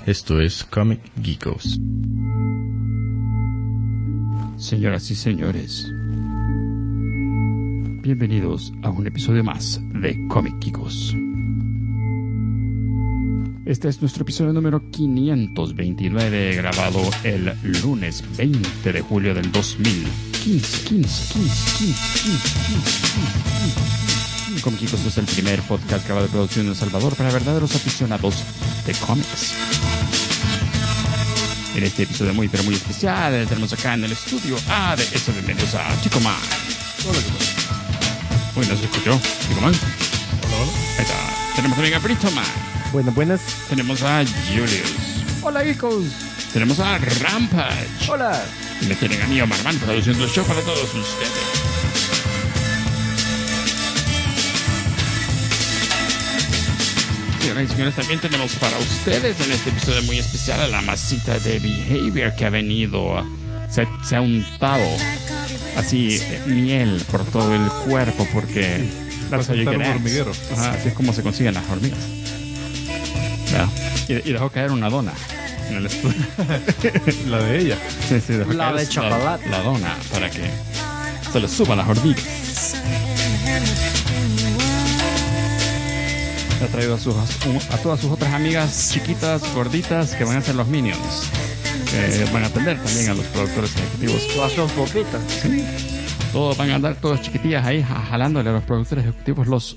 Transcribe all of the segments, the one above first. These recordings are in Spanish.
Esto es Comic Geekos. Señoras y señores, bienvenidos a un episodio más de Comic Geekos. Este es nuestro episodio número 529, grabado el lunes 20 de julio del 2015. Comic Geekos es el primer podcast grabado de producción en El Salvador para verdaderos aficionados de cómics. En este episodio muy especial tenemos acá en el estudio de eso. Bienvenidos a Chico Man. Hola, ¿qué tal? Uy, ¿no se escuchó? Chico Man. Hola. Ahí está. Tenemos también a Brito Man. Buenas. Tenemos a Julius. Hola, Geekos. Tenemos a Rampage. Hola. Y me tienen a mí, Omar Man, produciendo el show para todos ustedes. Señoras y señores, también tenemos para ustedes en este episodio muy especial a la masita de Behavior que ha venido, se ha untado así miel por todo el cuerpo porque Para un hormiguero. Ajá, así es como se consiguen las hormigas. Ya. Y dejó caer una dona en el estudio. La de ella. Sí, dejó La caer de chocolate. La dona para que se le suban las hormigas. Ha traído a todas sus otras amigas chiquitas, gorditas, que van a ser los Minions. Van a atender también a los productores ejecutivos. Todas son popitas. Sí. Todos van a andar todos chiquitillas ahí, jalándole a los productores ejecutivos los...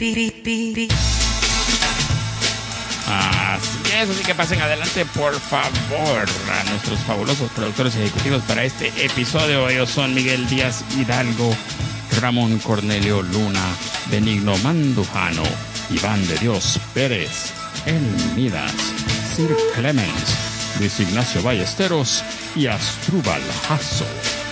Así que pasen adelante, por favor, a nuestros fabulosos productores ejecutivos para este episodio. Ellos son Miguel Díaz Hidalgo, Ramón Cornelio Luna, Benigno Mandujano, Iván de Dios Pérez, El Midas, Sir Clemens, Luis Ignacio Ballesteros y Astrubal Jasso.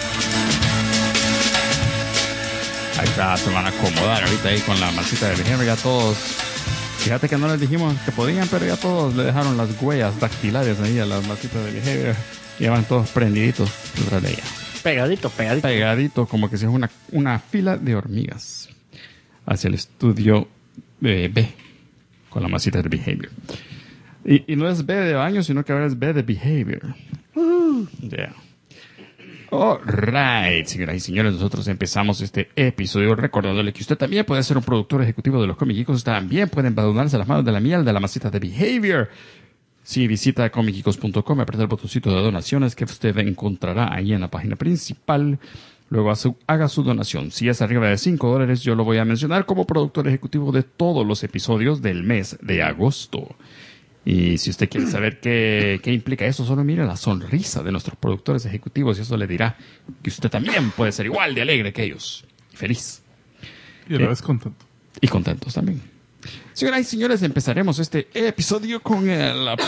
Ahí está, se van a acomodar ahorita ahí con la masita de Behavior. Ya todos, fíjate que no les dijimos que podían, pero ya todos le dejaron las huellas dactilares ahí a las masitas de Behavior. Y van todos prendiditos detrás de ella. Pegadito, como que si es una fila de hormigas hacia el estudio B con la masita de Behavior. Y no es B de baño, sino que ahora es B de Behavior. Yeah. Alright, señoras y señores, nosotros empezamos este episodio recordándole que usted también puede ser un productor ejecutivo de los Comic Geekos. También pueden donarse las manos de la miel de la masita de Behavior. Si visita comicgeekos.com, aprieta el botoncito de donaciones que usted encontrará ahí en la página principal. Luego haga su donación. Si es arriba de $5, yo lo voy a mencionar como productor ejecutivo de todos los episodios del mes de agosto. Y si usted quiere saber qué implica eso, solo mire la sonrisa de nuestros productores ejecutivos y eso le dirá que usted también puede ser igual de alegre que ellos. Y feliz. Y a la vez contento. Y contentos también. Señoras y señores, empezaremos este episodio con el A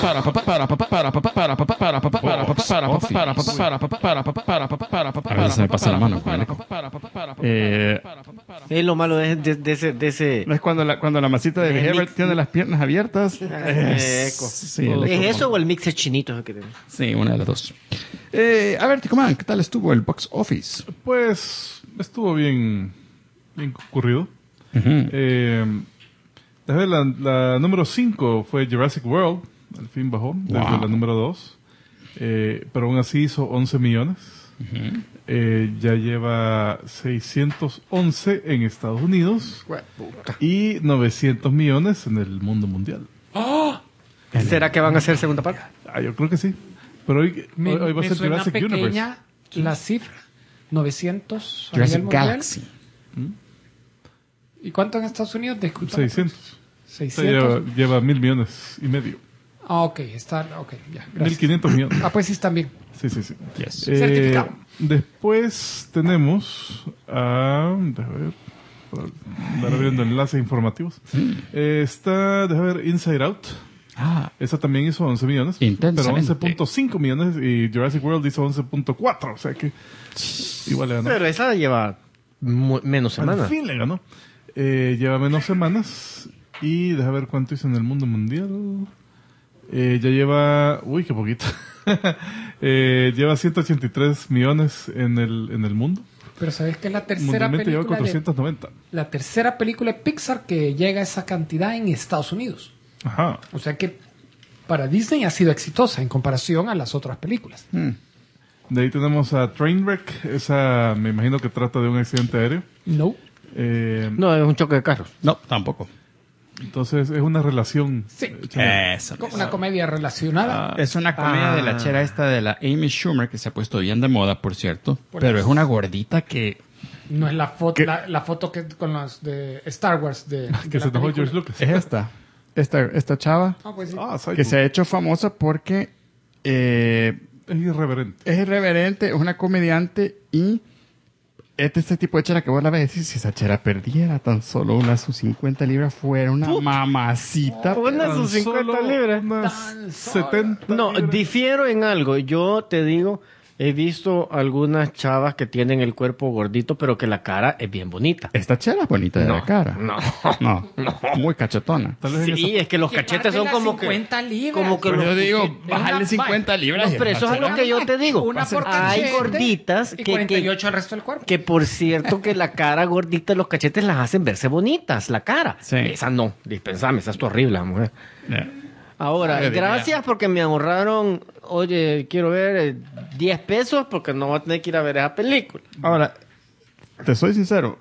veces se me pasa la mano. Es lo malo de ese... ¿No es cuando la masita de Behavior tiene las piernas abiertas? Eco. Sí, ¿Es eso o el mix de chinitos que tenemos? Sí, una de las dos. A ver, Tico Man, ¿qué tal estuvo el box office? Pues estuvo bien concurrido. Desde la número 5 fue Jurassic World. Al fin bajó desde la número 2. Pero aún así hizo 11 millones. Ya lleva 611 en Estados Unidos y 900 millones en el mundo mundial. ¡Oh! ¿Será que van a hacer segunda parte? Yo creo que sí. Pero hoy va a ser Jurassic Universe. La cifra 900 a Jurassic nivel mundial. Galaxy. ¿Y cuánto en Estados Unidos? Disculpa. 600. 600. Lleva 1.5 millones. Ok, ya. Gracias. 1.500 millones. Pues sí, están bien. Sí. Yes. Certificado. Después tenemos déjame ver, para andar viendo enlaces informativos. Está, déjame ver, Inside Out. Esa también hizo 11 millones. Pero Intensamente. 11.5 millones y Jurassic World hizo 11.4. O sea que igual le ganó. Pero esa lleva menos Al semanas. fin le ganó. Lleva menos semanas. Y déjame ver cuánto hizo en el mundo mundial. Ya lleva... Uy, qué poquito. Lleva 183 millones en el mundo. Pero sabes que es la tercera Mundialmente lleva película 490. la tercera película de Pixar que llega a esa cantidad en Estados Unidos. Ajá. O sea que para Disney ha sido exitosa en comparación a las otras películas. De ahí tenemos a Trainwreck. Esa me imagino que trata de un accidente aéreo. No. No, es un choque de carros. No, tampoco. Entonces es una relación. Sí. Eso. Como una comedia relacionada. Es una comedia de la chera esta de la Amy Schumer, que se ha puesto bien de moda, por cierto. Por Pero eso. es una gordita que... No es la foto, ¿Qué? la foto que con los de Star Wars de Que la se enojó película. George Lucas. Es esta chava Ah, pues sí. Psycho. que se ha hecho famosa porque Es irreverente. es irreverente, es una comediante y es de este tipo de chera que vos la ves y decís, si esa chera perdiera tan solo unas sus 50 libras, fuera una mamacita. Una Tan sus 50 solo libras. Unas Tan solo. 70 No, libras. difiero en algo. Yo te digo, he visto algunas chavas que tienen el cuerpo gordito, pero que la cara es bien bonita. Esta chera es bonita de la cara. No. No, muy cachetona. Tal vez en Sí, es que los cachetes son como que... 50 libras. como que Pero yo los- digo, una- bájale 50 libras. No, pero eso es lo que yo te digo. Una por Hay cachete gorditas y que 48 el resto del cuerpo. que por cierto que la cara gordita y los cachetes las hacen verse bonitas, la cara. Sí. Esa no, dispensame, esa es horrible, mujer. Ahora, Ay, gracias porque me ahorraron, oye, quiero ver 10 pesos porque no voy a tener que ir a ver esa película. Ahora, te soy sincero,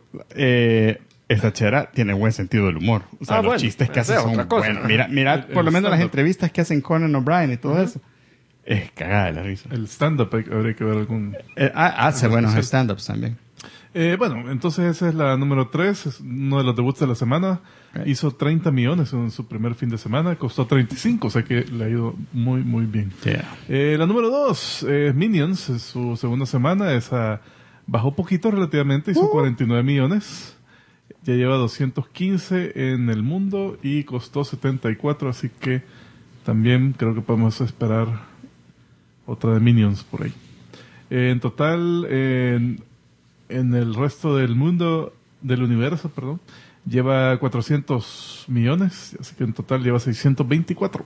esta chera tiene buen sentido del humor. O sea, los bueno, chistes que esa hace es son otra cosa. buenos. Mira, El por lo menos las stand-up. entrevistas que hacen Conan O'Brien y todo eso. Es cagada de la risa. el stand-up habría que ver algún... Hace buenos stand-ups también. Bueno, entonces esa es la número 3, es uno de los debuts de la semana. Ok. Hizo 30 millones en su primer fin de semana, costó 35, o sea que le ha ido muy, muy bien. La número 2 es Minions, es su segunda semana, esa bajó poquito relativamente, hizo 49 millones. Ya lleva 215 en el mundo y costó 74, así que también creo que podemos esperar otra de Minions por ahí. En total, en el resto del mundo, del universo, perdón, lleva 400 millones, así que en total lleva 624.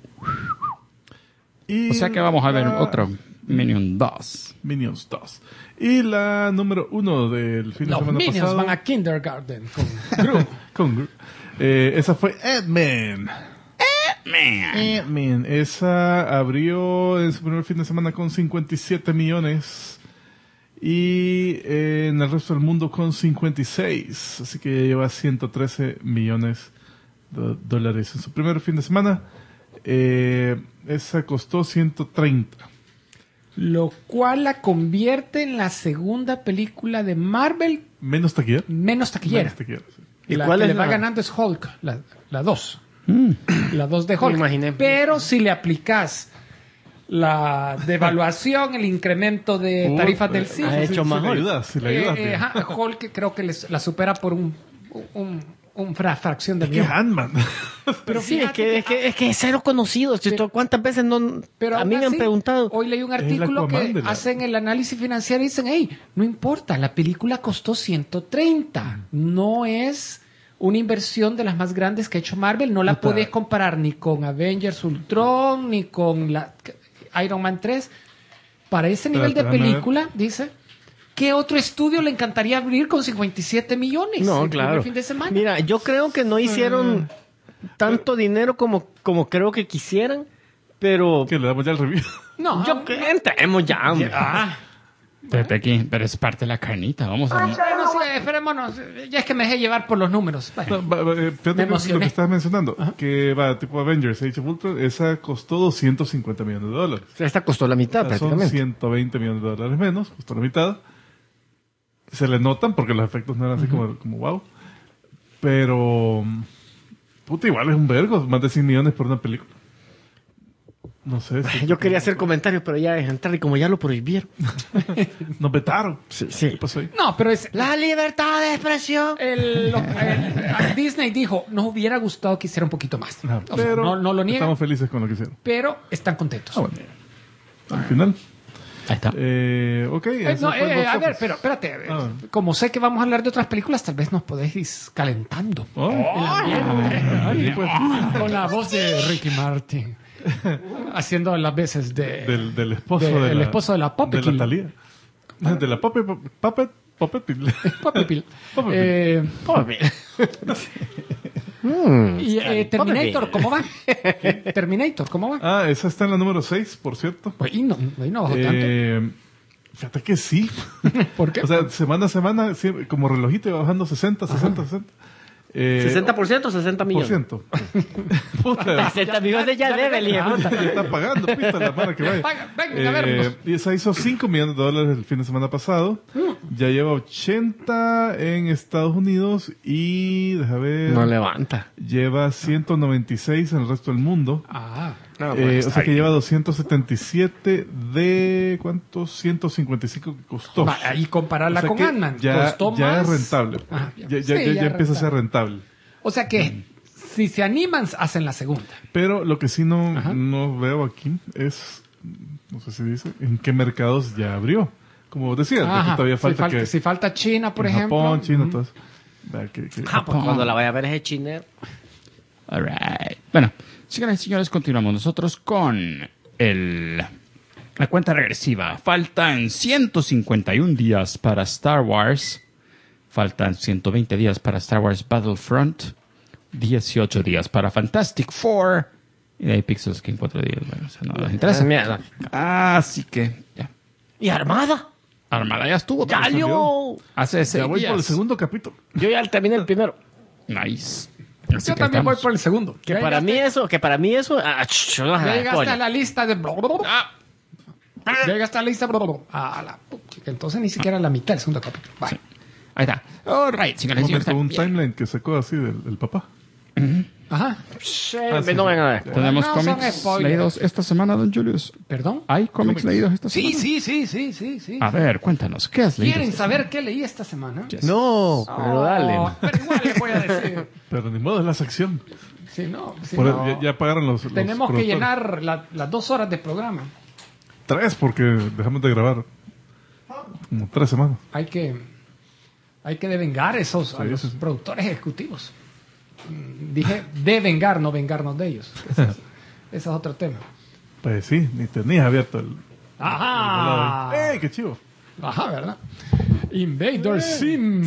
Y O sea que vamos a ver la- otro Minion 2. Minions 2. Y la número 1 del fin de Los semana Minions pasado. van a Kindergarten con Gru. con Gru. Esa fue Ant-Man. Ant-Man. Esa abrió en su primer fin de semana con 57 millones. Y en el resto del mundo con 56. Así que ya lleva 113 millones de dólares en su primer fin de semana. Esa costó 130. Lo cual la convierte en la segunda película de Marvel Menos taquillera. menos taquillera. Menos taquillera, sí. ¿Y La cuál que es le va la- ganando es Hulk, la 2. La 2 de Hulk. Me imaginé. Pero si le aplicas la devaluación, el incremento de tarifas del cine, ha hecho más le Hulk. ayudas, si le ayudas. bien. ajá, Hulk creo que la supera por un fracción de Es que millón. Ant-Man. Pero Sí, fíjate es que es cero conocido. ¿Cuántas veces no? Pero a aún mí me han así, preguntado. Hoy leí un Es el artículo Aquaman que de la- hacen el análisis financiero y dicen, hey, no importa, la película costó 130. No es una inversión de las más grandes que ha hecho Marvel. No la Puta. puedes comparar ni con Avengers Ultron, ni con Iron Man 3. Para ese nivel de Espérate, déjame película, dice, ¿qué otro estudio le encantaría abrir con 57 millones? No, el claro. primer fin de semana? Mira, yo creo que no hicieron tanto dinero como creo que quisieran, pero Que le damos ya el review. no, yo que entremos ya, hombre. Desde aquí, pero es parte de la carnita. Vamos a ver. Bueno, sí, esperémonos. Ya es que me dejé llevar por los números. Bueno. No, fíjate Me lo emocioné. que estabas mencionando, que va tipo Avengers, Age of Ultron, esa costó 250 millones de dólares. Esta costó la mitad O sea, son prácticamente. 120 millones de dólares menos, costó la mitad. Se le notan porque los efectos no eran así como wow. Pero, puta, igual es un vergo, más de 100 millones por una película. No sé. si- Yo quería hacer comentarios, pero ya es entrar y como ya lo prohibieron. Nos vetaron. Sí, ¿Qué sí. pasó ahí? No, pero es La libertad de expresión. Disney dijo, nos hubiera gustado que hiciera un poquito más. Ah, O sea, pero no lo niegan, estamos felices con lo que hicieron. pero están contentos. Bueno, al final. Ahí está. Ok. No, ese fue el box a ver, office. pero espérate. Ah. Como sé que vamos a hablar de otras películas, tal vez nos podéis ir calentando. Oh. Ay, pues. con la voz de Ricky Martin. Haciendo las veces Del esposo de- de el la... esposo de la Poppy De la Kill. Thalía. De la Puppet Pill. Poppy Pill. Poppy Eh, Y Terminator, ¿cómo va? Terminator, ¿cómo va? Ah, esa está en la número 6, por cierto. Pues, y no bajó tanto. Fíjate que sí. ¿Por qué? O sea, semana a semana, siempre, como relojito, iba bajando 60. 60% o 60 millones. Puta, 60 millones ya debe, el hijo. ya está pagando, pista, la mano que vaya. Venga, a vernos. Y esa hizo $5 millones el fin de semana pasado. Ya lleva 80 en Estados Unidos y, deja ver, No levanta. lleva 196 en el resto del mundo. Bueno, O sea que lleva 277 de ¿cuántos? 155 que costó. Y compararla O sea con que Ant-Man. ya, Costó ya más. es rentable. Ajá, ya sí, ya empieza a ser rentable. O sea que si se animan, hacen la segunda. Pero lo que sí Ajá. no veo aquí es, no sé si dice, en qué mercados ya abrió. Como vos decías, de que Ajá, todavía falta que si falta China, por en ejemplo. Japón, China, todo eso. Vea que- pues cuando la vaya a ver ese chinero. All right. Bueno, señoras y señores, continuamos nosotros con la cuenta regresiva. Faltan 151 días para Star Wars. Faltan 120 días para Star Wars Battlefront. 18 días para Fantastic Four. Y de ahí Pixels que en 4 días. Bueno, o sea, no les interesa. Mierda. Así que, ya. ¿Y Armada? Armada ya estuvo. ¡Ya yo! Hace 6 Ya voy días. por el segundo capítulo. Yo ya terminé el primero. Nice. Así Yo que también voy estamos. por el segundo. Que para mí eso... Ya llegaste a la lista de... Ya llegaste a la lista... Entonces ni siquiera la mitad del segundo capítulo. Vale. Ahí está. All right, señores y señores. Un también. timeline que sacó así del papá. Ajá. sí. No vengan a ver. Tenemos No, son cómics spoilers. leídos esta semana, don Julius. ¿Perdón? ¿Hay cómics leídos esta Sí, semana? sí. A ver, cuéntanos, ¿qué has leído? ¿Quieren saber qué leí esta semana? Yes. No, pero dale. Pero igual les voy a decir. Pero ni modo, es la sección. Si no, Ya pagaron los tenemos que productores. llenar las 2 horas de programa. 3 porque dejamos de grabar como 3 semanas. Hay que devengar a los sí. productores ejecutivos. Dije devengar, no vengarnos de ellos. Ese es otro tema. Pues sí, ni tenías abierto el... Ajá. ¡Ey, qué chivo! Ajá, ¿verdad? Invader Sim.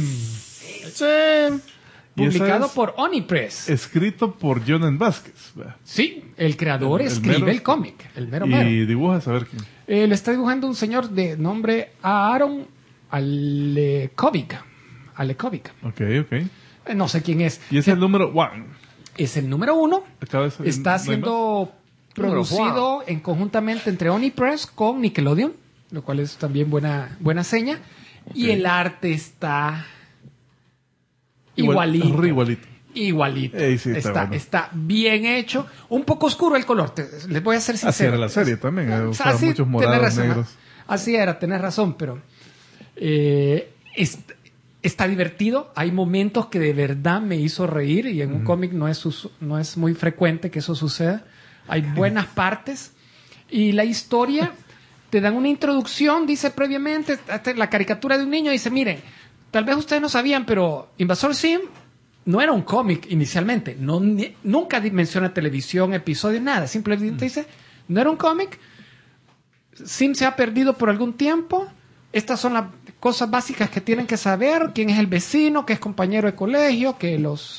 Y esa Publicado es por Onipress. escrito por Jonan Vázquez. ¿verdad? Sí, el creador El escribe mero- el cómic. El mero Y mero. dibuja, a saber quién. Le está dibujando un señor de nombre Aaron Alekovic. Ok. No sé quién es. Y es el número 1. Es el número 1. Acaba de- Está ¿no hay siendo producido conjuntamente entre Onipress con Nickelodeon, lo cual es también buena seña. Y el arte está igualito. Igualito. Igualito. Ey, sí, está bueno. está bien hecho. Un poco oscuro el color. Les voy a ser sincero. Así era la serie también. Usaba Así, muchos tenés morados, razón, negros. Así era, tenés razón, pero está divertido. Hay momentos que de verdad me hizo reír y en un cómic no es muy frecuente que eso suceda. Hay buenas partes y la historia te dan una introducción, dice previamente, hasta la caricatura de un niño dice, miren, tal vez ustedes no sabían, pero Invasor Sim no era un cómic inicialmente. Nunca menciona televisión, episodio, nada. Simplemente dice, no era un cómic. Sim se ha perdido por algún tiempo. Estas son las cosas básicas que tienen que saber. Quién es el vecino, que es compañero de colegio, que los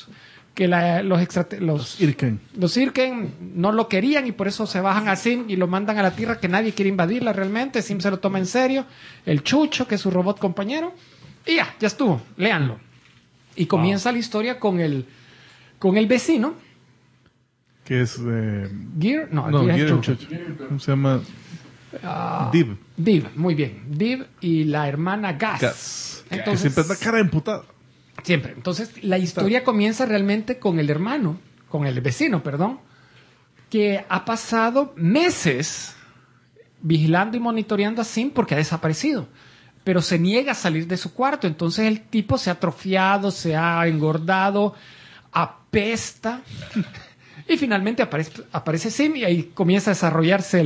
Irken. no lo querían y por eso se bajan a Sim y lo mandan a la Tierra, que nadie quiere invadirla realmente. Sim se lo toma en serio. El Chucho, que es su robot compañero. Y ya estuvo. Léanlo. Y comienza la historia con el vecino. Que es... Gear. No, no, Gear es Gear, Chucho. ¿cómo se llama? Div. Div, muy bien. Div y la hermana Gas. Gas. Que Entonces, siempre anda cara emputada. siempre. Entonces, la historia comienza realmente con el hermano, con el vecino, perdón, que ha pasado meses vigilando y monitoreando a Sim porque ha desaparecido. Pero se niega a salir de su cuarto. Entonces el tipo se ha atrofiado, se ha engordado, apesta. Y finalmente aparece Sim y ahí comienza a desarrollarse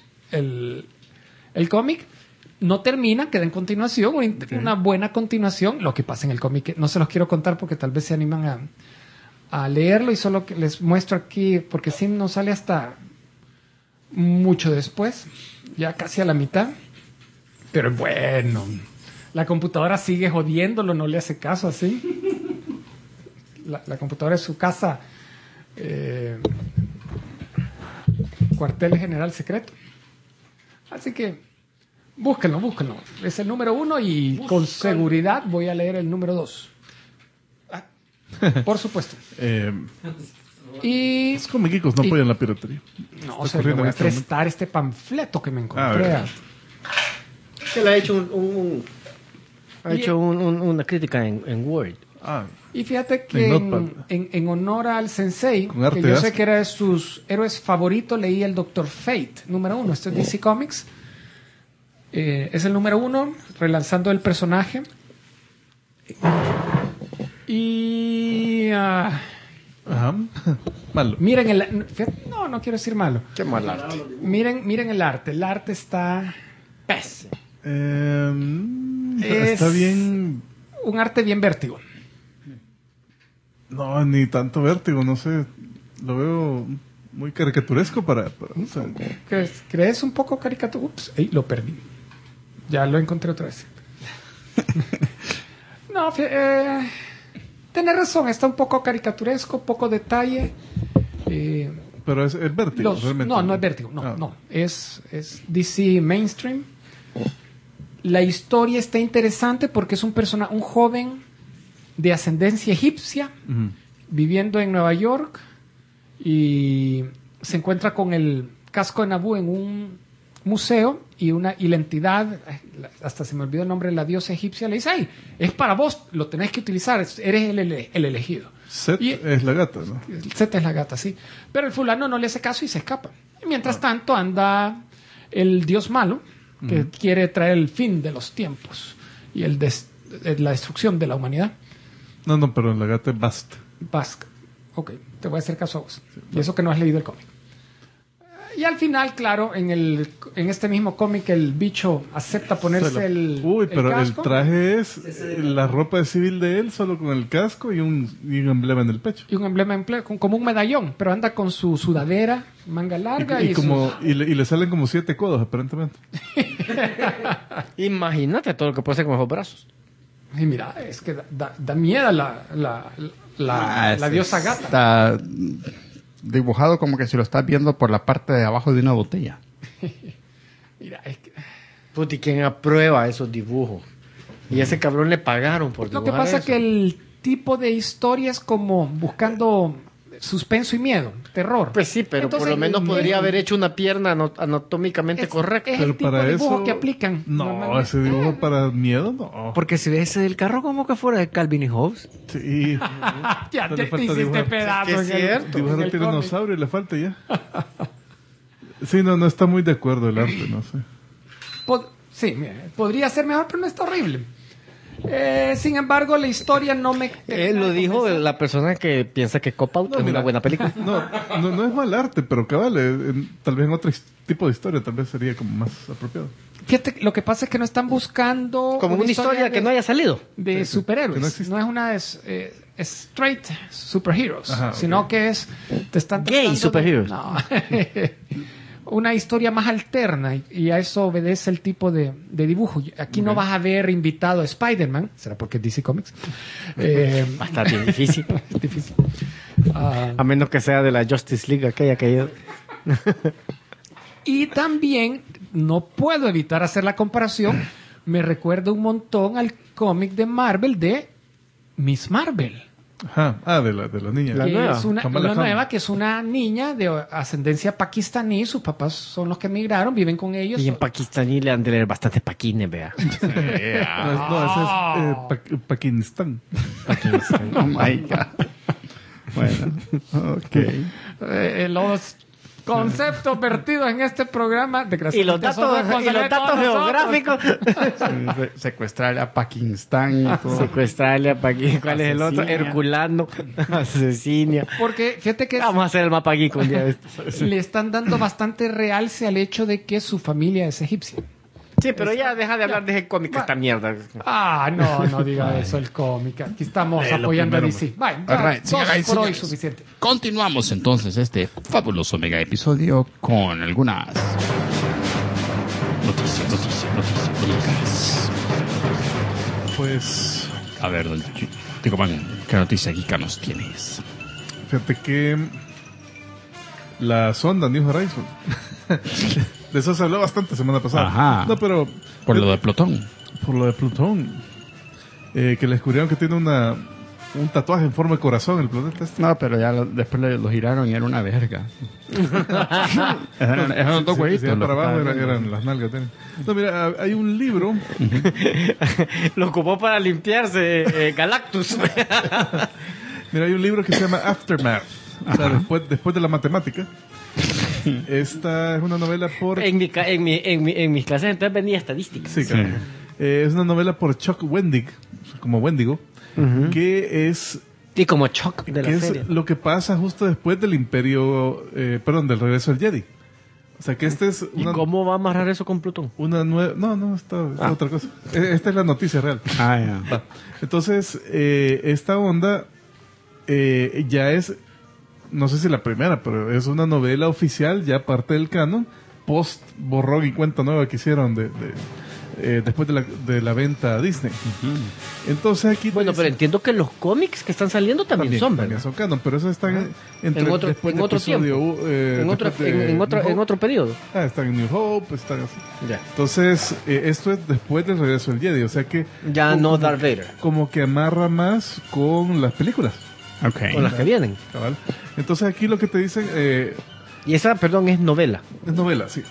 el cómic. No termina, queda en continuación, una buena continuación. Lo que pasa en el cómic, no se los quiero contar porque tal vez se animan a leerlo y solo que les muestro aquí, porque Sim no sale hasta mucho después, ya casi a la mitad. Pero bueno, la computadora sigue jodiéndolo, no le hace caso así. la computadora de su casa, cuartel general secreto. Así que búsquenlo. Es el número 1 y con seguridad voy a leer el número 2. Por supuesto. Y Los Comic Geekos no apoyan la piratería. no, Está o sea, le corriendo voy a en este momento. prestar este panfleto que me A encontré. ver. Que le ha hecho una crítica en Word. Ah, Y fíjate que En Notepad. en honor al sensei, Con arte que yo de sé ASCII. que era de sus héroes favoritos, leí el Dr. Fate, número 1. Este es DC Comics. Es el número 1, relanzando el personaje. Y ajá. Malo. miren no quiero decir malo. Qué mal arte. Miren el arte. El arte está pésimo. Está bien. Un arte bien vértigo. No, ni tanto vértigo, no sé. Lo veo muy caricaturesco para o sea, ¿Crees un poco caricatura? Ups, lo perdí. Ya lo encontré otra vez. No, tenés razón, está un poco caricaturesco, poco detalle. pero es vértigo, realmente. No es vértigo, no, Ah. no. Es DC mainstream. La historia está interesante porque es un joven de ascendencia egipcia, Ujú. viviendo en Nueva York, y se encuentra con el casco de Naboo en un museo, y la entidad, hasta se me olvidó el nombre de la diosa egipcia, le dice: "Ay, es para vos, lo tenés que utilizar, eres el elegido". Set Y- es la gata, ¿no? Z es la gata, sí. Pero el fulano no le hace caso y se escapa. Y mientras tanto anda el dios malo, que quiere traer el fin de los tiempos y la destrucción de la humanidad. No, pero la gata es Bast. Basque. Ok, te voy a hacer caso a vos. Y eso que no has leído el cómic. Y al final, claro, en este mismo cómic el bicho acepta ponerse Uy, el pero el casco. traje es la ropa de civil de él, solo con el casco y un emblema en el pecho. Y un emblema como un medallón, pero anda con su sudadera, manga larga y, Y le salen como 7 codos, aparentemente. Imagínate todo lo que puede hacer con esos brazos. Y mira, es que da miedo la diosa gata. Está dibujado como que si lo estás viendo por la parte de abajo de una botella. Mira, es que Puti, ¿quién aprueba esos dibujos? Y a ese cabrón le pagaron por lo dibujar que pasa es eso. que el tipo de historia es como buscando suspenso y miedo, terror. Pues sí, pero Entonces, por lo menos el- podría haber hecho una pierna anatómicamente correcta. Es Pero el tipo para de dibujo eso- que aplican. No, normalmente. ese dibujo para miedo, no. Porque si ves el carro como que fuera de Calvin y Hobbes. Sí. Ya No te le falta hiciste dibujar. pedazo. Es que es en el- cierto. Dibujar en un el tiranosaurio y le falta ya. Sí, no está muy de acuerdo el arte, no sé. Sí, mira, podría ser mejor, pero no está horrible. Sin embargo, la historia no me... Lo dijo la persona que piensa que Cop Out No, es mira. una buena película. No es mal arte, pero cabal, tal vez en otro tipo de historia tal vez sería como más apropiado. Fíjate, lo que pasa es que no están buscando... Como una historia que no haya salido. de superhéroes. que no existe. No es una straight superheroes, Ajá, ok. sino que es... Te están Gay tratando de- superheroes. No. Una historia más alterna, y a eso obedece el tipo de dibujo. Aquí no vas a ver invitado a Spider-Man, será porque es DC Comics. Bastante difícil. Es difícil. Ah, A menos que sea de la Justice League, aquella que... y también no puedo evitar hacer la comparación. Me recuerda un montón al cómic de Marvel de Miss Marvel. Ajá, de la niña. La que nueva, es una Kamala Khan. nueva, que es una niña de ascendencia pakistaní. Sus papás son los que emigraron, viven con ellos. Y en pakistaní le han de leer bastante paquines, vea. No, ese es Pakistán. Oh my God. Bueno, ok. Los conceptos vertidos en este programa, Y los datos, geográficos. Secuestrar a Pakistán y todo. Secuestrarle a Paqui. ¿Cuál es el otro? Asesinia. Herculano. Asesinia. Porque fíjate que Vamos a hacer el mapa geek un día de estos. le están dando bastante realce al hecho de que su familia es egipcia. Sí, pero ya deja de hablar de ese cómic, esta mierda. Ah, no diga eso el cómic. Aquí estamos Lo apoyando a primero, DC. Vaya, All ya, right, dos señoras y por hoy señores. suficiente. Continuamos entonces este fabuloso mega episodio con algunas noticias. Pues A ver, don Chuchi. Ticoman, ¿qué noticia geeka nos tienes? Fíjate que la sonda New Horizon, de eso se habló bastante semana pasada. Ajá. No, pero Por lo de Plutón. por lo de Plutón, que le descubrieron que tiene un tatuaje en forma de corazón el planeta este. No, pero ya después lo giraron y era una verga. Eran dos Si huevitos. iban los para que abajo estaban eran las nalgas. No, mira, hay un libro. Lo ocupó para limpiarse Galactus. Mira, hay un libro que se llama Aftermath. O sea, después de la matemática. Esta es una novela por... en mis clases entonces venía estadística. Sí, claro. Es una novela por Chuck Wendig, como Wendigo, que es Y como Chuck de la que es serie. lo que pasa justo después del imperio, del regreso del Jedi. O sea, que este es ¿Y cómo va a amarrar eso con Plutón? una nueva... No, esta es otra cosa. Esta es la noticia real. Ah, ya. Va. Entonces, esta onda ya es, no sé si la primera, pero es una novela oficial, ya parte del canon, post borrón y cuenta nueva que hicieron después de la venta a Disney. Entonces aquí... Bueno, pero entiendo que los cómics que están saliendo también son, ¿verdad? son canon, pero eso están En otro tiempo. En otro periodo. Están en New Hope, están así. Ya. Entonces, esto es después del regreso del Jedi, o sea que... Ya no Darth Vader. Como que amarra más con las películas. Ok. Con las que vienen. Cabal. Entonces aquí lo que te dicen Y esa, perdón, es novela. es novela, sí.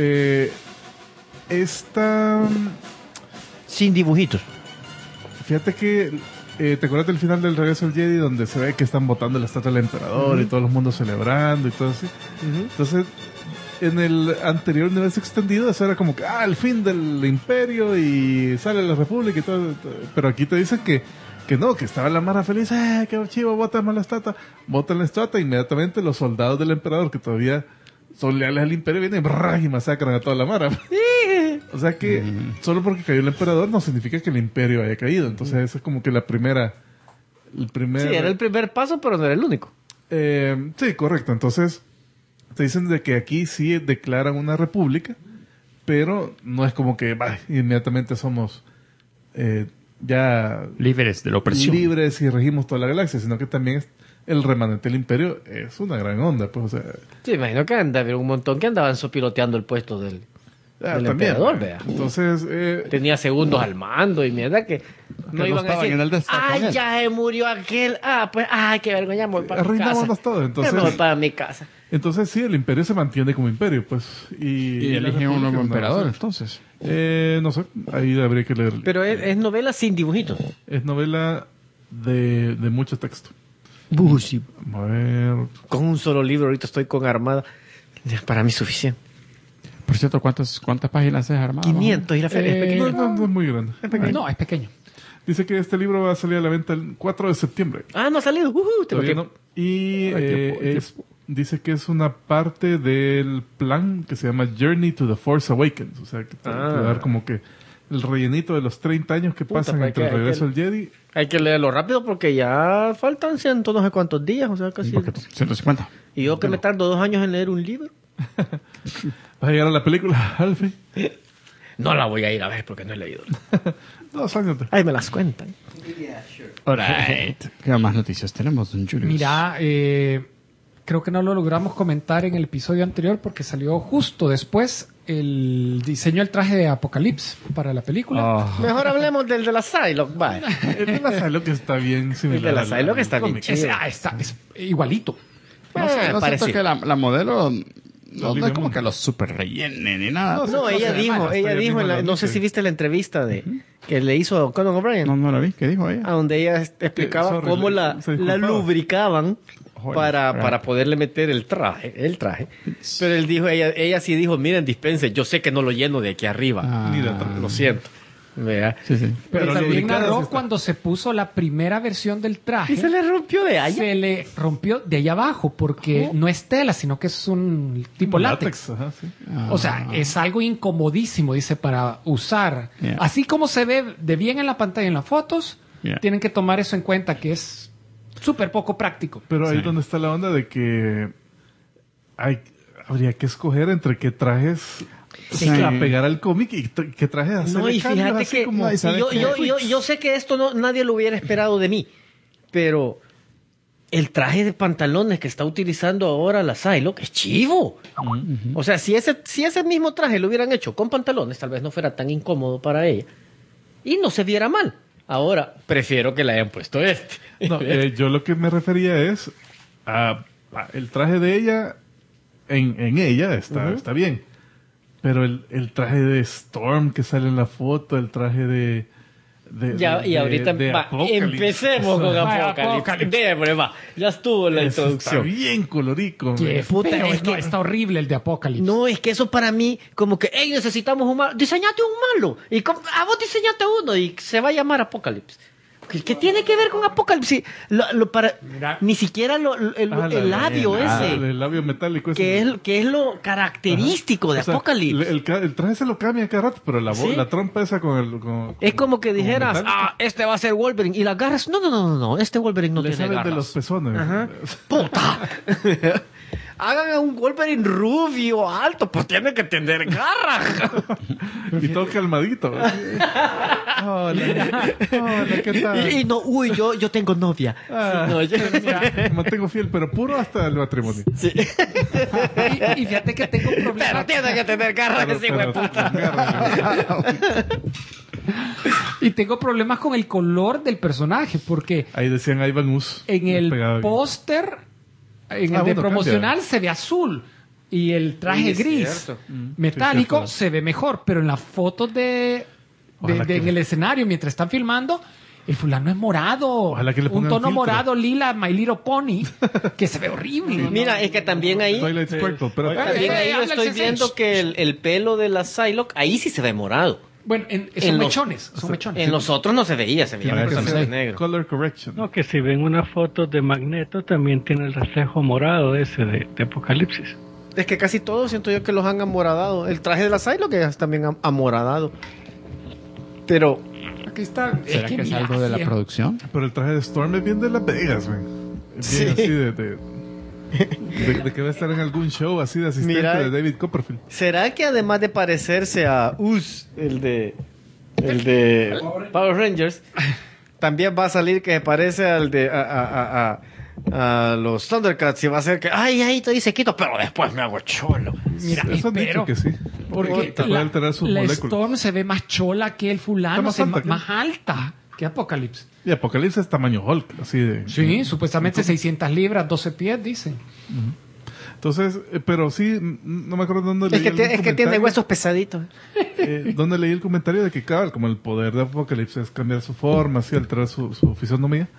Esta, Sin dibujitos. fíjate que te acuerdas del final del regreso del Jedi donde se ve que están botando la estatua del emperador y todo el mundo celebrando y todo así. Entonces, en el anterior universo extendido eso era como que el fin del imperio y sale la república y todo. Pero aquí te dicen que no, que estaba la mara feliz, qué chivo, botan la estatua, inmediatamente los soldados del emperador que todavía son leales al imperio vienen y masacran a toda la mara. O sea que solo porque cayó el emperador no significa que el imperio haya caído. Entonces esa es como que el primer... Sí, era el primer paso, pero no era el único. Sí, correcto. Entonces te dicen de que aquí sí declaran una república, pero no es como que inmediatamente somos ya Libres de la opresión. libres y regimos toda la galaxia, sino que también el remanente del imperio es una gran onda. Pues, o sea, Sí, imagino que había un montón que andaban sopiloteando el puesto del también, emperador, vea. Entonces, Tenía segundos al mando y mierda que no no iban a estaban decir, en el destaque con él. ya se murió aquel, pues, qué vergüenza, me voy para mi casa. arruinámonos todo. Me voy para mi casa. Entonces sí, el imperio se mantiene como imperio, pues. Y la eligen un nuevo república, emperador, no entonces. sé. No sé, ahí habría que leer. Pero es novela sin dibujitos. Es novela de mucho texto. Sí. A ver. Con un solo libro, ahorita estoy con Armada. Ya, para mí suficiente. Por cierto, ¿cuántas páginas es Armado? 500 y la feria es pequeña. No es muy grande. No, es pequeño. Dice que este libro va a salir a la venta el 4 de septiembre. No ha salido. Tengo Todavía tiempo. no. Y tiempo. dice que es una parte del plan que se llama Journey to the Force Awakens. O sea, que te va a dar como que el rellenito de los 30 años que Puta, pasan pues, entre el hay que- regreso del Jedi. Hay que leerlo rápido porque ya faltan ciento no sé cuántos días, o sea, casi. ¿Por qué? 150. Y yo que me tardo 2 años en leer un libro. ¿Vas a llegar a la película, Alfie? No la voy a ir a ver porque no he leído. 2 años. Ahí me las cuentan. Alright. ¿Qué más noticias tenemos, don Julius? Mira, creo que no lo logramos comentar en el episodio anterior porque salió justo después el diseño del traje de Apocalipsis para la película. Mejor hablemos del de la Psylocke, vaya. El de la Psylocke está bien similar. El de la al Psylocke está bien cómic. chido. Es igualito. No sé, no parecido. siento que la modelo no es Libre como Mundo. que los super rellenen ni nada. No, ella dijo, no sé si viste la entrevista que le hizo Conan O'Brien, No la vi. ¿Qué dijo ella? a donde ella explicaba sorry, cómo se la disculpaba. lubricaban Joder, para poderle meter el traje. Pero él dijo, ella sí dijo, miren, dispense, yo sé que no lo lleno de aquí arriba. Ni de atrás. Lo siento. Vea. Sí. Pero Pero también lubricadas narró está. cuando se puso la primera versión del traje. Y se le rompió de allá. Se le rompió de allá abajo porque no es tela, sino que es un tipo látex. Ajá, sí. O sea, es algo incomodísimo, dice, para usar. Yeah. Así como se ve de bien en la pantalla en las fotos, Yeah. tienen que tomar eso en cuenta, que es súper poco práctico. Pero ahí Sí. donde está la onda de que habría que escoger entre qué trajes Sí. apegar al cómic y qué trajes hacer. No, y fíjate que como, yo sé que esto nadie lo hubiera esperado de mí. pero el traje de pantalones que está utilizando ahora la Psylocke es chivo. O sea, si ese mismo traje lo hubieran hecho con pantalones, tal vez no fuera tan incómodo para ella y no se viera mal. Ahora, prefiero que le hayan puesto este. No, yo lo que me refería es a el traje de ella, en ella está bien. Pero el traje de Storm que sale en la foto, el traje de ahorita empecemos con Apocalipsis. Ya estuvo la introducción. Está bien colorico. Qué puta, feo, es que- está horrible el de Apocalipsis. No, es que eso para mí, como que, hey, necesitamos un malo. Diseñate un malo. Y vos diseñate uno y se va a llamar Apocalipsis. ¿Qué tiene que ver con Apocalipsis? Mira. Ni siquiera el labio ese. El labio metálico ese. Que es lo característico de O sea, Apocalipsis. el traje se lo cambia cada rato, pero ¿Sí? la trompa esa con Es como que dijeras, metálico. este va a ser Wolverine. Y las garras, no, este Wolverine no le tiene salen garras. de los pezones. Ajá. ¡Puta! Hagan a un Wolverine rubio, alto, pues tiene que tener garras. Y todo calmadito. Hola, ¿qué tal? Y no, yo tengo novia. No, Me mantengo fiel, pero puro hasta el matrimonio. sí. Y fíjate que tengo Pero problemas. tiene que tener garras ese hijo de puta. Y tengo problemas con el color del personaje, porque Ahí decían Ivan Us. en el Pegado bien. póster, en el de bueno, promocional, cambia. se ve azul. Y el traje Sí, es gris cierto. metálico Sí, cierto. se ve mejor, pero en las fotos Ojalá que- en el escenario, mientras están filmando, el fulano es morado. Ojalá que le un pongan tono filtro. morado, lila, My Little Pony, que se ve horrible. Mira, es que también ahí... Twilight Sparkle, pero También ahí yo habla el estoy Sensei. viendo que el pelo de la Psylocke, ahí sí se ve morado. Bueno, son mechones, son mechones. En los otros no se veía Habrá que completamente hacer negro. color correction. No, que si ven una foto de Magneto también tiene el reflejo morado ese de Apocalipsis. Es que casi todos siento yo que los han amoradado. El traje de la Psylocke es también amoradado. Pero Aquí está. ¿Será que es mira, algo de la así es. producción? Pero el traje de Storm es bien de Las Vegas, man. Es bien Sí. así de que va a estar en algún show así de asistente Mira. de David Copperfield. ¿será que además de parecerse a Us, el de Power Rangers, también va a salir que parece al de a los Thundercats y va a ser que ay, ahí te dice quito, pero después me hago cholo? Mira, Eso han espero. dicho que sí. Porque Te puede alterar sus la moléculas. Storm se ve más chola que el fulano, Está más alta, ¿qué? más alta que Apocalipsis. Y Apocalipsis es tamaño Hulk, así de... Sí, supuestamente 600 libras, 12 pies, dicen. Entonces, pero sí, no me acuerdo dónde leí Es que tiene comentario, huesos pesaditos. Donde leí el comentario de que, cabal, como el poder de Apocalipsis es cambiar su forma, así alterar su fisonomía,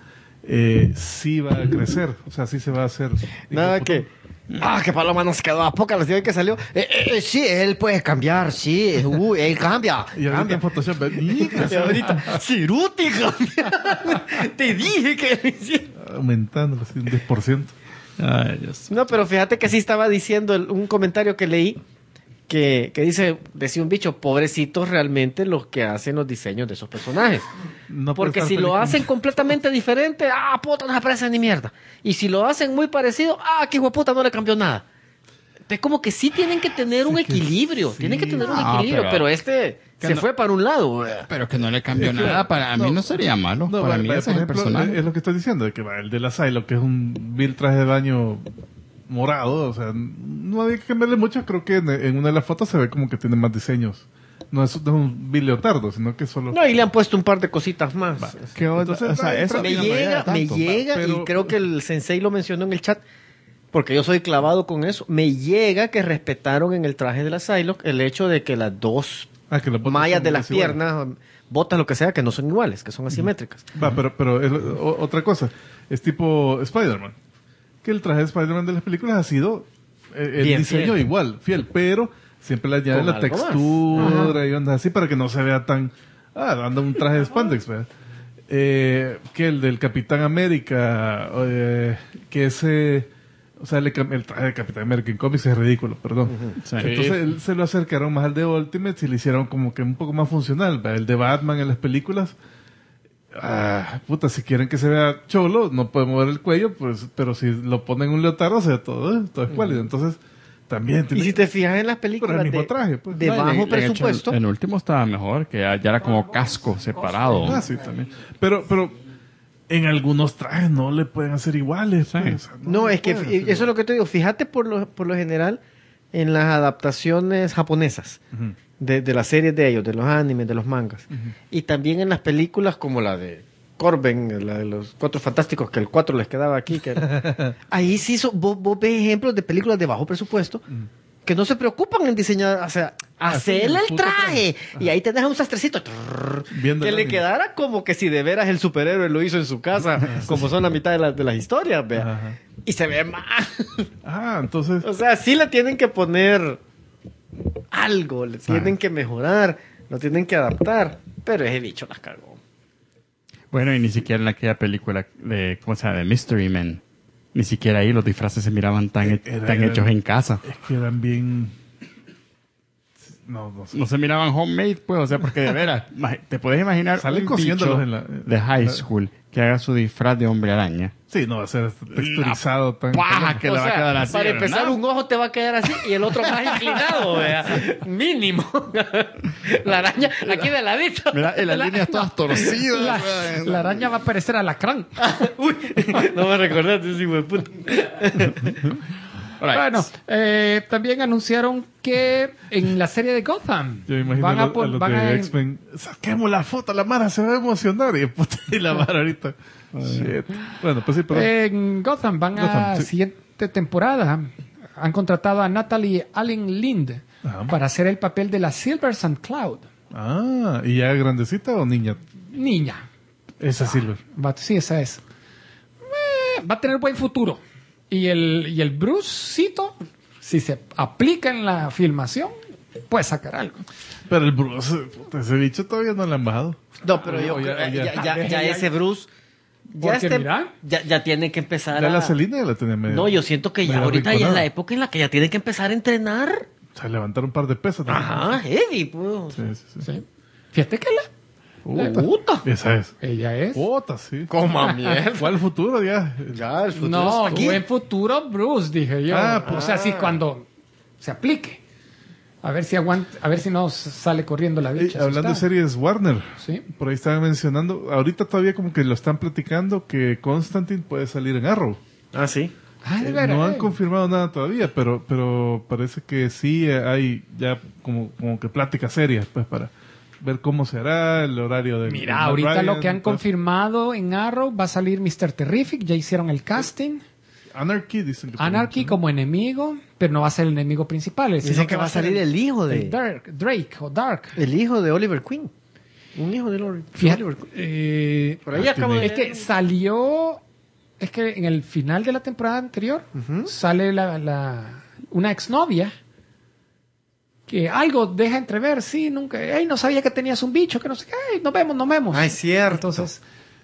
sí va a crecer, o sea, sí se va a hacer... Nada que... que Paloma nos quedó a poca la ciudad que salió. Sí, él puede cambiar, sí. Él cambia. Y ahorita cambia. en Photoshop, Y ahorita, Ciruti cambia. Te dije que lo hiciera. aumentando así un 10%. Ay, Dios. No, pero fíjate que sí estaba diciendo un comentario que leí que decía un bicho, pobrecitos realmente los que hacen los diseños de esos personajes. No puede Porque estar si lo feliz. hacen completamente diferente, puta, no se parece ni mierda. Y si lo hacen muy parecido, que hijo de puta, no le cambió nada. Es como que sí tienen que tener un equilibrio. sí. Tienen que tener un No, equilibrio, pero que se no- fue para un lado. Pero que no le cambió nada. Para mí no sería malo. No, para va- mí va, ese por es el ejemplo, personaje. es lo que estoy diciendo, de que va, el de la Psylocke, que es un vil traje de baño morado, o sea, no había que cambiarle mucho, creo que en una de las fotos se ve como que tiene más diseños. No es un vil leotardo, sino que solo... No, y le han puesto un par de cositas más. ¿Qué onda? Entonces, O sea, ahí eso entra- Me no llega llega, pero- y creo que el sensei lo mencionó en el chat, porque yo soy clavado con eso. Me llega que respetaron en el traje de la Psylocke el hecho de que las dos que las botas mallas son de las desiguales. piernas, botas, lo que sea, que no son iguales, que son asimétricas. Va, pero es otra cosa. Es tipo Spider-Man. Que el traje de Spider-Man de las películas ha sido el Bien diseño fiel. igual, fiel, pero siempre le añaden Con la algo más. textura y onda así para que no se vea tan... anda un traje de spandex, ¿verdad? Que el del Capitán América, que ese... O sea, el traje de Capitán América en cómics es ridículo, perdón. Sí. Entonces él se lo acercaron más al de Ultimate y le hicieron como que un poco más funcional. ¿verdad? El de Batman en las películas... puta, si quieren que se vea cholo, no puede mover el cuello, pues, pero si lo ponen en un leotardo, se ve todo escuálido. Entonces, también Y tiene... si te fijas en las Pero películas el mismo traje, pues. de No, y bajo le han hecho presupuesto, el último estaba mejor, que ya era como casco separado. Sí, también. Pero en algunos trajes no le pueden hacer iguales. Pues, o sea, No, es que pueden hacer eso es lo que te digo. Fíjate por lo general en las adaptaciones japonesas Ujú. de las series de ellos, de los animes, de los mangas. Y también en las películas como la de Corben, la de los Cuatro Fantásticos, que el 4 les quedaba aquí. Ahí sí, vos ves ejemplos de películas de bajo presupuesto que no se preocupan en diseñar, o sea, hacerle el el puto traje. Y ahí te dejan un sastrecito Viendo que el le anime. quedara como que si de veras el superhéroe lo hizo en su casa, como son la mitad de las historias, vea. Ajá. Y se ve mal. Entonces, O sea, sí le tienen que poner algo, le tienen que mejorar, lo tienen que adaptar. Pero ese bicho las cagó. Bueno, y ni siquiera en aquella película de, ¿cómo se llama? De Mystery Men. Ni siquiera ahí los disfraces se miraban tan Eran- hechos en casa. es que eran bien... No sé. No se miraban homemade, pues, o sea, porque de veras, te puedes imaginar Salen un cosiéndolos bicho en la- de high school que haga su disfraz de hombre araña. Sí, no va a ser texturizado tan... ¡Paja! Que O le va a sea, quedar así. para ¿verdad? empezar, un ojo te va a quedar así y el otro más inclinado, vea. Mínimo. La araña, aquí de ladito. Mira, y las líneas todas torcidas. La araña va a parecer alacrán. Uy, no me recordaste, ese hijo de puta. Alright. Bueno, también anunciaron que en la serie de Gotham Yo me imagino van a a, los, pon- los van de a- X-Men. Saquemos la foto, la Mara se va a emocionar. Y, puta, y la Mara ahorita. Shit. Bueno, pues sí, pero... en Gotham van a Gotham, sí. siguiente temporada. Han contratado a Natalie Allen Lind Ajá. para hacer el papel de la Silver St. Cloud. ¿Y ya grandecita o niña? Niña. Esa Silver. Sí, esa es. Va a tener buen futuro. Y el Brucecito, si se aplica en la filmación, puede sacar algo. Pero el Bruce, puta, ese bicho todavía no le han bajado. No, pero yo O ya- creo o ya- ya ese Bruce Porque mira, ya tiene que empezar Ya a... la Selena ya la tenía medio... No, yo siento que ya medio ahorita ya es arrinconada. la época en la que ya tiene que empezar a entrenar. O sea, levantar un par de pesos. también. Ajá, heavy, pues. Sí, sí, sí. sí. Fíjate que Puta. Esa es. ella es. Puta, sí. Coma mierda. ¿Cuál futuro ya? Ya, el futuro No, está aquí. buen futuro, Bruce, dije yo. O sea, sí, cuando se aplique. A ver si aguanta, a ver si no sale corriendo la bicha. Hablando de asustada. series Warner, Sí. por ahí estaban mencionando, ahorita todavía como que lo están platicando que Constantine puede salir en Arrow. Ah, sí. Ah, de veras. No han confirmado nada todavía, pero parece que sí hay ya como que pláticas serias pues para ver cómo será el horario de Mira, de Matt ahorita Ryan, lo que han pues. confirmado en Arrow va a salir Mr. Terrific, ya hicieron el casting. Anarchy dicen que Anarchy ¿no? como enemigo, pero no va a ser el enemigo principal. Dicen sino que va a salir ser el hijo de... Drake o Dark. El hijo de Oliver Queen. Un hijo de Oliver Fíjate, Queen. Por ahí acabo de es que salió, es que en el final de la temporada anterior sale una exnovia que algo deja entrever, sí, nunca, no sabía que tenías un bicho, que no sé qué, nos vemos. Ah, es cierto. Entonces,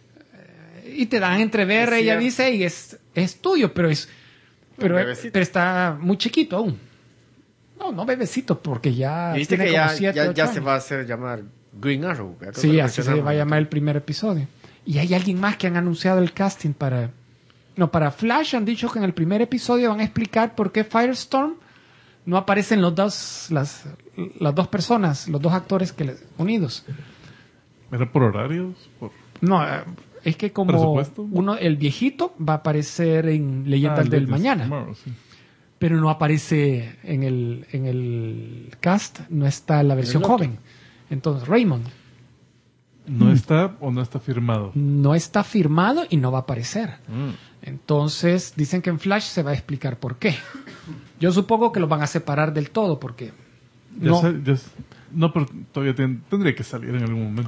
y te dan a entrever, Es ella cierto. dice, y es tuyo, pero bebecito. pero está muy chiquito aún. No bebecito, porque ya Y viste tiene que como ya, 7, ya, 8 ya se años. va a hacer llamar Green Arrow. Creo que Sí, lo así se mencionamos. va a llamar el primer episodio. Y hay alguien más que han anunciado el casting para... No, para Flash han dicho que en el primer episodio van a explicar por qué Firestorm no aparecen las dos personas, los dos actores unidos. ¿Era por horarios? Por... No, es que como ¿Presupuesto? el viejito va a aparecer en Leyendas el del de Mañana, Tomorrow, sí. pero no aparece en el cast, no está la versión otro. joven. Entonces, Raymond ¿No está o no está firmado? no está firmado y no va a aparecer. Entonces, dicen que en Flash se va a explicar por qué. Yo supongo que los van a separar del todo porque... No, No, pero todavía tendría que salir en algún momento.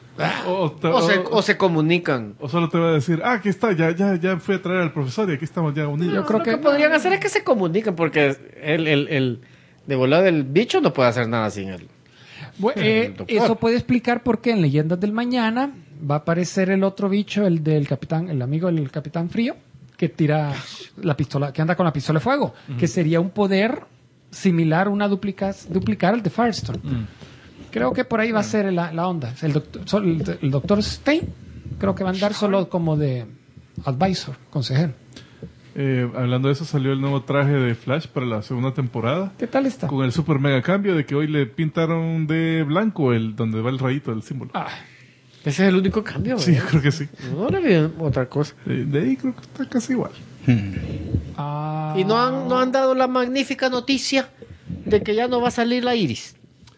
O se comunican. O solo te va a decir, aquí está, ya fui a traer al profesor y aquí estamos ya unidos. yo creo Lo que... que podrían hacer es que se comuniquen porque el de volada del bicho no puede hacer nada sin él. Doctor. Eso puede explicar por qué en Leyendas del Mañana va a aparecer el otro bicho, el amigo del Capitán Frío, que tira la pistola, que anda con la pistola de fuego, que sería un poder similar, duplicar al de Firestorm. Creo que por ahí va a ser la onda. El doctor Stein creo que va a andar solo como de advisor, consejero. Hablando de eso, salió el nuevo traje de Flash para la segunda temporada. ¿Qué tal está? Con el super mega cambio de que hoy le pintaron de blanco donde va el rayito del símbolo. Ah, Ese es el único cambio. Sí, yo creo que sí. No le vi otra cosa. De ahí creo que está casi igual. Ah, Y no han dado la magnífica noticia de que ya no va a salir la Iris.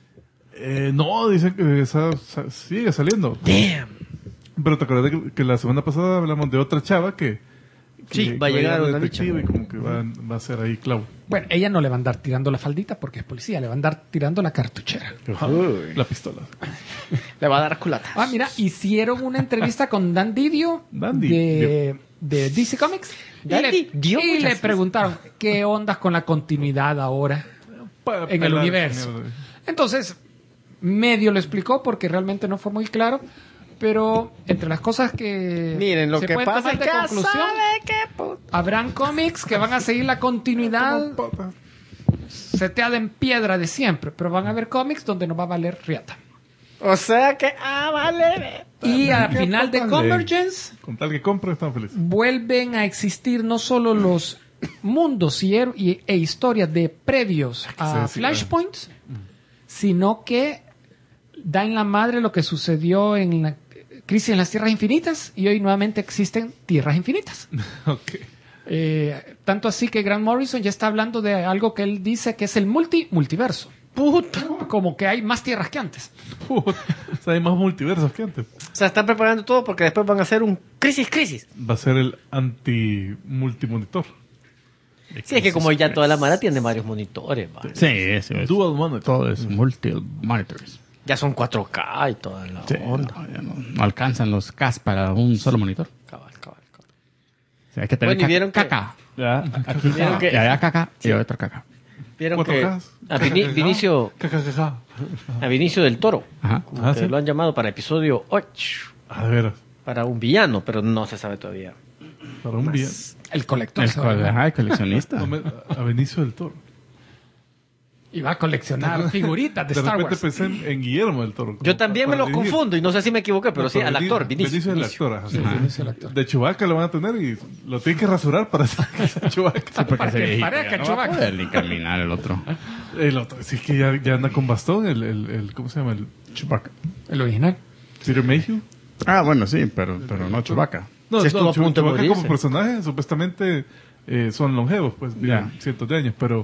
No, dicen que sigue saliendo. Damn. Pero te acuerdas que la semana pasada hablamos de otra chava que Sí, va a llegar una detective y como que va a ser ahí clavo. Bueno, ella no le va a andar tirando la faldita porque es policía, le va a andar tirando la cartuchera. La pistola. Le va a dar culata. Ah, mira, hicieron una entrevista con Dan Didio Dan de DC Comics Dan Didio, y le muchas preguntaron qué ondas con la continuidad ahora en el universo. Entonces, medio lo explicó porque realmente no fue muy claro, pero entre las cosas que Miren, lo se que pueden pasa tomar es de que ya conclusión, sabe que puta. habrán cómics que van a seguir la continuidad seteada en piedra de siempre, pero van a haber cómics donde no va a valer riata. O sea que, vale. Y al ¿Qué final de tal? Convergence Con tal que compre, estamos felices. vuelven a existir no solo los mundos e historias de previos a Sí, sí, Flashpoint, sino que da en la madre lo que sucedió en la Crisis en las Tierras Infinitas y hoy nuevamente existen Tierras Infinitas. Ok. Tanto así que Grant Morrison ya está hablando de algo que él dice que es el multiverso. Puta. Como que hay más tierras que antes. O sea, hay más multiversos que antes. O sea, están preparando todo porque después van a hacer un crisis. Va a ser el anti-multimonitor. Sí, es que como ya toda la mara tiene varios monitores, va. Sí, eso es. Dual monitor. Todo es multi-monitors. Ya son 4K y toda la Sí, onda. no, ya no alcanzan los CAS para un solo monitor. Cabal. O sea, hay que tener Bueno, y vieron que- caca. Ya, aquí Vieron que- Y allá caca y otra caca. Vieron que 4K. a Vinicio del Toro, Ajá. como que ¿sí? lo han llamado para episodio 8, A ver, para un villano, pero no se sabe todavía. para un bien. El colector se va a Ajá, el coleccionista. A Benicio del Toro. y va a coleccionar figuritas de De Star repente Wars. pensé en Guillermo del Toro. Yo también me los confundo y no sé si me equivoqué, pero No, sí, al actor, Benicio es el Vinicio. actor. ajá. Vinicio el actor. De Chewbacca lo van a tener y lo tienen que rasurar para hacer que sea Chewbacca. Para que parezca no va a Chewbacca. poder ni caminar el otro. El otro, sí es que ya anda con bastón, el ¿cómo se llama? El Chewbacca. El original. Peter Mayhew. Ah, bueno, sí, pero no Chewbacca. No, Sí, estuvo a punto de Chewbacca como morirse. personaje supuestamente son longevos, pues viven cientos de años, pero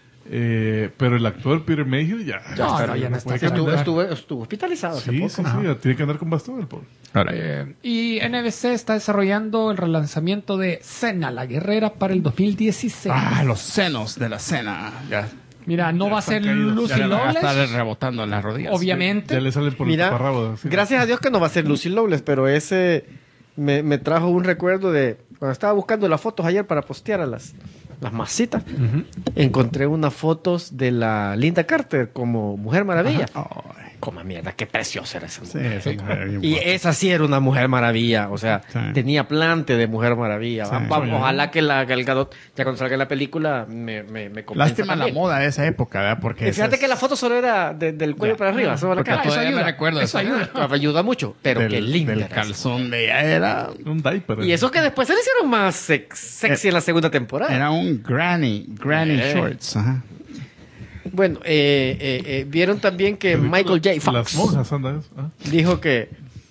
el actor Peter Mayhew ya Ya no está. puede Estuvo, caminar. estuvo hospitalizado hace Sí, poco. sí, ya tiene que andar con bastón el pobre. Ahora, Y NBC está desarrollando el relanzamiento de Cena, la guerrera, para el 2016. los senos de la cena. Ya, Mira, no va a ser están caídos. Lucy ya le van a estar Lawless, rebotando en las rodillas. obviamente. Ya le salen por Mira, el taparrabo. así. gracias a Dios que no va a ser Lucy Lawless, pero ese me trajo un recuerdo de cuando estaba buscando las fotos ayer para postear a las masitas. Encontré unas fotos de la Linda Carter como Mujer Maravilla. Ay, Como mierda, qué preciosa era esa sí, mujer. esa mujer bien Y guapa. esa sí era una Mujer Maravilla, o sea, Sí. tenía plante de Mujer Maravilla. Sí. Ojalá que la Gal Gadot, ya cuando salga la película, me convenza Lástima la también. moda de esa época, ¿verdad? Porque Y fíjate esas- que la foto solo era del cuello para arriba, solo la porque cara. todavía ayuda. me recuerdo Eso esa- ayuda. Ayuda mucho, pero del, qué linda del era esa. calzón de ella era Un diaper. Y eso que después se le hicieron más sexy en la segunda temporada. era un granny shorts. Ajá. Bueno, vieron también que Michael J. Las Fox monjas andan eso. ¿ah? dijo que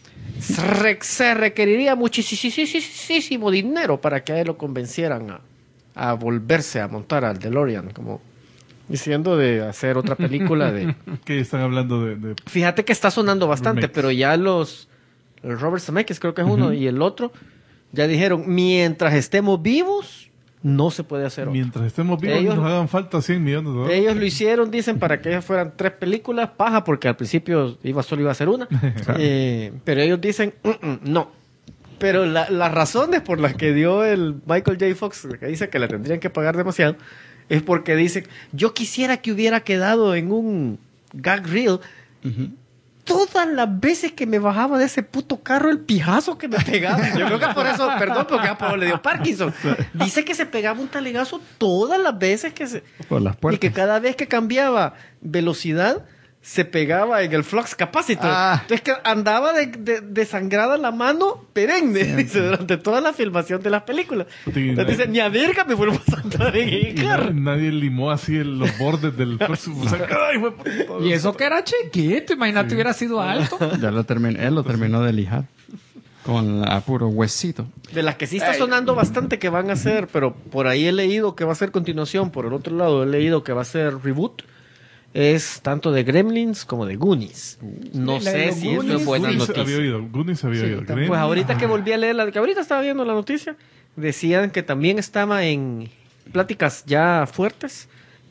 se requeriría muchísimo dinero para que a él lo convencieran a volverse a montar al DeLorean, como diciendo de hacer otra película de... Que están hablando de Fíjate que está sonando bastante, Remakes. pero ya el Robert Zemeckis creo que es uno y el otro ya dijeron, mientras estemos vivos, no se puede hacer otro. mientras estemos vivos Ellos- nos hagan falta 100 millones de dólares. Ellos lo hicieron, dicen, para que ellas fueran 3 películas, paja, porque al principio solo iba a ser una. Pero ellos dicen, no. Pero las razones por las que dio el Michael J. Fox, que dice que le tendrían que pagar demasiado, es porque dicen, yo quisiera que hubiera quedado en un gag reel todas las veces que me bajaba de ese puto carro el pijazo que me pegaba. Yo creo que por eso, perdón, porque a Pablo le dio Parkinson. Dice que se pegaba un talegazo todas las veces que se... Por las Y puertas. que cada vez que cambiaba velocidad, se pegaba en el flux capacitor. Ah. Entonces que andaba desangrada la mano perenne, dice, durante toda la filmación de las películas. Sí, Entonces dice, ni a verga me vuelvo a sangrar en el Y carro. nadie limó así los bordes del próximo. O sea, ¡ay, fue por todo! Y eso que era chiquito, imagínate hubiera sido alto. Ya lo terminó, él lo terminó de lijar. Con a puro huesito. De las que sí está sonando bastante que van a ser, pero por ahí he leído que va a ser continuación, por el otro lado he leído que va a ser reboot. Es tanto de Gremlins como de Goonies. No La de sé los si eso Goonies, es buena Goonies noticia. había oído. Goonies había Sí, oído. también. Gremlins. Pues ahorita que volví a leer que ahorita estaba viendo la noticia, decían que también estaba en pláticas ya fuertes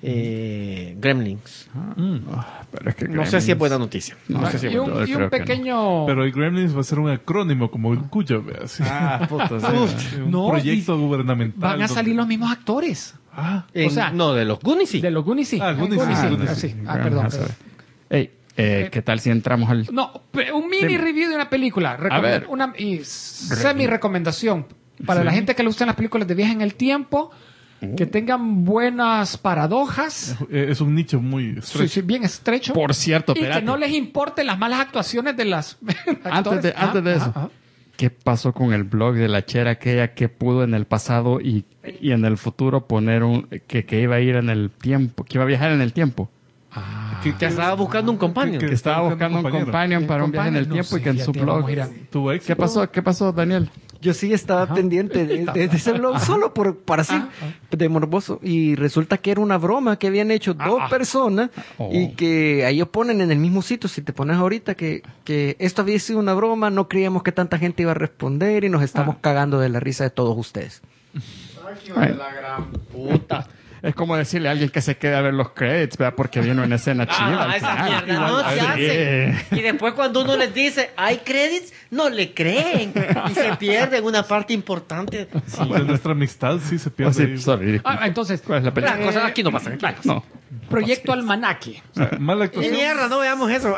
Gremlins. Pero es que No sé si es buena noticia. No sé si es Y buena. un, y un creo que pequeño... Pero el Gremlins va a ser un acrónimo como el Cuyo, vea, así. Un No, proyecto gubernamental. Van a salir donde- los mismos actores. Ah, En- o sea, no, de los Goonies sí. De los Goonies sí. Ah, Goonies sí, sí. Goonies Ah, sí. sí. Ah, perdón. Ey, ¿qué tal si entramos al... No, un mini Dime. review de una película. A ver. Una semi-recomendación. Para la gente que le gustan las películas de viaje en el tiempo, que tengan buenas paradojas, es un nicho muy sí, estrecho. sí, bien estrecho. Por cierto, y que espérate. no les importen las malas actuaciones de las Antes de eso, Ajá. ¿qué pasó con el blog de la chera aquella que pudo en el pasado y en el futuro poner que iba a ir en el tiempo, que iba a viajar en el tiempo? Que estaba buscando un companion. Que estaba buscando un companion para un viaje en el No tiempo sé, y que en ya su te blog... vamos a ir a- Tuvo éxito. ¿Qué pasó, Daniel? Yo sí estaba pendiente de ese blog solo para así, de morboso. Y resulta que era una broma que habían hecho dos personas y que ellos ponen en el mismo sitio, si te pones ahorita, que esto había sido una broma, no creíamos que tanta gente iba a responder y nos estamos cagando de la risa de todos ustedes. Ay, Puta. es como decirle a alguien que se quede a ver los credits, ¿verdad? Porque viene una escena chida. al esa final. mierda no se Sí. hace. Y después cuando uno les dice, hay credits, no le creen. Y se pierden una parte importante. De nuestra amistad sí se pierde. Oh, sí, ahí. sorry. Entonces, ¿Cuál es la película? Las cosas aquí no pasan. Aquí. No. Proyecto Almanaque. O sea, mala ¡Qué actuación. mierda! No veamos eso.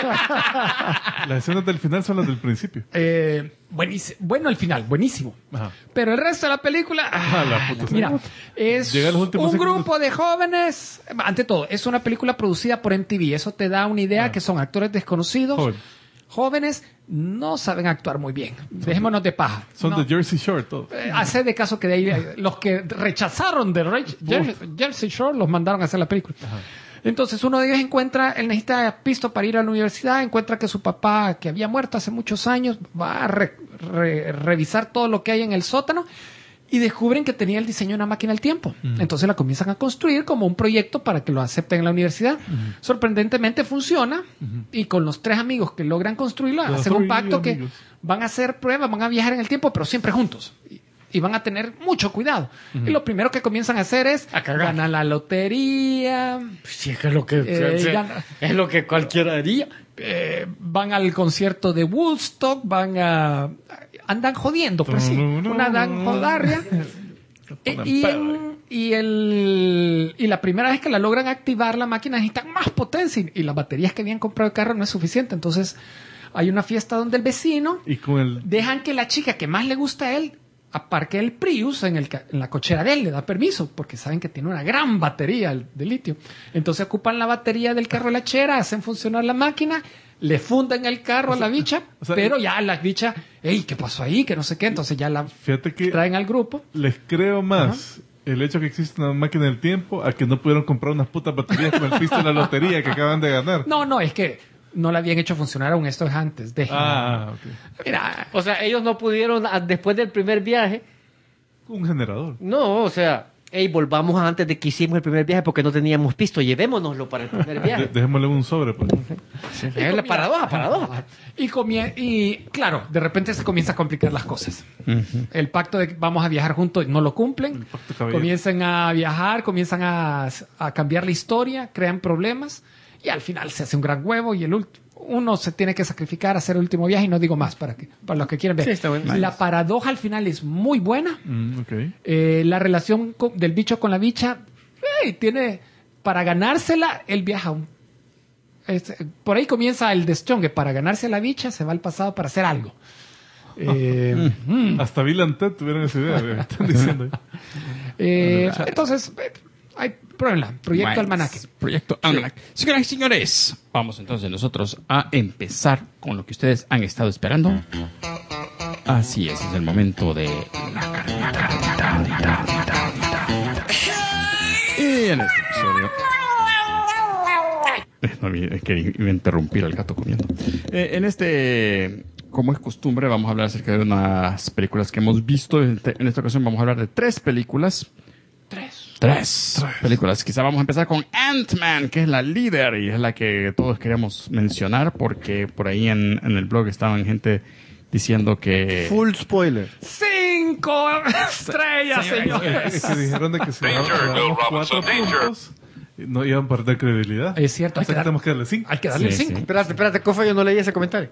Las escenas del final son las del principio. Bueno, al final, buenísimo. Ajá. Pero el resto de la película, la puta. mira, es Llega a los últimos un 5 grupo de jóvenes. Ante todo, es una película producida por MTV. Eso te da una idea que son actores desconocidos, Joven. jóvenes, no saben actuar muy bien. Dejémonos de paja. Son No. de Jersey Shore todos. Hace de caso que de ahí los que rechazaron de Jersey Shore los mandaron a hacer la película. Entonces uno de ellos él necesita pisto para ir a la universidad, encuentra que su papá, que había muerto hace muchos años, va a revisar todo lo que hay en el sótano y descubren que tenía el diseño de una máquina del tiempo. Entonces la comienzan a construir como un proyecto para que lo acepten en la universidad. Sorprendentemente funciona y con los 3 amigos que logran construirla, Los hacen un 3 pacto que amigos. van a hacer pruebas, van a viajar en el tiempo, pero siempre juntos. Y van a tener mucho cuidado. Y lo primero que comienzan a hacer es ganar la lotería, Sí, es que es lo que, gana- es lo que cualquiera haría. van al concierto de Woodstock, andan jodiendo, pero sí, una dan jodarria. Y la primera vez que la logran activar la máquina necesitan más potencia y las baterías que habían comprado el carro no es suficiente. Entonces hay una fiesta donde el vecino Y con el. dejan que la chica que más le gusta a él aparque el Prius en la cochera de él, le da permiso, porque saben que tiene una gran batería de litio. Entonces ocupan la batería del carro de la chera, hacen funcionar la máquina, le funden el carro a la bicha, pero ya la bicha, ¡ey! ¿Qué pasó ahí? Que no sé qué. Entonces ya la Fíjate que traen al grupo. les creo más el hecho que existe una máquina del tiempo a que no pudieron comprar unas putas baterías con el pisto de la lotería que acaban de ganar. No, es que no la habían hecho funcionar aún, esto es antes. Ok. Mira, O sea, ellos no pudieron, después del primer viaje, Un generador. no, o sea, volvamos a antes de que hicimos el primer viaje porque no teníamos pisto, llevémonos para el primer viaje. Dejémosle un sobre. Pues. Es la paradoja. Y claro, de repente se comienza a complicar las cosas. El pacto de que vamos a viajar juntos no lo cumplen. pacto caballero. Comienzan a viajar, comienzan a cambiar la historia, crean problemas y al final se hace un gran huevo y uno se tiene que sacrificar a hacer el último viaje y no digo más para los que quieren ver. Sí, está bueno. La paradoja al final es muy buena. Ok. La relación del bicho con la bicha tiene para ganársela él viaja por ahí comienza el deschongue. Para ganarse a la bicha se va al pasado para hacer algo. Hasta Bill and Ted tuvieron esa idea. Están diciendo. Entonces Ay, pruébenla. Proyecto Right. Almanaque. Proyecto Almanac. Señoras y señores, vamos entonces nosotros a empezar con lo que ustedes han estado esperando. Así es el momento de la carnita. Y en este episodio... No, es que iba a interrumpir al gato comiendo. En este, como es costumbre, vamos a hablar acerca de unas películas que hemos visto. En esta ocasión vamos a hablar de 3 películas. Tres películas. Quizá vamos a empezar con Ant-Man, que es la líder y es la que todos queríamos mencionar porque por ahí en el blog estaban gente diciendo que... Full spoiler. 5 estrellas, señores. Es que dijeron de que si dábamos 4 puntos, no iban a perder credibilidad. Es cierto, Así que tenemos que darle 5. hay que darle Sí, 5. sí. Espérate, Cofa, yo no leí ese comentario.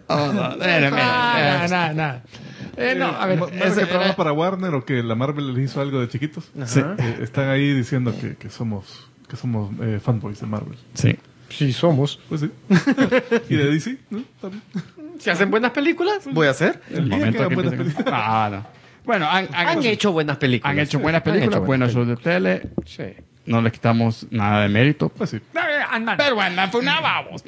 Nada. No, a ver, ¿Es que trabaja para Warner o que la Marvel les hizo algo de chiquitos? Están ahí diciendo que somos fanboys de Marvel. Sí. Sí, somos. Pues sí. ¿Y de DC? ¿No? También. Si hacen buenas películas, voy a hacer. El día momento que que hagan buenas empiecen- películas. No. Bueno, Han hecho buenas películas. han hecho buenas películas, buenos shows de tele. Sí. No le quitamos nada de mérito. Pues sí. Ant-Man. Pero bueno, fue una babos.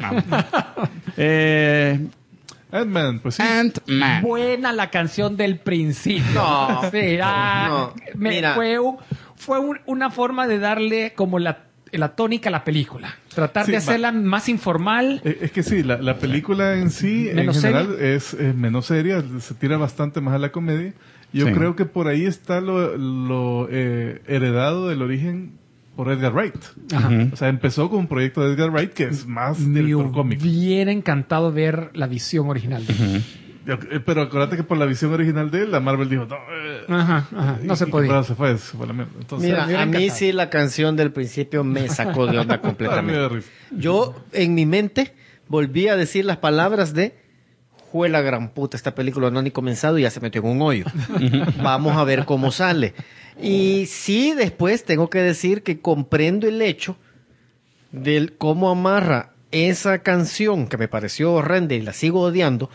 Ant-Man, pues sí. Ant-Man. Buena la canción del principio. No. Sí, No. Mira. Fue una forma de darle como la tónica a la película. Tratar Sí, de hacerla más informal. Es que sí, la película en sí, ¿Menos en general, es menos seria, se tira bastante más a la comedia. Yo Sí. creo que por ahí está lo heredado del origen por Edgar Wright. Ajá. O sea, empezó con un proyecto de Edgar Wright que es más Me director cómico. hubiera encantado ver la visión original. Pero acuérdate que por la visión original de él, la Marvel dijo, no, Ajá. No se podía. Pero se fue la mierda. Entonces, Mira, me hubiera a mí encantado. sí la canción del principio me sacó de onda a mí me da completamente. risa. Yo, en mi mente, volví a decir las palabras de fue la gran puta, esta película no ha ni comenzado y ya se metió en un hoyo. Vamos a ver cómo sale. Y sí, después tengo que decir que comprendo el hecho del cómo amarra esa canción, que me pareció horrenda y la sigo odiando,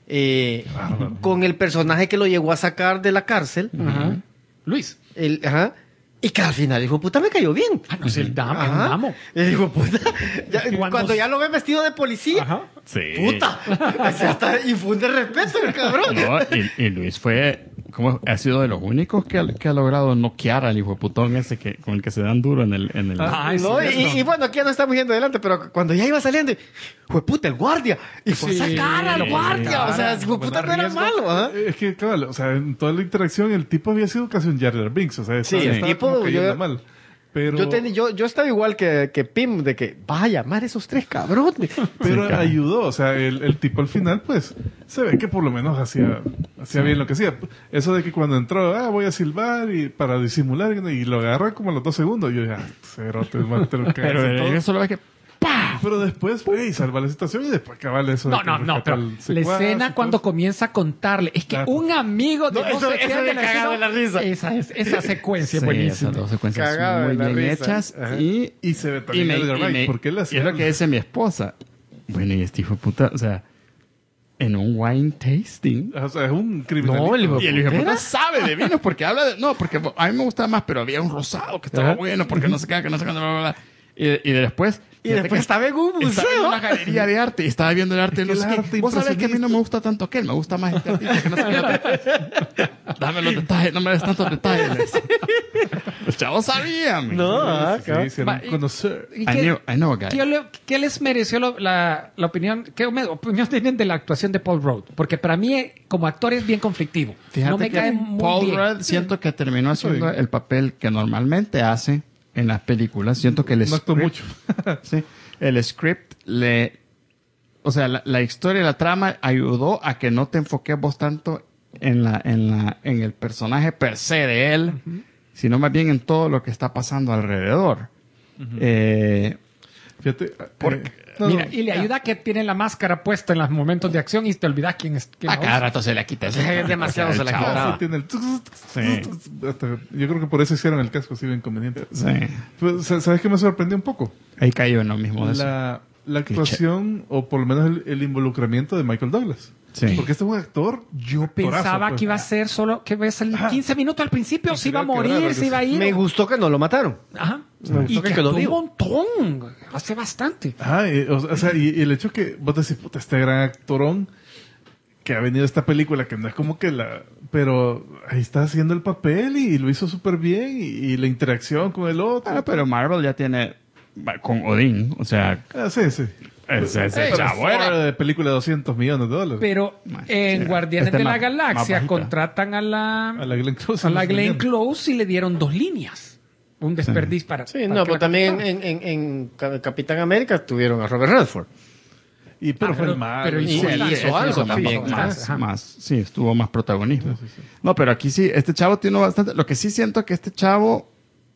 con el personaje que lo llegó a sacar de la cárcel. Ajá. Luis. Y que al final dijo, puta, me cayó bien. Ah, no, es el damo. Ajá. El damo. Y digo, puta, Cuando- cuando ya lo ve vestido de policía, Ajá. Sí. puta, o sea, hasta infunde respeto el cabrón. No, y Luis fue, como ha sido de los únicos que ha logrado noquear al hijo de putón ese con el que se dan duro en el... Ah, es ¿No? cierto. Y bueno, aquí ya no estamos yendo adelante, pero cuando ya iba saliendo, fue puta, el guardia. Y fue Sí, a sacar al guardia. O sea, fue puta, no era malo. ¿Ah? Es que, claro, o sea, en toda la interacción el tipo había sido casi un Jar Jar Binks, o sea, Sí, estaba el tipo, como cayendo yo- mal. Pero, Yo estaba igual que Pim, de que vaya a llamar a esos 3 cabrones. pero Sí, ayudó, o sea, el tipo al final, pues, se ve que por lo menos hacía bien lo que hacía. Eso de que cuando entró, voy a silbar y para disimular, y lo agarra como a los 2 segundos. Yo dije, cerote, Pero eso lo ves que... ¡pah! Pero después, salva la situación y después cabal eso. de No, que no, rescata pero al la secuaz escena y cuando todo. comienza a contarle, es que Claro. un amigo de No, eso sé qué de de la cagado de la risa. Esa secuencia es Sí, buenísima. esas dos secuencias Cagado de muy la bien risa. hechas. Ajá. Y Y se ve también Edgar Wright, porque él y hacía... es lo que dice mi esposa. Bueno, y este hijo de puta, o sea, en un wine tasting... O sea, es un criminal. No, el hijo Y el hijo de puta ¿Era? sabe de vinos porque habla de... No, porque a mí me gustaba más, pero había un rosado que estaba Ajá. bueno, porque no sé qué, que no sé qué, bla, bla, bla. Y después... Y después estaba en un Estaba en museo. una galería de arte y estaba viendo el arte de Es que no sé el qué. arte Vos sabés que a mí no impresionista. me gusta tanto que él, me gusta más este artista que no sé qué. Dame los detalles, no me des tantos detalles. Los chavos sabían. No, Sí, cabrón. sí, era un Va, y- conocer. ¿Y I qué, know a guy. qué les mereció la opinión? ¿Qué opinión tienen de la actuación de Paul Rudd? Porque para mí, como actor, es bien conflictivo. Fíjate no me que cae muy Paul bien. Rudd siento que terminó haciendo Sí. el papel que normalmente hace en las películas. Siento que el No actuó script- mucho. Sí, el script o sea, la historia y la trama ayudó a que no te enfoques vos tanto en el personaje per se de él, sino más bien en todo lo que está pasando alrededor. Fíjate. Mira, y le ayuda que tiene la máscara puesta en los momentos de acción y te olvidas quién es. Quién A la cada usa. rato se le quita. Demasiado se la chavo. quitaba. sí, tiene el... Sí. Hasta- yo creo que por eso hicieron el casco así bien conveniente. Sí. Pues, ¿sabes qué me sorprendió un poco? Ahí cayó en lo mismo de eso. La actuación, o por lo menos el involucramiento de Michael Douglas. Sí. Porque este es un actor. Yo pensaba que iba a ser solo, que iba a salir 15 minutos al principio, Y se iba a creo que morir, ahora se iba a ir. Me gustó que no lo mataron. Ajá. Me gustó Y que que quedó actuó un vivo. montón. Hace bastante. O sea, y el hecho que vos decís, puta, este gran actorón que ha venido a esta película, que no es como que pero ahí está haciendo el papel y lo hizo súper bien, y la interacción con el otro. Ah, pero Marvel ya tiene con Odín, o sea, Sí. ese Pero chavo fuera era. de película de $200 millones. Pero en Guardianes Este de la más Galaxia bajita. contratan a la Glenn Close. a la Glenn Close y le dieron 2 líneas. Un desperdicio para. Sí, para no, que pero la también contrataran. en Capitán América tuvieron a Robert Redford. Pero fue pero- el malo. pero Y hizo- hizo algo también. Sí, estuvo más protagonismo. No, pero aquí sí, este chavo tiene bastante. Lo que sí siento que este chavo,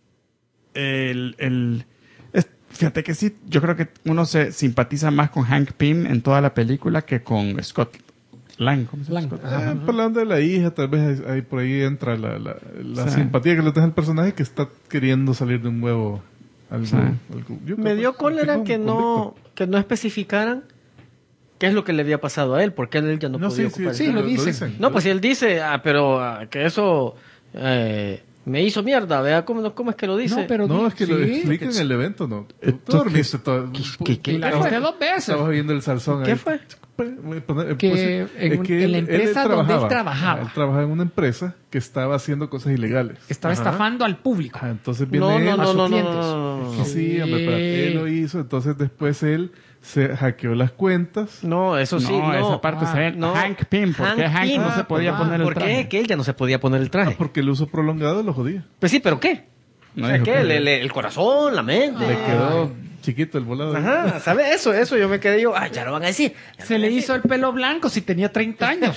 fíjate que sí, yo creo que uno se simpatiza más con Hank Pym en toda la película que con Scott Lang. ¿Cómo se llama? Lang. Scott? Ajá. Por la onda de la hija, tal vez ahí por ahí entra la Sí. simpatía que le tenés al personaje que está queriendo salir de un huevo. Sí. Me dio cólera que no especificaran qué es lo que le había pasado a él, porque él ya no podía ocupar. sí, lo dicen. No, pues si él dice, pero que eso me hizo mierda, vea cómo es que lo dice. No, pero No, es que lo sí. explica en el evento, ¿no? Tú dormiste todo. Y la viste 2 veces. Estabas viendo el salsón ¿Qué ahí. fue? Que en la empresa donde él trabajaba. Él trabajaba en una empresa que estaba haciendo cosas ilegales. Estaba estafando al público. Entonces viene No, él. no, a no, sus no, no, clientes. no. Sí, hombre, espérate, él lo hizo. Entonces después él se hackeó las cuentas. No, eso sí, no, no. esa parte se ve. no. Hank Pym, ¿por qué Hank Hank Pym. no se podía poner el ¿Por traje? qué? Que él ya no se podía poner el traje. Porque el uso prolongado lo jodía. Pues sí, pero ¿qué? No O sea, dijo ¿qué? que- El corazón, la mente. Le quedó chiquito el volado. Ajá, ¿sabes? Eso yo me quedé yo, ya lo van a decir. Se le hizo el pelo blanco si tenía 30 años.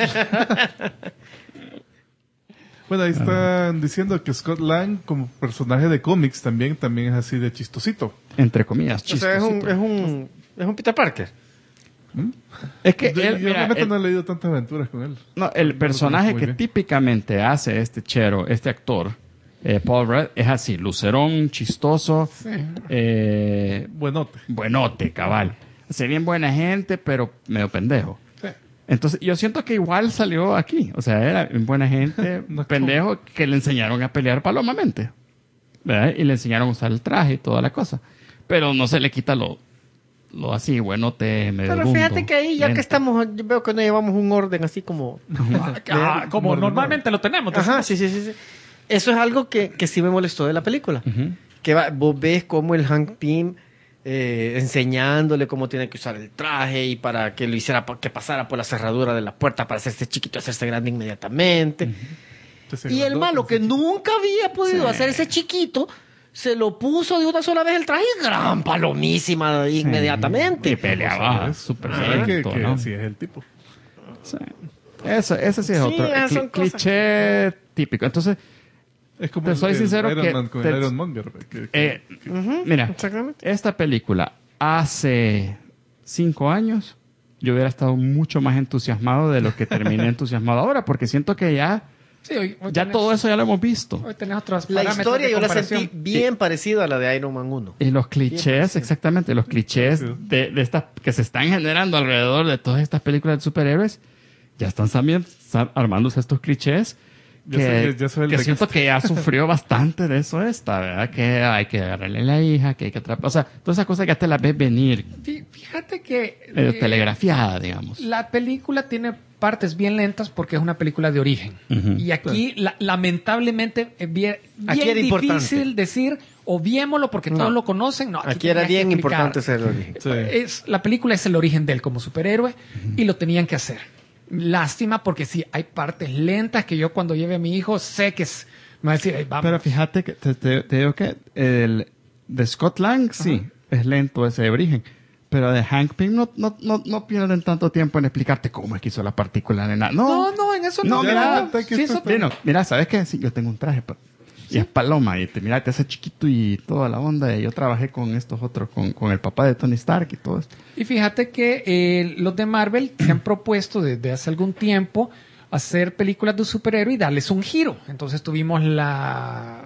Bueno, ahí están diciendo que Scott Lang como personaje de cómics también es así de chistosito. Entre comillas, O sea, chistosito. es un Peter Parker. Es que Yo él, mira, realmente él- no he leído tantas aventuras con él. no, el personaje Muy que bien. típicamente hace este chero, este actor, Paul Rudd, es así, lucerón, chistoso, Buenote. buenote, cabal. Hace bien buena gente, pero medio pendejo. Entonces, yo siento que igual salió aquí. O sea, era bien buena gente, No, pendejo, que le enseñaron a pelear palomamente. ¿Verdad? Y le enseñaron a usar el traje y toda la cosa. Pero no se le quita lo así, buenote, medio Pero bundo, fíjate que ahí, ya lento. que estamos, yo veo que no llevamos un orden así como... Como ordenado. normalmente lo tenemos. Ajá, sí. Eso es algo que sí me molestó de la película. Que vos ves cómo el Hank Pym enseñándole cómo tiene que usar el traje y para que lo hiciera, que pasara por la cerradura de la puerta para hacerse chiquito, hacerse grande inmediatamente. Y el malo que nunca había podido hacerse chiquito, se lo puso de una sola vez el traje y gran palomísima inmediatamente. Y peleaba súper lento, que ¿no? así es el tipo. Sí. Ese sí es Sí, otro. esas son cosas. Cliché típico. Entonces, Es como Te soy el sincero Iron que Man con te- el Iron Monger. mira, Exactamente. esta película hace 5 años yo hubiera estado mucho más entusiasmado de lo que terminé entusiasmado ahora, porque siento que ya Sí, hoy ya tenés- todo eso ya lo hemos visto. Hoy tenés otros La parámetros historia de yo la comparación. sentí bien parecida a la de Iron Man 1. Y los clichés, exactamente, los clichés Sí. de estas que se están generando alrededor de todas estas películas de superhéroes, ya están también armándose estos clichés Ya que, se ve el que desgaste. siento que ya sufrió bastante de eso esta, ¿verdad? Que hay que agarrarle a la hija, que hay que atrapar, o sea, todas esas cosas que ya te las ves venir, Fíjate que telegrafiada, digamos. la película tiene partes bien lentas porque es una película de origen. Ujú. Y aquí, lamentablemente, es bien, Aquí bien era importante. difícil decir obviémoslo porque No. todos lo conocen. No, Aquí era tenías que bien explicar. importante ser el origen. Sí. La película es el origen de él como superhéroe y lo tenían que hacer. Lástima porque sí, hay partes lentas que yo cuando lleve a mi hijo sé que me va a decir, "Ey, vamos". Pero fíjate que te digo que el de Scott Lang sí es lento ese de origen, pero de Hank Pym no pierden tanto tiempo en explicarte cómo es que hizo la partícula de nada. No, en eso no. No, mira, está que sí, esto eso- Bueno, mira, ¿sabes qué? Sí, yo tengo un traje, y es paloma, y mira, te hace chiquito y toda la onda. Y yo trabajé con estos otros, con el papá de Tony Stark y todo esto. Y fíjate que los de Marvel se han propuesto desde hace algún tiempo hacer películas de superhéroe y darles un giro. Entonces tuvimos la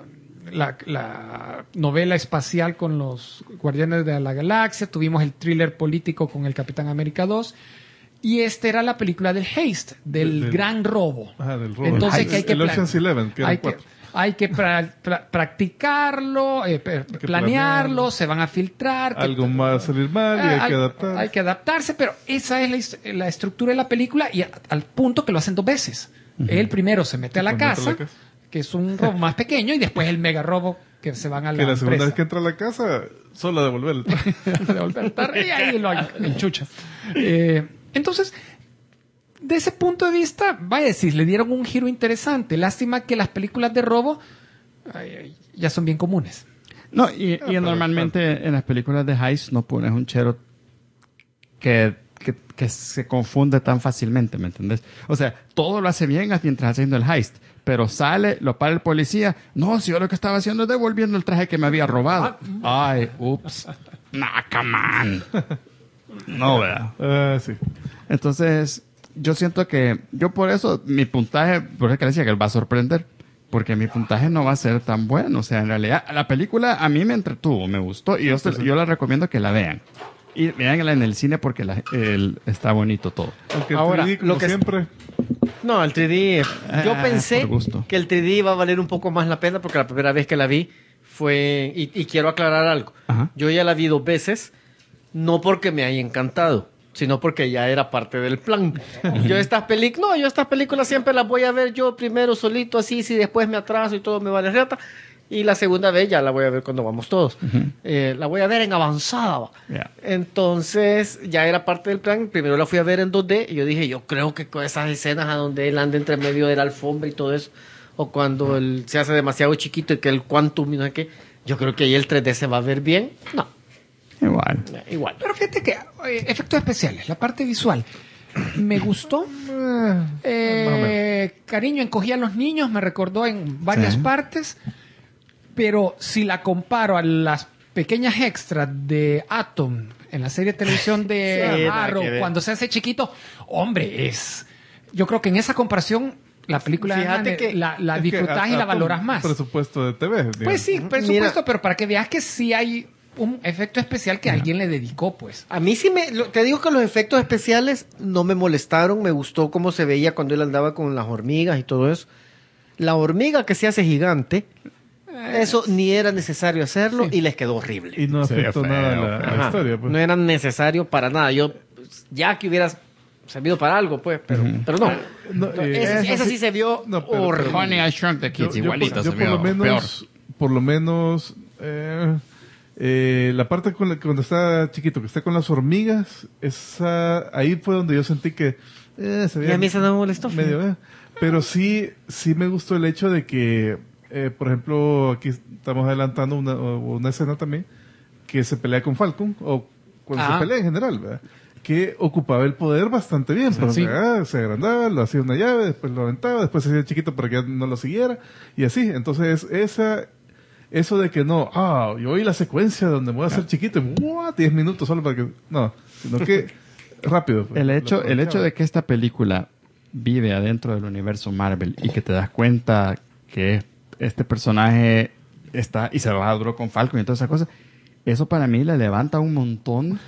novela espacial con los Guardianes de la Galaxia, tuvimos el thriller político con el Capitán América 2 Y esta era la película del Heist, del gran robo. Del robo. Entonces, que hay que el Ocean's 11, que era hay que practicarlo, planearlo, se van a filtrar. Algo va a salir mal y hay que adaptar. Hay que adaptarse, pero esa es la estructura de la película y al punto que lo hacen 2 veces. El primero se mete a la casa, que es un robo más pequeño, y después el mega robo que se van a la que la segunda empresa. vez que entra a la casa, solo a devolver el traje. Y ahí lo enchucha. Entonces, de ese punto de vista, vaya a decir, le dieron un giro interesante. Lástima que las películas de robo ya son bien comunes. No, y normalmente en las películas de heist no pones un chero que se confunde tan fácilmente, ¿me entendés? O sea, todo lo hace bien mientras haciendo el heist, pero sale, lo para el policía. No, si yo lo que estaba haciendo es devolviendo el traje que me había robado. Ay, ups. Nah, come on. No, ¿verdad? Sí. Entonces, yo siento que yo por eso, mi puntaje, por eso que decía que él va a sorprender, porque mi puntaje no va a ser tan bueno. O sea, en realidad, la película a mí me entretuvo, me gustó, y yo la recomiendo que la vean. Y veanla en el cine porque está bonito todo. Aunque el Ahora, 3D, como lo que siempre... No, el 3D... Yo pensé por gusto. que el 3D iba a valer un poco más la pena porque la primera vez que la vi fue... Y quiero aclarar algo. Ajá. Yo ya la vi 2 veces, no porque me haya encantado, sino porque ya era parte del plan. Yo estas películas siempre las voy a ver yo primero solito, así, si después me atraso y todo me vale reta. Y la segunda vez ya la voy a ver cuando vamos todos. La voy a ver en avanzada. ¿Va? Yeah. Entonces, ya era parte del plan. Primero la fui a ver en 2D y yo dije, yo creo que con esas escenas a donde él anda entre medio de la alfombra y todo eso, o cuando él se hace demasiado chiquito y que el quantum y no sé qué, yo creo que ahí el 3D se va a ver bien. No, Igual. igual. Pero fíjate que efectos especiales, la parte visual, me gustó. Cariño, encogía a los niños, me recordó en varias Sí. partes. Pero si la comparo a las pequeñas extras de Atom en la serie de televisión de Sí, nada Arrow, que ver. cuando se hace chiquito, hombre, yo creo que en esa comparación la película Fíjate Ant-Man, que- la Es que disfrutás y la valoras más. Presupuesto de TV. digamos. Pues sí, presupuesto, Mira. pero para que veas que sí hay un efecto especial que alguien le dedicó, pues. A mí sí te digo que los efectos especiales no me molestaron, me gustó cómo se veía cuando él andaba con las hormigas y todo eso. La hormiga que se hace gigante, eso ni era necesario hacerlo y les quedó horrible. Y no Sí, afectó feo, nada feo. la Ajá. historia. Pues. No era necesario para nada. Yo, ya que hubieras servido para algo, pues, pero no. No, Esa sí se vio No, pero- horrible. Honey, I Shrunk the Kids, igualito. Yo se por lo vio menos, la parte cuando está chiquito, que está con las hormigas, ahí fue donde yo sentí que se Y veía a mí se no me molestó. medio, pero sí me gustó el hecho de que, por ejemplo, aquí estamos adelantando una escena también que se pelea con Falcon, o cuando se pelea en general, ¿verdad? Que ocupaba el poder bastante bien, porque se agrandaba, lo hacía una llave, después lo aventaba, después se hacía chiquito para que ya no lo siguiera, y así. Entonces, eso de que no, yo oí la secuencia donde me voy a hacer chiquito, 10 minutos solo para que, no, sino que rápido. Pues, El hecho de que esta película vive adentro del universo Marvel y que te das cuenta que este personaje está y se va duro con Falcon y todas esas cosas, eso para mí le levanta un montón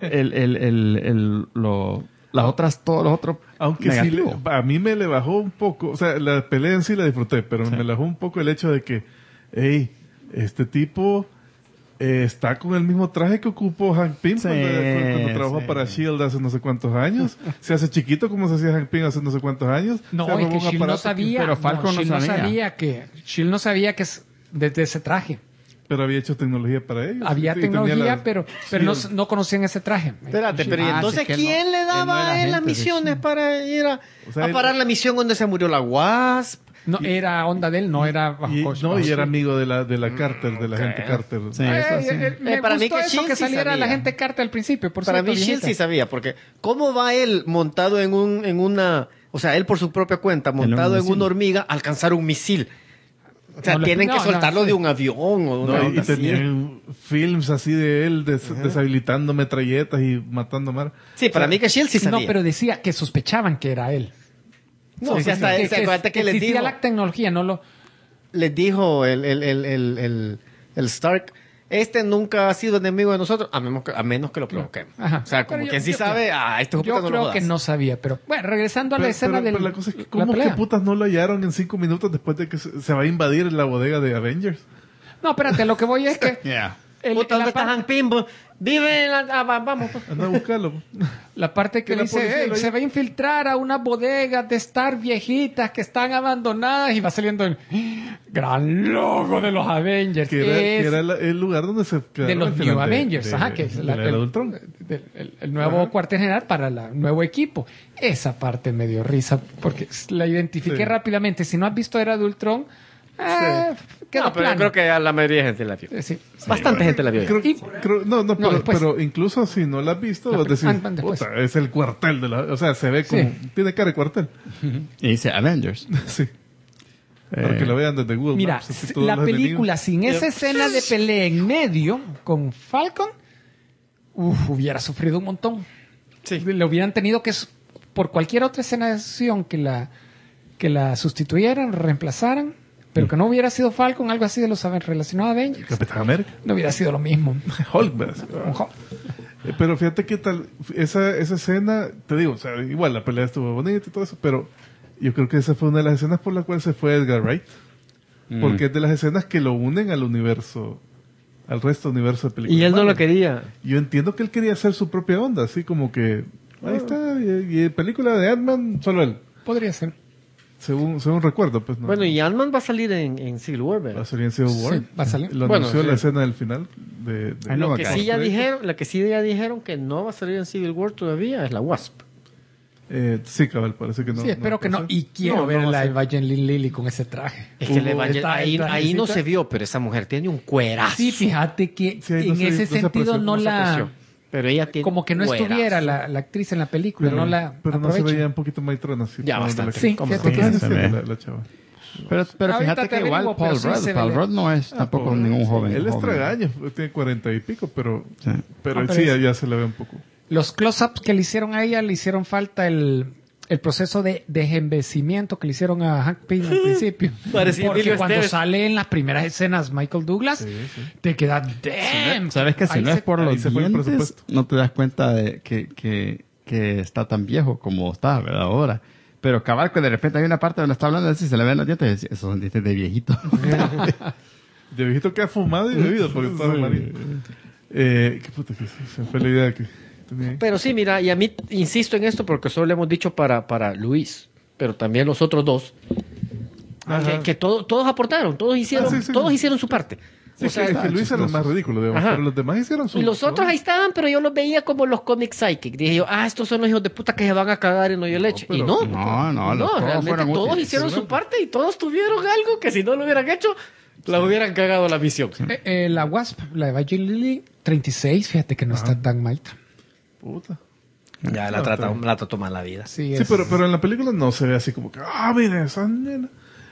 todos los otros Aunque sí, negativos. a mí me le bajó un poco, o sea, la pelea en sí la disfruté, pero me le bajó un poco el hecho de que, este tipo está con el mismo traje que ocupó Hank Pym cuando trabajó para S.H.I.E.L.D. hace no sé cuántos años. Se hace chiquito como se hacía Hank Pym hace no sé cuántos años. No, Se es robó que un Shield no aparato sabía. pero Falcon no Shield sabía. Shield no sabía que es desde ese traje. Pero había hecho tecnología para ellos. Había Y tenía tecnología, la- pero no conocían ese traje. Espérate, pero ¿y Ah, entonces sí, que quién no- le él no daba era a él las agente de misiones para ir a sea, él- parar la misión donde se murió la Wasp? No, era onda de él, no era bajo Y, coach, no, bajo y era su- amigo de la Carter, de la gente Carter. Sí, Eh, eso sí. me para mí gustó que eso Shield que sí saliera sabía. la gente carta al principio, por Para cierto, mí Shield viejita. sí sabía, porque ¿cómo va él montado en una, o sea, él por su propia cuenta, montado en misil. una hormiga, a alcanzar un misil? O sea, No, tienen que no, soltarlo sí. de un avión o de una No, y onda así. tenían films así de él deshabilitando metralletas y matando mar. Sí, para mí que Shield sí sabía. No, pero decía que sospechaban que era él. No, o sea, hasta que, acuérdate que les existía dijo, la tecnología, no lo... les dijo el Stark este nunca ha sido enemigo de nosotros, a menos que lo provoquemos. Ajá. O sea, como Pero quien sí yo sabe, este Yo creo que no sabía, pero bueno, regresando a la escena pero del la cosa es que, la ¿cómo que pelea. putas no lo hallaron en 5 minutos después de que se va a invadir la bodega de Avengers? No, espérate, lo que voy es que Yeah. Puta, ¿dónde la, está Hank Pym? Vive en la... vamos. Pues. Anda a buscarlo. la parte que Que la dice, policía lo se haya- va a infiltrar a una bodega de estar viejitas que están abandonadas y va saliendo el gran logo de los Avengers. Que Es era el lugar donde se de quedaron los al final New Avengers, que es de la Ultron. el nuevo cuartel general para el nuevo equipo. Esa parte me dio risa porque la identifiqué Sí. rápidamente. Si no has visto Era de Ultron, quedó No, pero yo plano. creo que a la mayoría de gente la vio. Sí. Bastante gente la vio. ya. Pero, después. pero incluso si no la has visto, vas a decir, después. puta, es el cuartel de la... O sea, se ve como... Sí. Tiene cara de cuartel. Y dice Avengers. Sí. Para que lo vean desde Google Mira, Maps, así todos la los película enemigos. sin esa escena de pelea en medio con Falcon, hubiera sufrido un montón. Sí. Le hubieran tenido que, por cualquier otra escena de acción que la sustituyeran, reemplazaran, pero que no hubiera sido Falcon, algo así de los relacionados a Avengers. Capitán América. No hubiera sido lo mismo. Hulk, ¿ves? Pero fíjate que tal, esa escena, te digo, o sea, igual la pelea estuvo bonita y todo eso, pero yo creo que esa fue una de las escenas por la cual se fue Edgar Wright. Porque es de las escenas que lo unen al universo, al resto del universo de películas. Y él no lo Marvel. quería. Yo entiendo que él quería hacer su propia onda, así como que, ahí está, y en película de Ant-Man, solo él, Podría ser. según recuerdo, pues no. Bueno, y Ant-Man va a salir en Civil War, Va ¿verdad? a salir en Civil War. Sí, va a salir. Lo Bueno, anunció sí. la escena del final de Ay, no, Lo va que a sí caer. la que sí ya dijeron que no va a salir en Civil War todavía es la Wasp. Sí, cabal, parece que no. Sí, espero que no. pasa. Y quiero No, ver no va la a ser. Evangeline Lilly con ese traje. Es que Está ahí el no trajecito. se vio, pero esa mujer tiene un cuerazo. Sí, fíjate que Sí, ahí no en se- ese no se sentido apreció, no no se la... apreció. Pero ella tiene Como que no cuerazo. estuviera la actriz en la película, Pero, no la pero no se aprovecha. veía un poquito maitrona. Así, Ya, como bastante. de la- Sí, ¿Cómo fíjate que ¿Cuántos sí se años ve. tiene la chava? Pero Ahorita fíjate te que igual averiguo, pero Paul sí Rudd, se Paul ve. Rudd no es tampoco pobre. ningún joven. Él es joven. tragaño, tiene 40 y pico, pero Sí. pero Ah, pero sí, es- ya se le ve un poco. Los close-ups que le hicieron a ella le hicieron falta el proceso de envejecimiento que le hicieron a Hank Pym al principio. Parecía Porque Emilio cuando Estevez. sale en las primeras escenas Michael Douglas, te queda damn. Sabes que si Ahí no es por ahí los se fue el dientes, presupuesto. no te das cuenta de que está tan viejo como está, ¿verdad? Ahora. Pero cabal, que de repente hay una parte donde está hablando así, se le ven los dientes, y esos son dientes de viejito. De viejito que ha fumado y bebido, porque está fumadito. Qué puta que se me fue la idea que tenía ahí. Pero sí, mira, y a mí insisto en esto porque solo le hemos dicho para Luis, pero también los otros dos, Ajá. que todos aportaron, todos hicieron, sí, sí. todos hicieron su parte. Sí, O sea, es que Luis era el más ridículo, digamos, Ajá. pero los demás hicieron su... y los otros ahí estaban, pero yo los veía como los comic psychic. Dije yo, estos son los hijos de puta que se van a cagar en hoyo leche. pero- Y no, No, todos realmente fueron todos útiles. hicieron su parte y todos tuvieron algo que si no lo hubieran hecho, la hubieran cagado la misión. La Wasp, la Evangeline Lilly, 36, fíjate que no está tan mal. Puta. Ya la trató mal la vida. Sí, Sí, es- pero en la película no se ve así como que, mira, esa nena.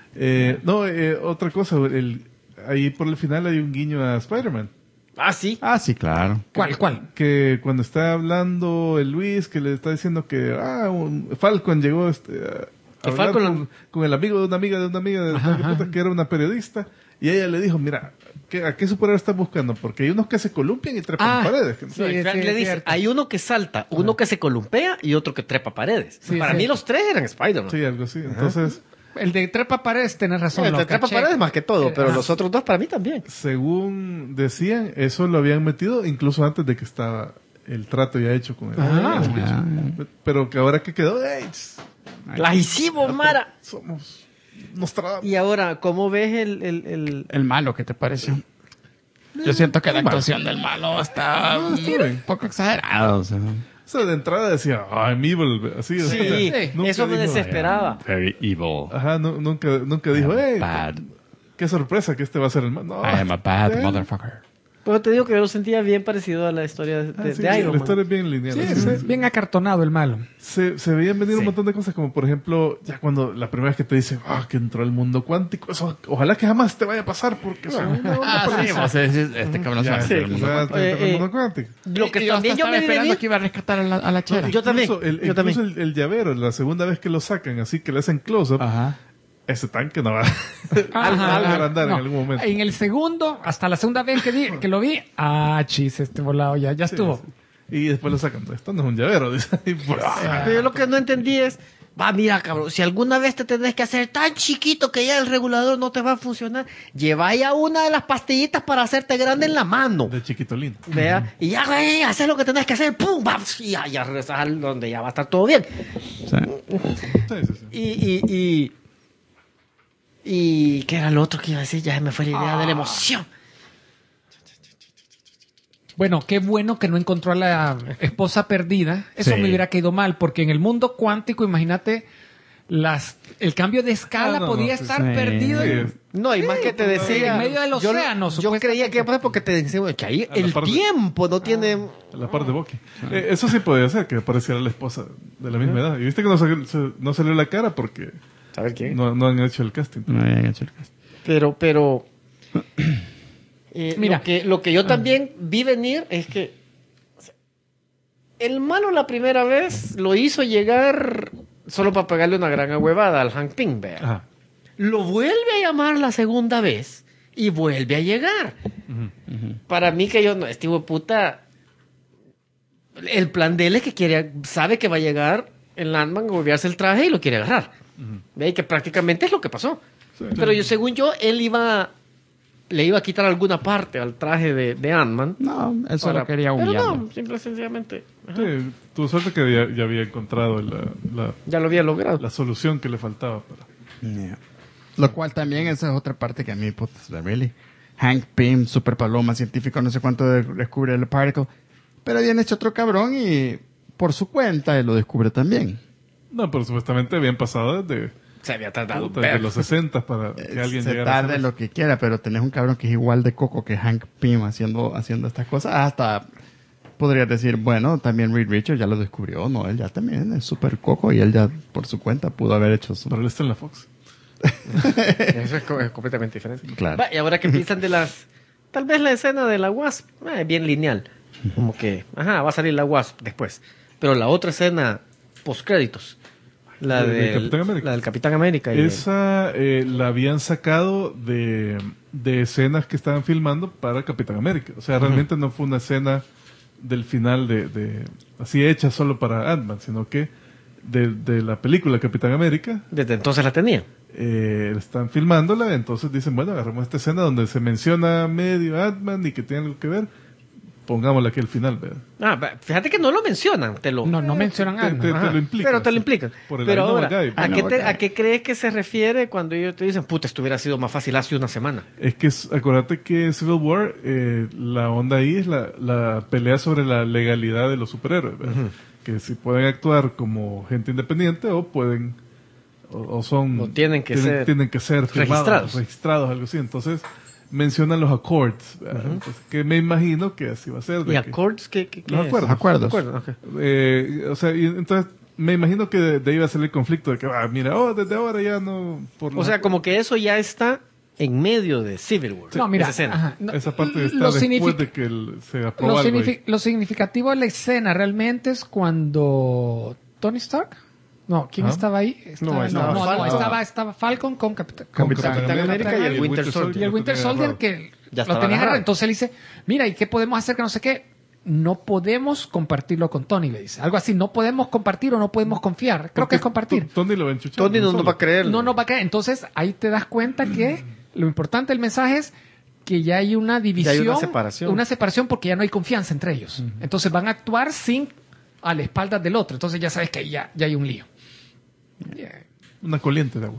Otra cosa, ahí por el final hay un guiño a Spider-Man. Ah, sí. Ah, sí, claro. ¿Cuál? Que cuando está hablando el Luis, que le está diciendo que Falcon llegó a Que hablar Falcon- con el amigo de una amiga de tal puta, que era una periodista, y ella le dijo, mira, ¿a qué superhéroe estás buscando? Porque hay unos que se columpian y trepan paredes. sí. Frank le dice, cierto. hay uno que salta, uno que se columpea y otro que trepa paredes. Sí, Para sí. mí los tres eran Spider-Man. Sí, algo así. Entonces, El de trepa paredes, tenés razón. El lo de trepa caché. paredes más que todo, pero Ajá. los otros dos para mí también. según decían, eso lo habían metido incluso antes de que estaba el trato ya hecho con él. Ah. Pero que ahora que quedó, Las hicimos, Mara. somos Nostradamus. Y ahora, ¿cómo ves el... El malo, ¿qué te pareció? Yo siento que la actuación del malo está un poco exagerada. O sea. O sea, de entrada decía, I'm evil, así. o sea, Sí, nunca eso me dijo, desesperaba. Very evil. Ajá, nunca dijo, Bad. qué sorpresa que este va a ser el malo. No, I am a bad eh, motherfucker. Pero te digo que yo lo sentía bien parecido a la historia de sí, de la Iron Man. historia es bien lineal. Sí, Así. es bien acartonado el malo. Se veían venir un montón de cosas, como por ejemplo, ya cuando la primera vez que te dicen, que entró al mundo cuántico, eso, ojalá que jamás te vaya a pasar, porque son una onda Ah, sí, paliza. vos decís, este cabrón se va a Ya, hacer sí, el o mundo. sea, está entrando al mundo cuántico. Lo que Y yo también hasta yo me estaba esperando venía... que iba a rescatar a la chera. Yo también, Incluso yo también. el llavero, la segunda vez que lo sacan, así que le hacen close-up, Ajá. ese tanque no va Ajá, a andar no. en algún momento. En el segundo, hasta la segunda vez que lo vi, chis, este volado ya estuvo. Sí. Y después lo sacan. Esto no es un llavero. Dice. Pero yo lo que no entendí es, mira, cabrón, si alguna vez te tenés que hacer tan chiquito que ya el regulador no te va a funcionar, lleva ya una de las pastillitas para hacerte grande en la mano. De chiquitolín. Vea, y ya, güey, haces lo que tenés que hacer, pum, y ya regresas al donde ya va a estar todo bien. Sí. Y ¿qué era lo otro que iba a decir? Ya se me fue la idea de la emoción. Bueno, qué bueno que no encontró a la esposa perdida. Eso Sí. me hubiera caído mal, porque en el mundo cuántico, imagínate, el cambio de escala podía estar sí. perdido. Sí. No, y más que te decía... en medio del océano, Yo creía que iba porque te decía que ahí A la el parte- tiempo no tiene... En la parte de Bucky. Eso sí podía ser, que apareciera la esposa de la misma edad. Y viste que no salió la cara porque ¿Saber qué? no han hecho el casting. No habían hecho el cast. Pero Mira. lo que yo también vi venir es que o sea, el malo la primera vez lo hizo llegar solo para pegarle una gran ahuevada al Hank Pym, vea. Ajá. Lo vuelve a llamar la segunda vez y vuelve a llegar. Para mí que yo no, este hijo de puta, el plan de él es que sabe que va a llegar el Ant-Man a volverse el traje y lo quiere agarrar. Ve que prácticamente es lo que pasó. Pero según yo, él le iba a quitar alguna parte al traje de Ant-Man. No, él solo quería Pero humillarlo. no, simple y sencillamente. Ajá. Sí, tuvo suerte que ya había encontrado Ya lo había logrado. la solución que le faltaba. Yeah. Lo cual también esa es otra parte que a mí, putas, really. Hank Pym, super paloma, científico, no sé cuánto descubre el particle. Pero viene hecho otro cabrón y por su cuenta él lo descubre también. No, pero supuestamente habían pasado desde Se había tardado. desde los 60 para que alguien Se llegara a tarde hacer lo que quiera, pero tenés un cabrón que es igual de coco que Hank Pym haciendo estas cosas. Hasta podrías decir, bueno, también Reed Richards ya lo descubrió, no, él ya también es súper coco y él ya por su cuenta pudo haber hecho su... Pero él está en la Fox. Eso es completamente diferente. Claro. Va, y ahora que piensan de las... Tal vez la escena de la Wasp, bien lineal. Como que, va a salir la Wasp después. Pero la otra escena, postcréditos. La De del Capitán América. La del Capitán América. Esa la habían sacado de escenas que estaban filmando para Capitán América. O sea, realmente no fue una escena del final así hecha solo para Ant-Man, sino que de la película Capitán América. Desde entonces la tenía. Están filmándola, entonces dicen, bueno, agarramos esta escena donde se menciona medio Ant-Man y que tiene algo que ver, pongámosla aquí al final, ¿verdad? Fíjate que no lo mencionan. No mencionan Te Ant-Man. lo implican. Pero te lo sí. implican. Por el Pero I know ahora, a guy. ¿a qué crees que se refiere cuando ellos te dicen, puta, esto hubiera sido más fácil hace una semana? Es que acuérdate que Civil War, la onda ahí es la pelea sobre la legalidad de los superhéroes, ¿verdad? Que si pueden actuar como gente independiente o pueden o son O tienen que ser firmados, registrados. registrados, algo así. Entonces mencionan los accords, ¿verdad? Entonces, que me imagino que así va a ser. ¿Y Accords qué Los es? acuerdos. Acuerdos. Acuerdos, ok. O sea, y entonces me imagino que de ahí va a salir el conflicto de que, mira, desde ahora ya no... O sea, como que eso ya está en medio de Civil War. No, mira, esa escena. ajá, no, esa parte está lo después de que se aprobó algo ahí. lo significativo de la escena realmente es cuando Tony Stark. No, ¿quién Ajá. estaba ahí? Estaba Falcon con Capitán América y el Winter Soldier. Y el Winter Soldier que Ya lo estaba tenía agarrado. agarrado. Entonces él dice, mira, ¿y qué podemos hacer que no sé qué? No podemos compartirlo con Tony, le dice. Algo así, no podemos compartir o no podemos confiar. Creo que es compartir. Tony lo va a enchuchar. Tony no solo. va a creer. No nos va a caer. Entonces ahí te das cuenta que lo importante del mensaje es que ya hay una división, Ya hay una separación. porque ya no hay confianza entre ellos. Entonces van a actuar a la espalda del otro. Entonces ya sabes que ya hay un lío. Una corriente de agua.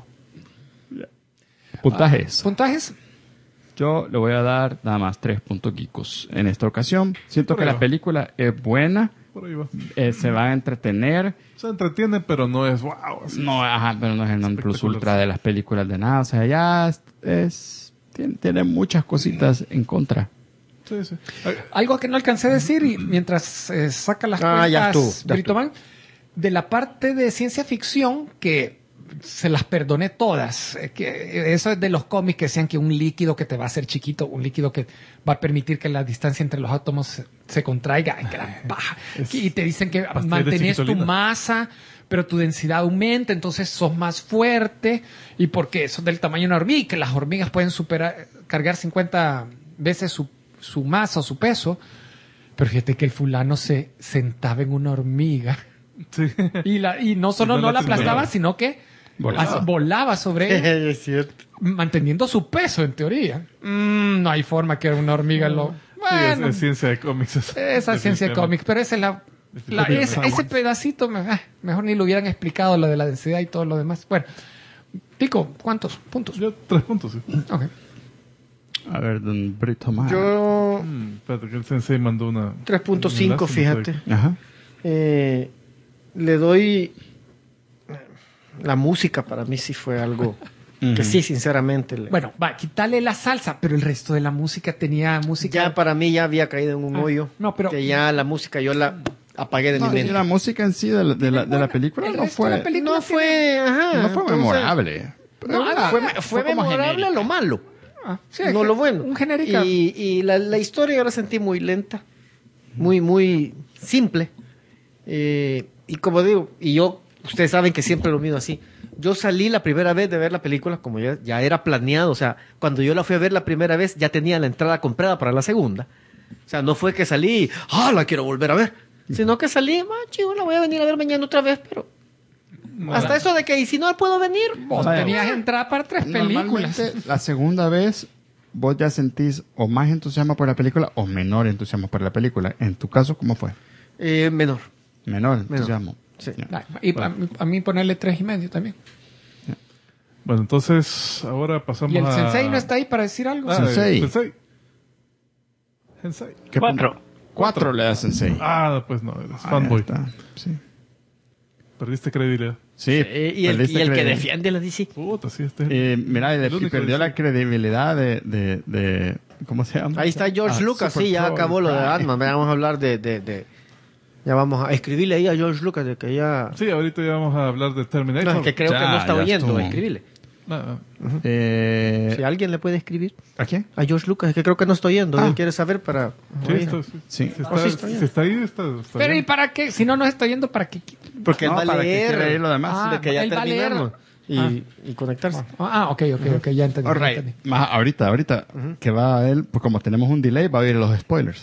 Puntajes. ¿Puntajes? Yo le voy a dar nada más 3 puntos geekos en esta ocasión. Siento Por que ahí la va. película es buena, Por ahí va. se va a entretener. Se entretiene, pero no es wow. así. No, pero no es el non plus Espectacular. ultra de las películas de nada. O sea, ya tiene muchas cositas en contra. Sí, sí. Algo que no alcancé a decir y mientras saca las ya cuentas estuvo. Brito Man, de la parte de ciencia ficción que se las perdoné todas. Que eso es de los cómics que decían que un líquido que te va a hacer chiquito, un líquido que va a permitir que la distancia entre los átomos se contraiga. Ay, que la paja. Y te dicen que mantenés tu masa, pero tu densidad aumenta, entonces sos más fuerte. Y porque eso es del tamaño de una hormiga, que las hormigas pueden cargar 50 veces su masa o su peso. Pero fíjate que el fulano se sentaba en una hormiga. Sí. Y no solo no la aplastaba, sino que volaba sobre ella. Es cierto. Manteniendo su peso, en teoría. No hay forma que una hormiga lo... Bueno, Sí, es ciencia de cómics. esa es ciencia de cómics, pero esa es ese pedacito, mejor ni lo hubieran explicado, lo de la densidad y todo lo demás. Bueno, Tico, ¿cuántos puntos? Yo 3 puntos, sí. Ok. A ver, don Brito Mar. Yo Espérate, que el sensei mandó una... 3.5, fíjate. Ajá. Le doy... La música para mí sí fue algo que sí, sinceramente. Bueno, quitarle la salsa, pero el resto de la música tenía música... Ya para mí ya había caído en un hoyo. no, pero- Que ya la música yo la apagué de mi No, y mente. la música en sí de la película El no resto de fue, la película No fue... Ajá, no fue entonces, memorable. Fue como memorable genérica. lo malo. Sí, No lo bueno. Un genérica. Y la historia yo la sentí muy lenta. Muy simple. Y como digo, ustedes saben que siempre lo mido así. Yo salí la primera vez de ver la película como ya era planeado. O sea, cuando yo la fui a ver la primera vez, ya tenía la entrada comprada para la segunda. O sea, no fue que salí, la quiero volver a ver. Sino que salí, chido, la voy a venir a ver mañana otra vez, pero... Hasta eso de que, y si no puedo venir... Vos tenías entrada para 3 películas. Normalmente, la segunda vez vos ya sentís o más entusiasmo por la película o menor entusiasmo por la película. En tu caso, ¿cómo fue? Menor. Menor entusiasmo. Sí. Ya. Y a mí ponerle 3.5 también. Bueno, entonces ahora pasamos ¿Y el a... sensei no está ahí para decir algo? Sensei. Sensei. ¿Qué 4. 4 le das Sensei. Pues no, eres Ah, fanboy. ya está. Sí. Perdiste credibilidad. Sí, Y el perdiste que credibilidad. defiende la DC. Puta, sí, este... Mira, El y único perdió que la sí. credibilidad de ¿cómo se llama? Ahí está George Lucas, Super sí, ya Pro acabó lo de Prime. Ant-Man. Vamos a hablar ya vamos a escribirle ahí a George Lucas de que ya... Sí, ahorita ya vamos a hablar de Terminator. No, es que creo Ya, que no está ya oyendo, estuvo. escribirle. No. Si alguien le puede escribir ¿A quién? a George Lucas, es que creo que no está oyendo. Él quiere saber para... Sí, Oye, esto, Sí. Si está ahí, está Pero ¿y bien. para qué? Si no nos está yendo, ¿para qué? porque él No, va a para que quiera leer ir lo demás. de que ya él va a leer. terminamos y conectarse. Ok, ya entendí. All ya right. entendí. Más ahorita que va a él, pues como tenemos un delay, va a oír los spoilers.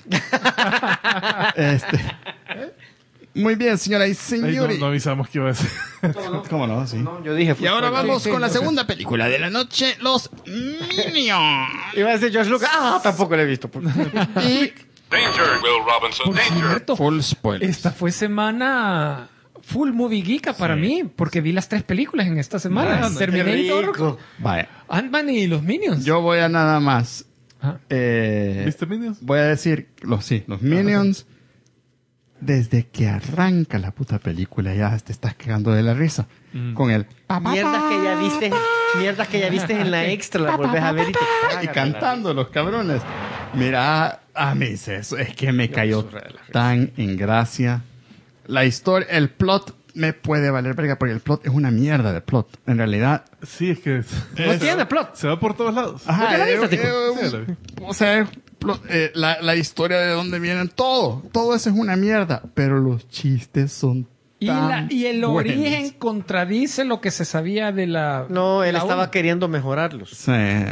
Muy bien, señora y Ahí señores. no avisamos que iba a ser. ¿Cómo no? Sí. Yo dije... Y ahora vamos Sí, con la no sé. segunda película de la noche, Los Minions. Iba a decir George Lucas. Tampoco lo he visto. Y Danger, Will Robinson, Por danger. cierto, full spoilers. esta fue semana full movie geeka para mí, porque vi las 3 películas en esta semana. Terminator, Vaya, Ant-Man y los Minions. yo voy a nada más. Ah. ¿Viste, Minions? Voy a decir, los Minions. Desde que arranca la puta película ya te estás cagando de la risa. Con el Mierdas que ya viste en la extra, la volvés a ver y te cagas. y cantando los cabrones. Mira, a mí es que me cayó tan en gracia. La historia, el plot me puede valer verga porque el plot es una mierda de plot. En realidad, Sí, es que... No tiene plot. Se va por todos lados. ajá, ¿Ya la viste, Tico? Sí, la vi. o sea, la historia de dónde vienen, todo eso es una mierda, pero los chistes son Y el buenos. origen contradice lo que se sabía de la... No, él la estaba uno. queriendo mejorarlos. Sí.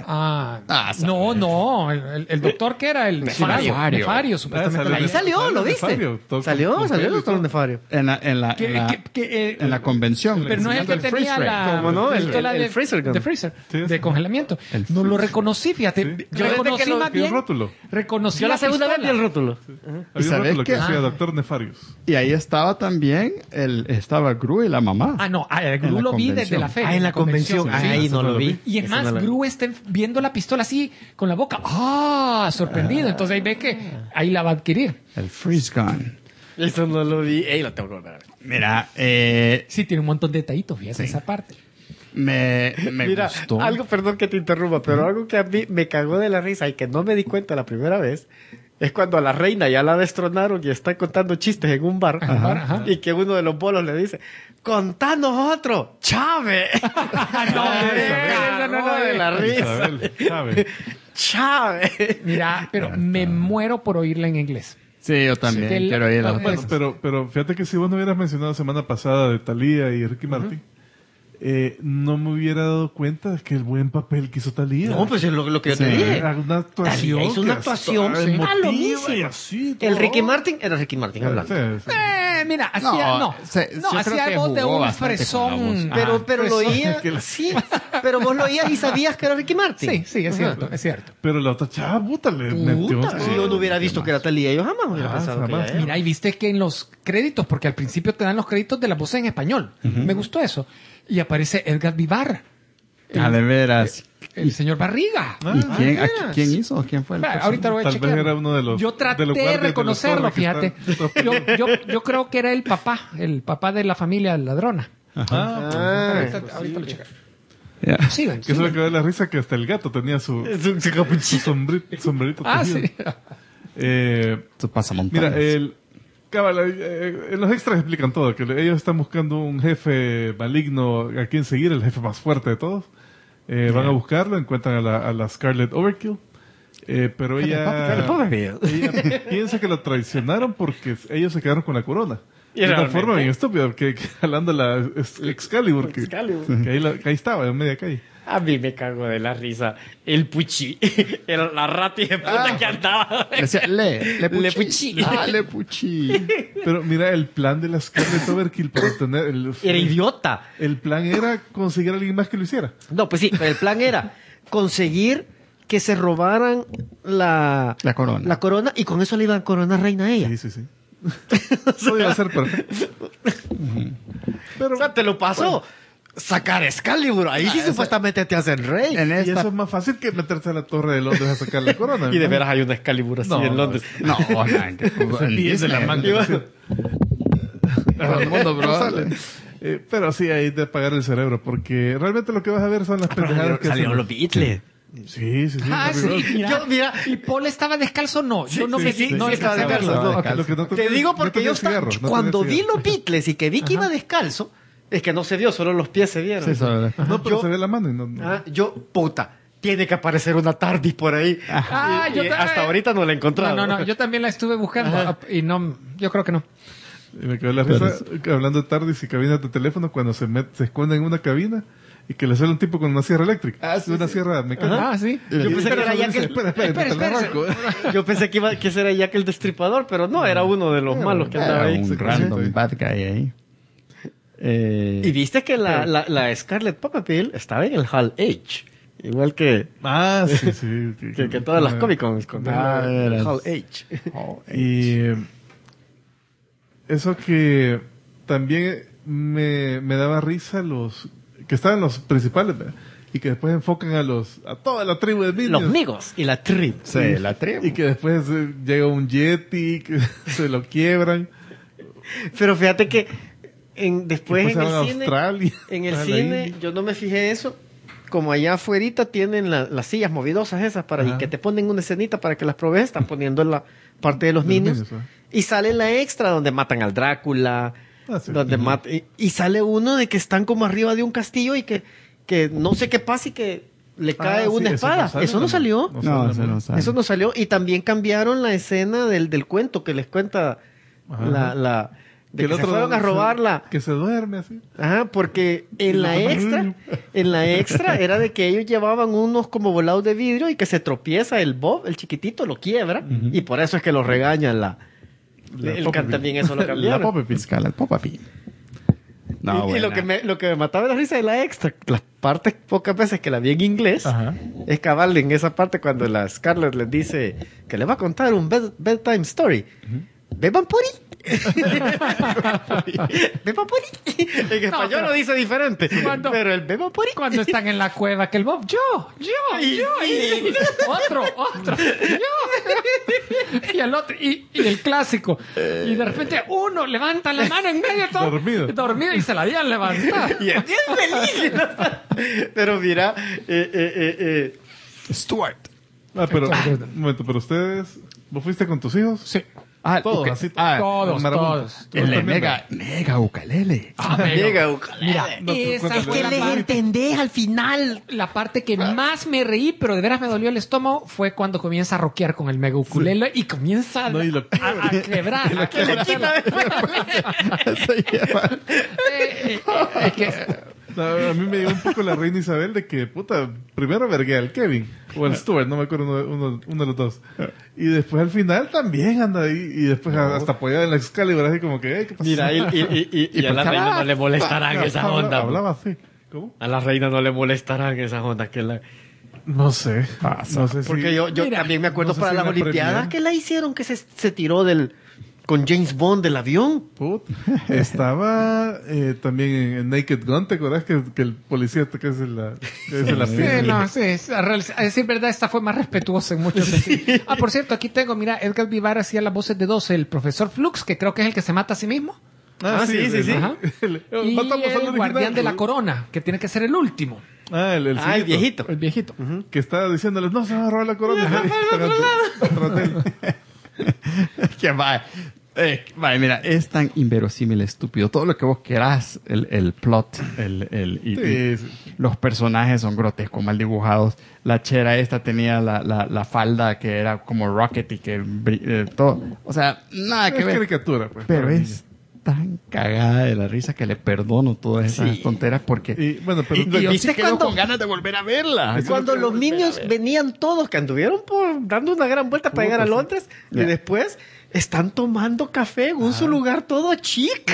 No. El doctor que era el Nefario, supuestamente. Ahí salió, ¿lo viste? Salió el doctor Nefario. En la convención. Pero no es el que enseñando tenía freeze la ray. ¿Cómo no? pistola El freezer gun. de freezer, Sí, de sí. congelamiento. No lo reconocí, fíjate. Sí. Yo desde Reconocí que lo- más Vi el bien. rótulo. Reconocí Yo la segunda vez vi pistola. el rótulo. Había un sabes rótulo que qué? decía Doctor Nefarius. Y ahí estaba también, estaba Gru y la mamá. No, el En Gru la lo vi desde convención. la feria. En la convención. sí. Ahí eso no no lo lo vi. vi. Y es Eso más, no lo vi. Gru está viendo la pistola así, con la boca. Sorprendido. Entonces ahí ve que ahí la va a adquirir. El freeze gun. Eso no lo vi. Ey, lo tengo que volver a ver. Mira, Sí, tiene un montón de detallitos, fíjate esa parte. me Mira, gustó. algo, perdón que te interrumpa, pero algo que a mí me cagó de la risa y que no me di cuenta la primera vez es cuando a la reina ya la destronaron y está contando chistes en un bar. Ajá. Y que uno de los bolos le dice, contanos otro, Chávez. No, de la risa. Isabel, ¿sabe? Chávez. Mira, pero me muero por oírla en inglés. Sí, yo también Sí, quiero ir a la bueno, Pero fíjate que si vos no hubieras mencionado la semana pasada de Thalía y Ricky Martin, no me hubiera dado cuenta de que el buen papel que hizo Thalía. No, pues es lo que yo te dije. Era una actuación. Thalía hizo una que actuación estaba emotiva y palomísima. así, El todo. Ricky Martin era Ricky Martin hablando. Sí, sí. Mira, No, hacía yo creo hacía que voz de jugó un bastante fresón. con la voz. Pero lo fresón. oía, sí, pero vos lo oías y sabías que era Ricky Martin. Sí, sí, es cierto, es cierto. Pero la otra chava, puta, le metió. Puta, si yo no hubiera visto que era Thalía, yo jamás hubiera Jamás, pensado que jamás. era ella. Mira, y viste que en los créditos, porque al principio te dan los créditos de la voz en español. Me gustó eso. Y aparece Edgar Vivar, Ah, de veras. el señor Barriga. ¿Y quién, veras. quién hizo? ¿Quién fue el Bueno, ahorita lo voy a Tal chequear. vez era uno de los. Yo traté de los de guardias reconocerlo, de los torres fíjate. que están- Yo creo que era el papá de la familia ladrona. Ah, Ahorita lo chequeo. Ya. Sigan, Que eso sigan. me quedó de la risa que hasta el gato tenía su sombrerito Ah, tejido. sí. Esto pasa montones. Mira, en los extras explican todo, que ellos están buscando un jefe maligno a quien seguir, el jefe más fuerte de todos. Van a buscarlo, encuentran a la Scarlet Overkill. Pero ella piensa que lo traicionaron porque ellos se quedaron con la corona. Y De una realmente. forma bien estúpida, que jalando la Excalibur, que ahí estaba, en media calle. a mí me cago de la risa. El Puchi. Era la rata de puta que andaba. Decía, le puchi. Ah, le puchi. Pero mira, el plan de la Scarlet Overkill para obtener Era idiota. el plan era conseguir a alguien más que lo hiciera. No, pues sí, pero el plan era conseguir que se robaran la corona y con eso le iban a coronar reina a ella. Sí, sí, sí. Eso iba a ser perfecto. Pero, O sea, te lo pasó. Sacar Excalibur. Ahí sí supuestamente te hacen rey. En y esta... eso es más fácil que meterse a la Torre de Londres a sacar la corona. Y de ¿no? veras hay una Excalibur así No, en Londres. No, man, que Se pide de la manga. Y bueno, Todo el mundo, bro. Sale. Pero sí, hay de apagar el cerebro, porque realmente lo que vas a ver son las pendejadas que salieron hacen. los Beatles. Sí, sí, sí. Ah, Harry sí, Rock. mira. Yo, mira, ¿Y Paul estaba descalzo? No, yo no sí, me sí, no sí, estaba estaba descalzo. descalzo. No, lo que no te digo porque no yo tenía estaba, cigarro, no cuando tenía vi cigarro. los Beatles y que vi que iba descalzo, es que no se vio, solo los pies se vieron. Sí, sobre- No, pero Yo- se ve la mano y no. Ah, yo, puta, tiene que aparecer una TARDIS por ahí. Ah, Y yo hasta ahorita no la he encontrado. No, yo también la estuve buscando y no, yo creo que no. Y me quedó la risa hablando de TARDIS y cabinas de teléfono cuando se esconde en una cabina y que le sale un tipo con una sierra eléctrica. Una sierra mecánica. Ah, sí. Yo pensé que era Jack el... Espera. Yo pensé que ese era Jack el Destripador, pero no, era uno de los malos que andaba Era ahí. un random bad guy ahí. Y viste que la Scarlet Pimpernel estaba en el Hall H. Igual que Sí, sí. que todas las Comic Cons con Ah, el veras. Hall H. Y eso que también me daba risa los que estaban los principales, ¿verdad? Y que después enfocan a toda la tribu de Minions. Los Migos y la Trip. Sí, la tribu. Y que después llega un Yeti que se lo quiebran. Pero fíjate que después Después en se van a el cine, Australia, en el a la cine, India. yo no me fijé eso. Como allá afuera tienen las sillas movidosas esas para y Ajá. que te ponen una escenita para que las probes, están poniendo en la parte de los De los niños. niños, Y sale la extra donde matan al Drácula, Ah, sí. donde y sale uno de que están como arriba de un castillo y que no sé qué pasa y que le cae Ah, una sí, espada. Eso no salió. No, eso no sale. Eso no salió. Y también cambiaron la escena del cuento que les cuenta Ajá. de que el se fueron a robarla. Que se duerme así. Ajá, porque en la extra era de que ellos llevaban unos como volados de vidrio y que se tropieza el Bob, el chiquitito, lo quiebra y por eso es que lo regaña también eso lo La cambiaron. Poppy Fiscal, el Poppy. No, y lo que me mataba de la risa de la extra, las partes pocas veces que la vi en inglés, Ajá. es cabal en esa parte cuando la Scarlett les dice que le va a contar un bedtime story. ¿Beban puri? ¿Beban puri? En español pero- lo dice diferente. Cuando- Pero el beban puri. Cuando están en la cueva, que el Bob, yo, y otro, yo, y el otro, y el clásico. Y de repente uno levanta la mano en medio todo. Dormido. Y se la habían levantado. Y es bien feliz. Pero mira, Stuart. Pero, un momento, pero ustedes, ¿vos fuiste con tus hijos? Sí. Todos, ok. así. Todos, marabunta. todos. El de también, mega ukulele. Llega, ukulele. Mira, No, esa cuéntale. fue ¿Qué la les parte, entendés al final? la parte que más me reí, pero de veras me dolió el estómago, fue cuando comienza a rockear con el mega ukulele y comienza No, y lo- a quebrar. a quebrar. Se llama- Es que No, a mí me dio un poco la reina Isabel de que, puta, primero vergué al Kevin o al Stuart, no me acuerdo uno de los dos. Y después al final también anda ahí y después hasta apoyado en la Excalibur, así como que, ¿qué pasó? Mira, y a la reina no le molestarán esa onda. Hablaba así. ¿Cómo? A la reina no le molestarán esa onda. No sé. No sé si... Porque yo Mira, también me acuerdo no sé para si las la Olimpiadas premiaron. que la hicieron, que se tiró con James Bond del avión. Put. Estaba también en Naked Gun, ¿te acuerdas que el policía te crece la piel? no, sí, a decir verdad, esta fue más respetuosa en muchos sentidos. Por cierto, aquí tengo, mira, Edgar Vivar hacía las voces de dos, el profesor Flux, que creo que es el que se mata a sí mismo, Sí. Ajá. y Matamos al el guardián original. de la corona, que tiene que ser el último, El El viejito. el viejito. que estaba diciéndoles, no se va a robar la corona. Tras de él. que va. Mira, es tan inverosímil, estúpido. Todo lo que vos querás, el plot, y Sí. los personajes son grotescos, mal dibujados. La chera esta tenía la falda que era como Rocket y que todo. O sea, nada que Es ver. caricatura, pues. Pero para es tan cagada de la risa que le perdono todas esas tonteras porque... niños. Y bueno, pero Y yo ¿viste sí quedo cuando- con ganas de volver a verla. Cuando los niños venían todos, que anduvieron dando una gran vuelta para llegar a Londres, y Ya. después están tomando café en un su lugar todo chic.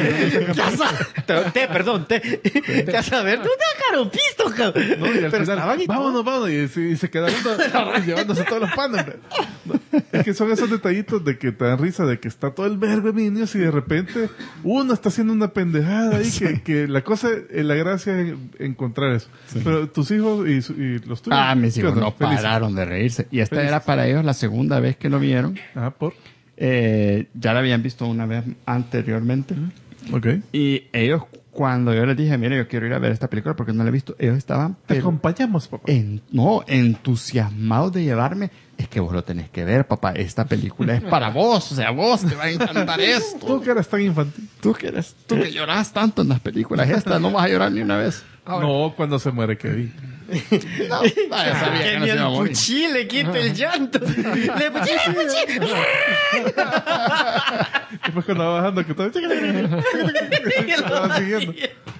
Ya saber, ¿dónde dejaron pisto, cabrón? No, y al Pero final, estaban y vámonos, y se quedaron llevándose todos los panes. No, es que son esos detallitos de que te dan risa, de que está todo el verbo de niños y de repente uno está haciendo una pendejada ahí, que la cosa, la gracia es encontrar eso. Pero tus hijos y los tuyos. Mis ¿qué hijos onda? no Felices. pararon de reírse. Y esta Felices. era para ellos la segunda vez que lo vieron. Ajá, por. Ya la habían visto una vez anteriormente. Ok. Y ellos, cuando yo les dije, mire, yo quiero ir a ver esta película porque no la he visto, ellos estaban Te acompañamos, papá. entusiasmados de llevarme. Es que vos lo tenés que ver, papá. Esta película es para vos. O sea, vos te va a encantar esto. Tú que eras tan infantil. Tú que llorás tanto en las películas estas, no vas a llorar ni una vez. No, cuando se muere Kevin. No, sabía que no se iba a morir. Puchi le quita el llanto. Le puchi. Después cuando va bajando, que todo... Lo va siguiendo.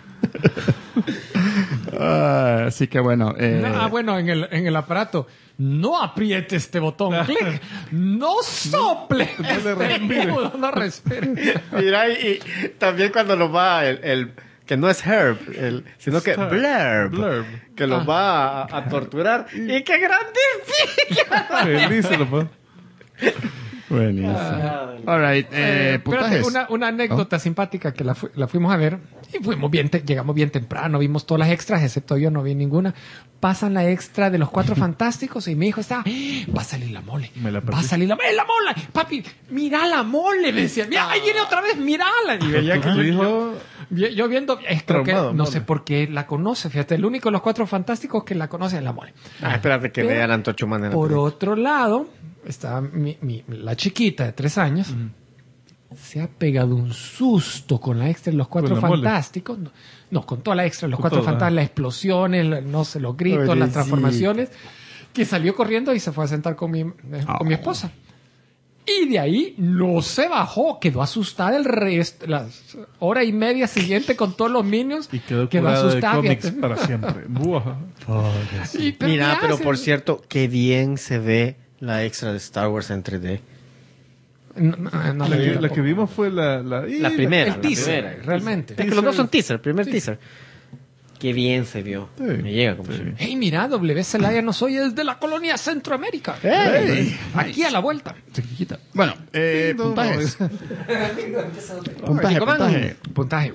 Así que bueno. Bueno, en el aparato. No apriete este botón. Clic. No sople. No respire. Mira, y también cuando lo va el que no es Herb, sino que Blurb, que los va a torturar. ¡Y qué grande! Feliz, papá. Buenísimo. All right. Espérate, puntajes. una anécdota simpática que la fuimos a ver y llegamos bien temprano, vimos todas las extras, excepto yo no vi ninguna. Pasan la extra de los Cuatro Fantásticos y mi hijo está, va a salir la mole. Me la perdí. Va a salir la mole. Papi, mira la mole, me decía. Mira, ahí viene otra vez, mirala. Y veía que Tu hijo... yo viendo, creo que Traumado, no mole. sé por qué la conoce. Fíjate, el único de los Cuatro Fantásticos que la conoce es la mole. Espérate que Pero, vean Antorcha Humana. Por otro lado, está la chiquita de 3 años. Se ha pegado un susto con la extra de los Cuatro Con la mole. Fantásticos. No, con toda la extra de los Con Cuatro todo, Fantásticos, las explosiones, los gritos, Oye, las sí. transformaciones. Que salió corriendo y se fue a sentar con mi esposa. Y de ahí no se bajó, quedó asustada el resto, las hora y media siguiente con todos los minions. Y quedó curado de asustada. cómics fíjate. para siempre. Buah. Mira, ¿qué pero hace? por cierto, qué bien se ve la extra de Star Wars en 3D. No, La que vimos fue la primera. el teaser, realmente. Es que los dos son teaser, el primer teaser. Qué bien se vio. Sí. Me llega como Sí. Hey, mira, W. Celaya nos oye desde la colonia Centroamérica. Aquí a la vuelta. Chiquita. Bueno, No, puntajes. Chico, Puntaje. Puntaje.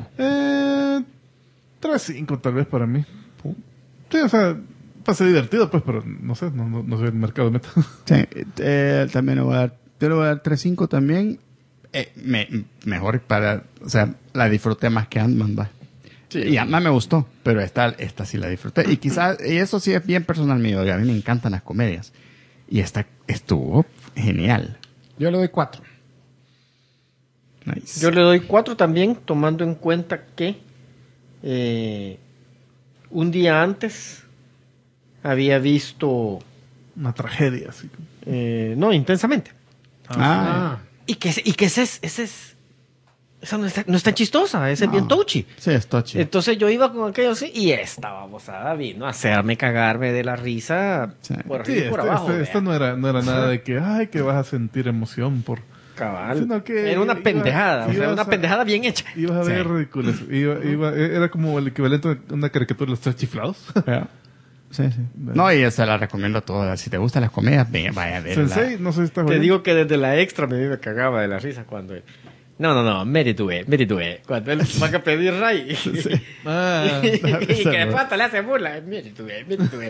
3.5 tal vez para mí. Sí, o sea, pase divertido pues, pero no sé, no soy el mercado meta. Sí, también yo le voy a dar 3.5 también. Mejor para, o sea, la disfruté más que Ant-Man, va. Sí, y además me gustó, pero esta sí la disfruté. Y quizás, y eso sí es bien personal mío, y a mí me encantan las comedias. Y esta estuvo genial. Yo le doy 4. Nice. Yo le doy 4 también, tomando en cuenta que un día antes había visto, Una tragedia, así. no, Intensamente. Ah, Y que esa no está chistosa, esa es bien touchy. sí, está chido. Entonces yo iba con aquello así y esta babosada vino a hacerme cagarme de la risa Sí. por Sí, arriba y por abajo. esta no era nada de que, ay, que vas a sentir emoción por... Cabal. Sino que Era una iba- pendejada, o sea, ibas una a- pendejada bien hecha. Ibas a ver ridículas. Era como el equivalente a una caricatura de los tres chiflados. Sí, sí. No, y esa la recomiendo a todas. Si te gustan las comedias, vaya a verla. Sensei, no sé si está Te jodiendo. digo que desde la extra me cagaba de la risa cuando... No, Meritue. Cuando él va a pedir Ray. Ah, Y que después hasta le hace burla. Meritue.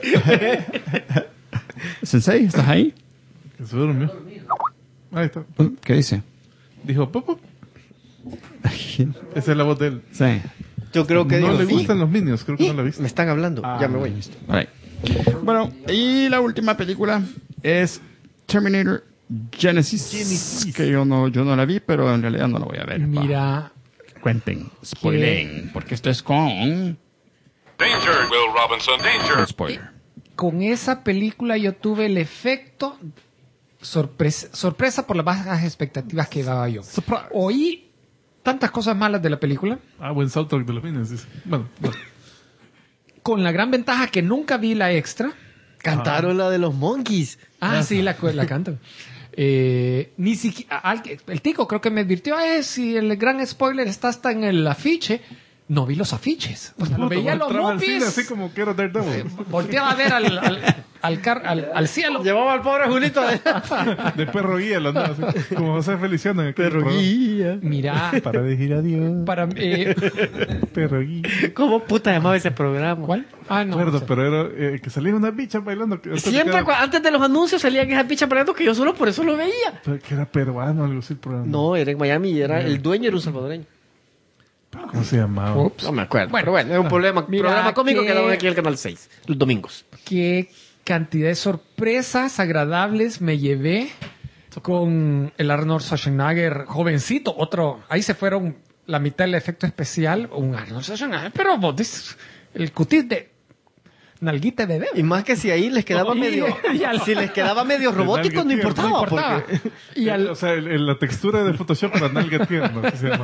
Sensei, ¿estás ahí? que se durmió. Ahí está. ¿Qué dice? Dijo, pop. Esa es la voz de él. Sí. Yo creo que No digo, le sí. gustan los Minions, creo que no la Me viste. están hablando. Ya me voy. Alright. Bueno, y la última película es Terminator Genesis. Que yo no la vi, pero en realidad no la voy a ver. Mira, Cuenten, spoilen, porque esto es con Danger, Will Robinson. Danger. spoiler. con esa película yo tuve el efecto sorpresa por las bajas expectativas que daba yo. Surprise. Oí tantas cosas malas de la película, Ah, buen soundtrack de los Minions, dice. Bueno. con la gran ventaja que nunca vi la extra. Cantaron la de los Monkeys. Sí, la cantan. Ni siquiera el tico creo que me advirtió, si el gran spoiler está hasta en el afiche. No vi los afiches. O sea, lo veía los Entraba al cine mopis. así como que era Daredevil. Volteaba a ver al cielo. Llevaba al pobre Julito. De perro guía, lo andaba así. Como José Feliciano en aquel programa. Mira, Para decir adiós. para Perro guía. ¿Cómo puta llamaba ese programa? ¿cuál? Ah, no. Recuerdo, pero era que salía una bicha bailando. Que Siempre, antes de los anuncios salían esas bichas parando que yo solo por eso lo veía. que era peruano, algo así el programa. No, era en Miami y era el dueño era un salvadoreño. ¿Cómo se llamaba? Ups. No me acuerdo. Bueno, Pero bueno, es un programa mira cómico que que- daban aquí en el Canal 6, los domingos. Qué cantidad de sorpresas agradables me llevé con el Arnold Schwarzenegger jovencito. Ahí se fueron la mitad del efecto especial. Un Arnold Schwarzenegger, pero el cutis de nalguita de bebé. Y más que si ahí les quedaba Y- medio... y al- si les quedaba medio robótico, no nalga importaba. No importaba. Porque... Y O sea, la textura de Photoshop era nalga tierno. Así se llama.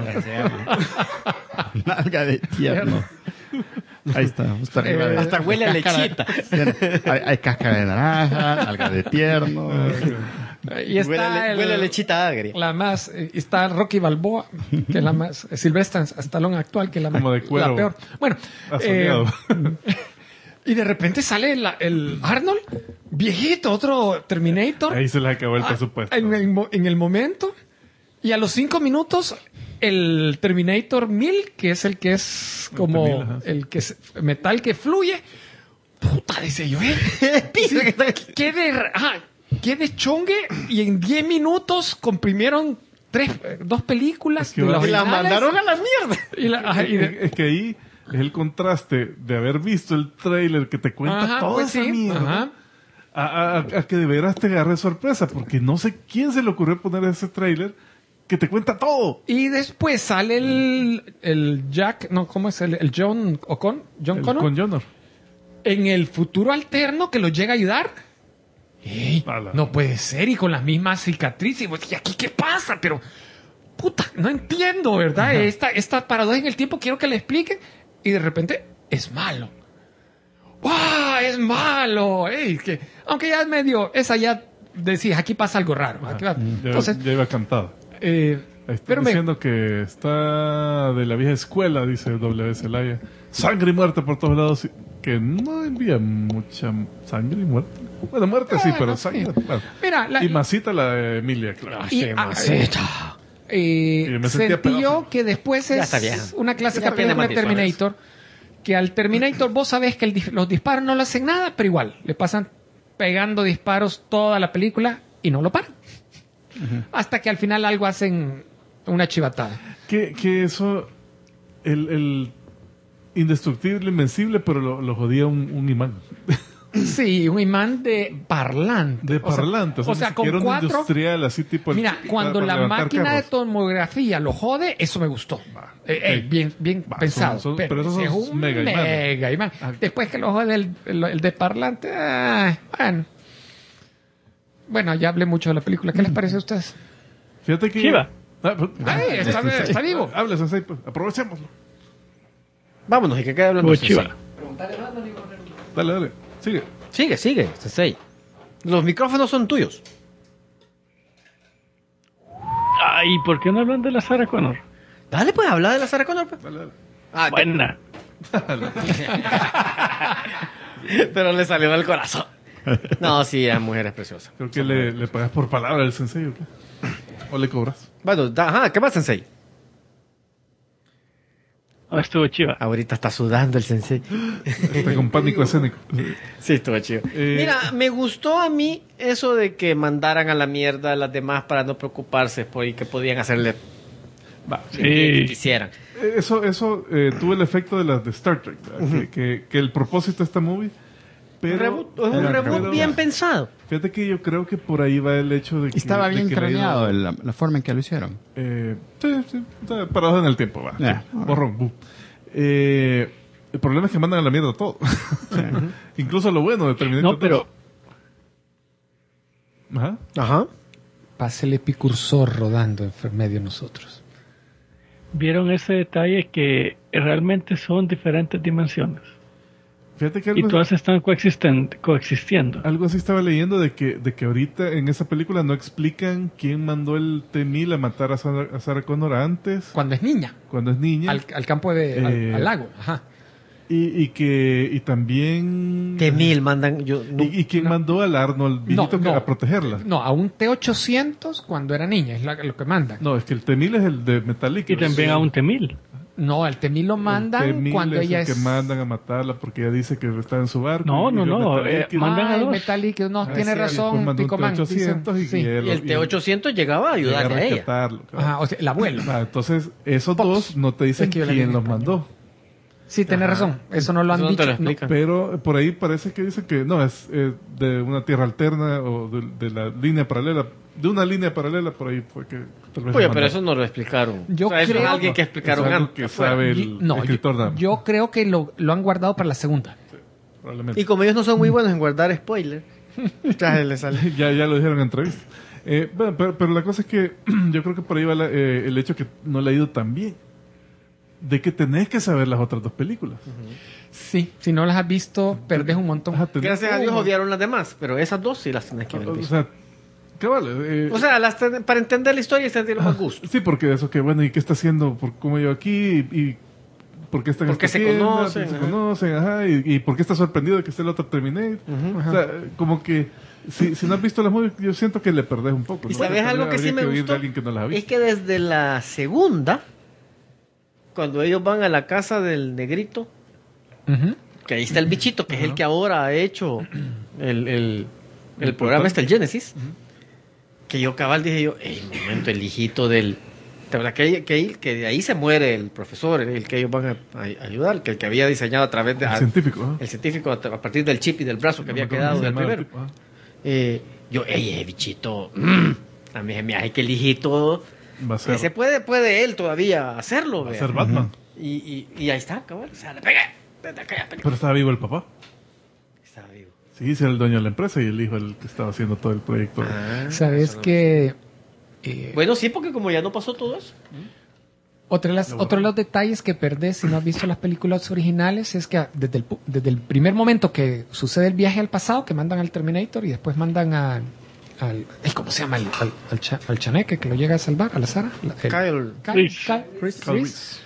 Nalga de tierno. Ahí está, justo arriba de- hasta huele a cáscara- lechita. Hay cáscara de naranja, nalga de tierno. Y está Huele a lechita agria. la más, está Rocky Balboa, que es la más, Sylvester Stallone actual, que es la, Como de cuero. la peor. Bueno, Asoleado. y de repente sale el Arnold, viejito, otro Terminator. Ahí se les acabó el presupuesto. En el momento. Y a los 5 minutos, el Terminator 1000, que es el que es como T-1000, ajá. el que es metal que fluye. Puta, dice yo, qué de chongue. Y en 10 minutos comprimieron 2 películas Es que de las va- Y la originales. mandaron a la mierda. Y la- ajá, y de- Es que ahí es el contraste de haber visto el trailer que te cuenta ajá, toda pues esa sí, mierda ajá. a que de veras te agarre sorpresa, porque no sé quién se le ocurrió poner ese trailer que te cuenta todo. Y después sale el Jack, no, ¿cómo es? El John Connor. Con Jonor. En el futuro alterno que lo llega a ayudar. ¡Ey! Ala. No puede ser, y con las mismas cicatrices. Y vos, ¿y aquí qué pasa? Pero, puta, no entiendo, ¿verdad? Esta paradoja en el tiempo quiero que le expliquen. Y de repente, es malo. ¡Wow! ¡Es malo! ¡Ey! Aunque ya es medio, esa ya decís, aquí pasa algo raro. Aquí va. Entonces, Ya iba cantado. Están pero diciendo que está de la vieja escuela, dice W. Zelaya. Sangre y muerte por todos lados. Que no envía mucha sangre y muerte. Bueno, muerte sí, pero sí. sangre. Bueno. Mira, Y masita la de Emilia, claro. Y me sentía sentí yo pedazo. que después Ya está es vieja. una clásica Ya tiene película de matices. Terminator, que al Terminator vos sabés que los disparos no le hacen nada, pero igual, le pasan pegando disparos toda la película y no lo paran. Hasta que al final algo hacen una chivatada. Que eso, el indestructible, invencible, pero lo jodía un imán. Sí, un imán de parlante. De parlante, o sea, con era un 4... industrial, así tipo... Mira, cuando para la levantar máquina de carros. tomografía lo jode, eso me gustó. Bien pensado. pero esos ese son es un mega imán. Después que lo jode el de parlante, bueno. Bueno, ya hablé mucho de la película. ¿Qué les parece a ustedes? Fíjate que... Chiva. Está vivo. Hable, Sensei, pues, aprovechémoslo. Vámonos, y que quede hablando. Chiva. Dale. Sigue. Sigue, Sensei. Los micrófonos son tuyos. Ay, ¿por qué no hablan de la Sarah Connor? Dale, pues, habla de la Sarah Connor. Pues. Dale. Ah, Buena. pero le salió del corazón. No, sí, la mujer es preciosa. Creo que le pagas por palabra al Sensei, ¿o qué? ¿O le cobras? Bueno, ¿qué más, Sensei? Estuvo chiva. Ahorita está sudando el Sensei. Está con pánico escénico. Sí, estuvo chido. Mira, me gustó a mí eso de que mandaran a la mierda a las demás para no preocuparse por y que podían hacerle que quisieran. Eso tuvo el efecto de las de Star Trek, ¿verdad? Que el propósito de esta movie... Pero, un reboot bien pensado. Fíjate que yo creo que por ahí va el hecho de que... Estaba bien de que craneado la forma en que lo hicieron. Sí, está parado en el tiempo, va. Yeah. Borrón, bu. El problema es que mandan a la mierda todo. Incluso lo bueno de Terminator No, pero 2. Ajá. Pasa el epicursor rodando en medio de nosotros. vieron ese detalle que realmente son diferentes dimensiones. Fíjate que Y todas están coexistiendo. algo así estaba leyendo de que ahorita en esa película no explican quién mandó el T-1000 a matar a Sarah Connor antes, Cuando es niña. cuando es niña. Al campo al lago. Ajá. Y también... T-1000 mandan... ¿Y quién mandó al Arnold viejito a protegerla? No, a un T-800 cuando era niña, es lo que mandan. No, es que el T-1000 es el de Metallic. Y también a un T-1000. No, el T-1000 lo mandan el cuando es ella el es... que mandan a matarla porque ella dice que está en su barco. No, y no, Metallic y- mandan a el dos. Metallic, no, tiene sí, razón, después mandó un Pico Man. T-800 y Sí. que Y el T-800 llegaba a llega ayudarle a ella. rescatarlo, cabrón. Ajá, o sea, el abuelo. Entonces, esos Pops. dos no te dicen Es que yo la quién vi en los español. mandó. Sí, tiene razón. Eso no lo han Eso no dicho. te lo No. explican. Pero por ahí parece que dicen que no, es de una tierra alterna o de la línea paralela. De una línea paralela, por ahí fue que tal vez Oye, lo pero mandaron. eso no lo explicaron. Yo O sea, eso es creo- alguien que explicaron Es algo antes. que sabe el No, escritor nada más, yo creo que lo han guardado para la segunda. probablemente. Y como ellos no son muy buenos en guardar spoilers, ya les sale. ya lo dijeron en entrevista. Bueno, pero la cosa es que yo creo que por ahí va el hecho que no le ha ido tan bien. De que tenés que saber las otras dos películas. Sí, si no las has visto, perdés un montón. Ajá, tenés- Gracias a Dios odiaron las demás, pero esas dos sí las tenés que ver. O sea, cabal, O sea, para entender la historia se tiene más gusto. sí, porque eso que bueno, ¿y qué está haciendo? ¿Cómo yo aquí? ¿Y por qué están en Porque esta se tienda? conocen, ¿Por qué se ajá. conocen? Ajá, ¿y por qué está sorprendido de que esté el otro Terminator? O sea, como que si no has visto las movies, yo siento que le perdés un poco. ¿Y ¿no? sabes Tal algo vez que sí habría me oír de gustó? alguien que no las ha Es visto. que desde la segunda, cuando ellos van a la casa del negrito, Ujú. que ahí está el bichito, que es el que ahora ha hecho el programa el Genesis, que yo cabal dije yo, un momento, el hijito del... ¿De verdad que de ahí se muere el profesor, el que ellos van a ayudar, que el que había diseñado a través de... El científico, ¿no? El científico a partir del chip y del brazo que había No me acuerdo quedado cómo se del llamaba primero. el tipo, Yo, bichito, a mí se me hace que el hijito... Va a ser, Ese puede él todavía hacerlo, va a vea. ser Batman. Y ahí está, cabal. O sea, le pegué. Desde aquella película. Pero estaba vivo el papá. Está vivo. Sí, era el dueño de la empresa y el hijo el que estaba haciendo todo el proyecto. Sabes eso no- que Bueno, sí, porque como ya no pasó todo eso. otro de los detalles que perdés si no has visto las películas originales es que desde el primer momento que sucede el viaje al pasado, que mandan al Terminator y después mandan al ¿cómo se llama? Al chaneque que lo llega a salvar, a la Sara. Chris. Chris.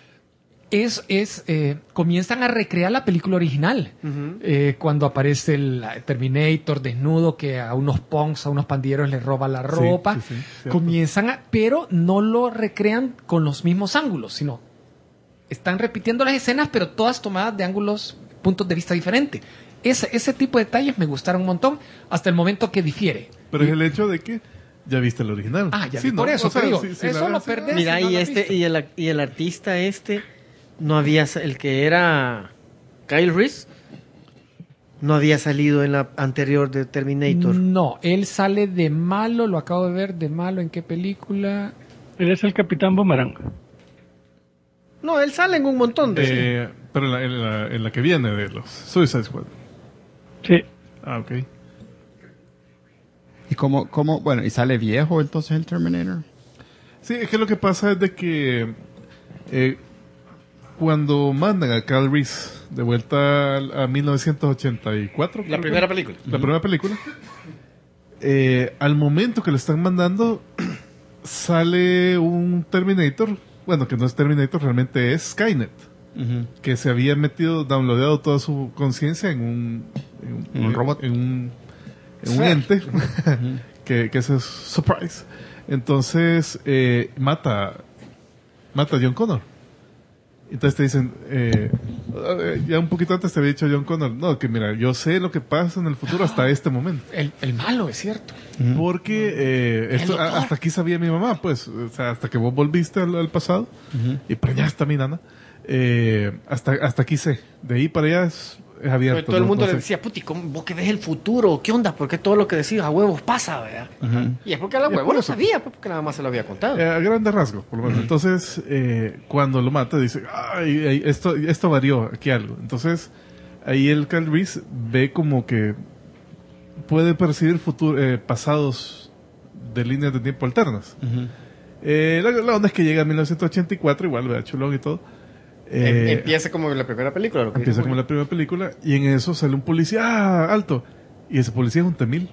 Comienzan a recrear la película original. Cuando aparece el Terminator desnudo que a unos punks, a unos pandilleros les roba la ropa. sí, cierto. Pero no lo recrean con los mismos ángulos, sino están repitiendo las escenas, pero todas tomadas de ángulos, puntos de vista diferentes. Ese tipo de detalles me gustaron un montón hasta el momento que difiere. Pero es el hecho de que ya viste el original. Ah, ya Sí, vi, por ¿no? eso O sea, te digo, si la eso lo ves, perdés. Mira, si no lo has visto. y el artista no había, el que era Kyle Reese, no había salido en la anterior de Terminator. No, él sale de malo, lo acabo de ver, de malo, ¿en qué película? Él es el Capitán Boomerang. No, él sale en un montón de... Pero en la que viene de los Suicide Squad. Sí. Ah, ok. ¿Y cómo, bueno, y sale viejo entonces el Terminator? Sí, es que lo que pasa es de que cuando mandan a Kyle Reese de vuelta a 1984, la creo primera que- película. la primera película, al momento que lo están mandando, sale un Terminator, bueno, que no es Terminator, realmente es Skynet, que se había downloadado toda su conciencia en un robot. en un ente, que ese es Surprise. Entonces, mata a John Connor. Entonces te dicen, ya un poquito antes te había dicho John Connor, no, que mira, yo sé lo que pasa en el futuro hasta este momento. El malo, es cierto. Porque hasta aquí sabía mi mamá, pues, o sea, hasta que vos volviste al pasado y preñaste a mi nana, hasta aquí sé. De ahí para allá es abierto. Todo el ¿no? mundo le Entonces, decía, puti, ¿cómo vos que ves el futuro? ¿Qué onda? ¿Por qué todo lo que decís a huevos pasa, verdad? Y es porque la Y es huevo por lo eso. sabía, pues, porque nada más se lo había contado. a grandes rasgos, por lo menos. Entonces, cuando lo mata, dice, ay, esto varió, aquí algo. Entonces, ahí el Kyle Reese ve como que puede percibir pasados de líneas de tiempo alternas. La onda es que llega a 1984, igual, vea, chulón y todo. Empieza como en la primera película. Lo que Empieza dice como Will. la primera película y en eso sale un policía, alto. Y ese policía es un T-1000,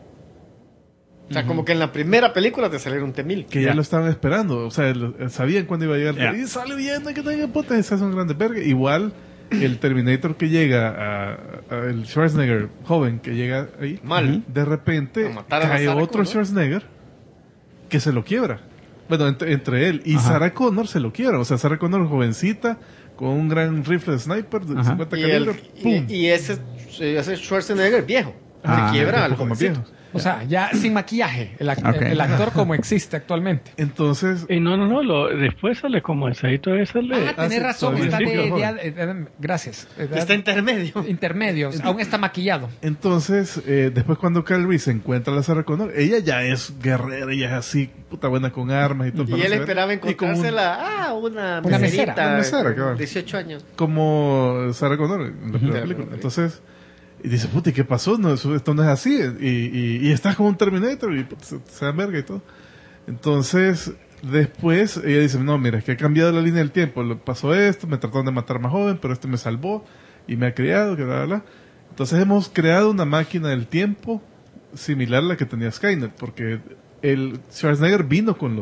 O sea, como que en la primera película te salieron un T-1000. que ya lo estaban esperando. O sea, sabían cuándo iba a llegar. Ya. Y sale viendo que tenga puta, se hace un grande verga. Igual el Terminator que llega el Schwarzenegger joven que llega ahí, Mal. de repente A matar a cae Sarah otro Connor. Schwarzenegger que se lo quiebra. Bueno, entre él y Sarah Connor se lo quiebra. O sea, Sarah Connor jovencita con un gran rifle de sniper de 50 Y, calibre. ¡Pum! y ese Schwarzenegger viejo. Ah, se quiebra Un al poco más jovencito. viejo. O sea, ya sin maquillaje, el Ok. actor como existe actualmente. Entonces, Y no, después sale como ese, ahí todavía sale. Ah, tenés sí, razón, todavía está sí, de, joven. gracias. Está intermedio. Intermedios, aún está maquillado. Entonces, después cuando Kyle Reese encuentra a la Sarah Connor, ella ya es guerrera, ella es así, puta buena con armas y todo. Y para él saber. esperaba Y como encontrársela, una Una meserita. mesera. Una mesera, cabal. 18 años. como Sarah Connor en la primera Sí, película. sí. Entonces, y dice, puta, ¿y qué pasó? No, esto no es así. Y estás como un Terminator y puta, se da verga y todo. Entonces, después ella dice, no, mira, es que ha cambiado la línea del tiempo. Pasó esto, me trataron de matar más joven, pero este me salvó y me ha criado, que bla, bla, bla. Entonces hemos creado una máquina del tiempo similar a la que tenía Skynet, porque el Schwarzenegger vino con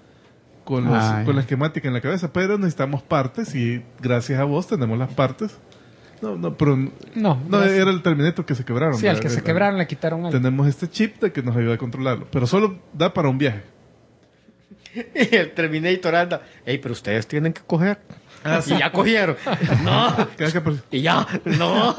la esquemática en la cabeza, pero necesitamos partes y gracias a vos tenemos las partes. Pero No, era el Terminator que se quebraron. sí, al que ¿verdad? se quebraron le quitaron algo. Tenemos este chip de que nos ayuda a controlarlo, pero solo da para un viaje. Y el Terminator anda. Ey, pero ustedes tienen que coger. Y ya cogieron. No. Cada que apare- Y ya. No.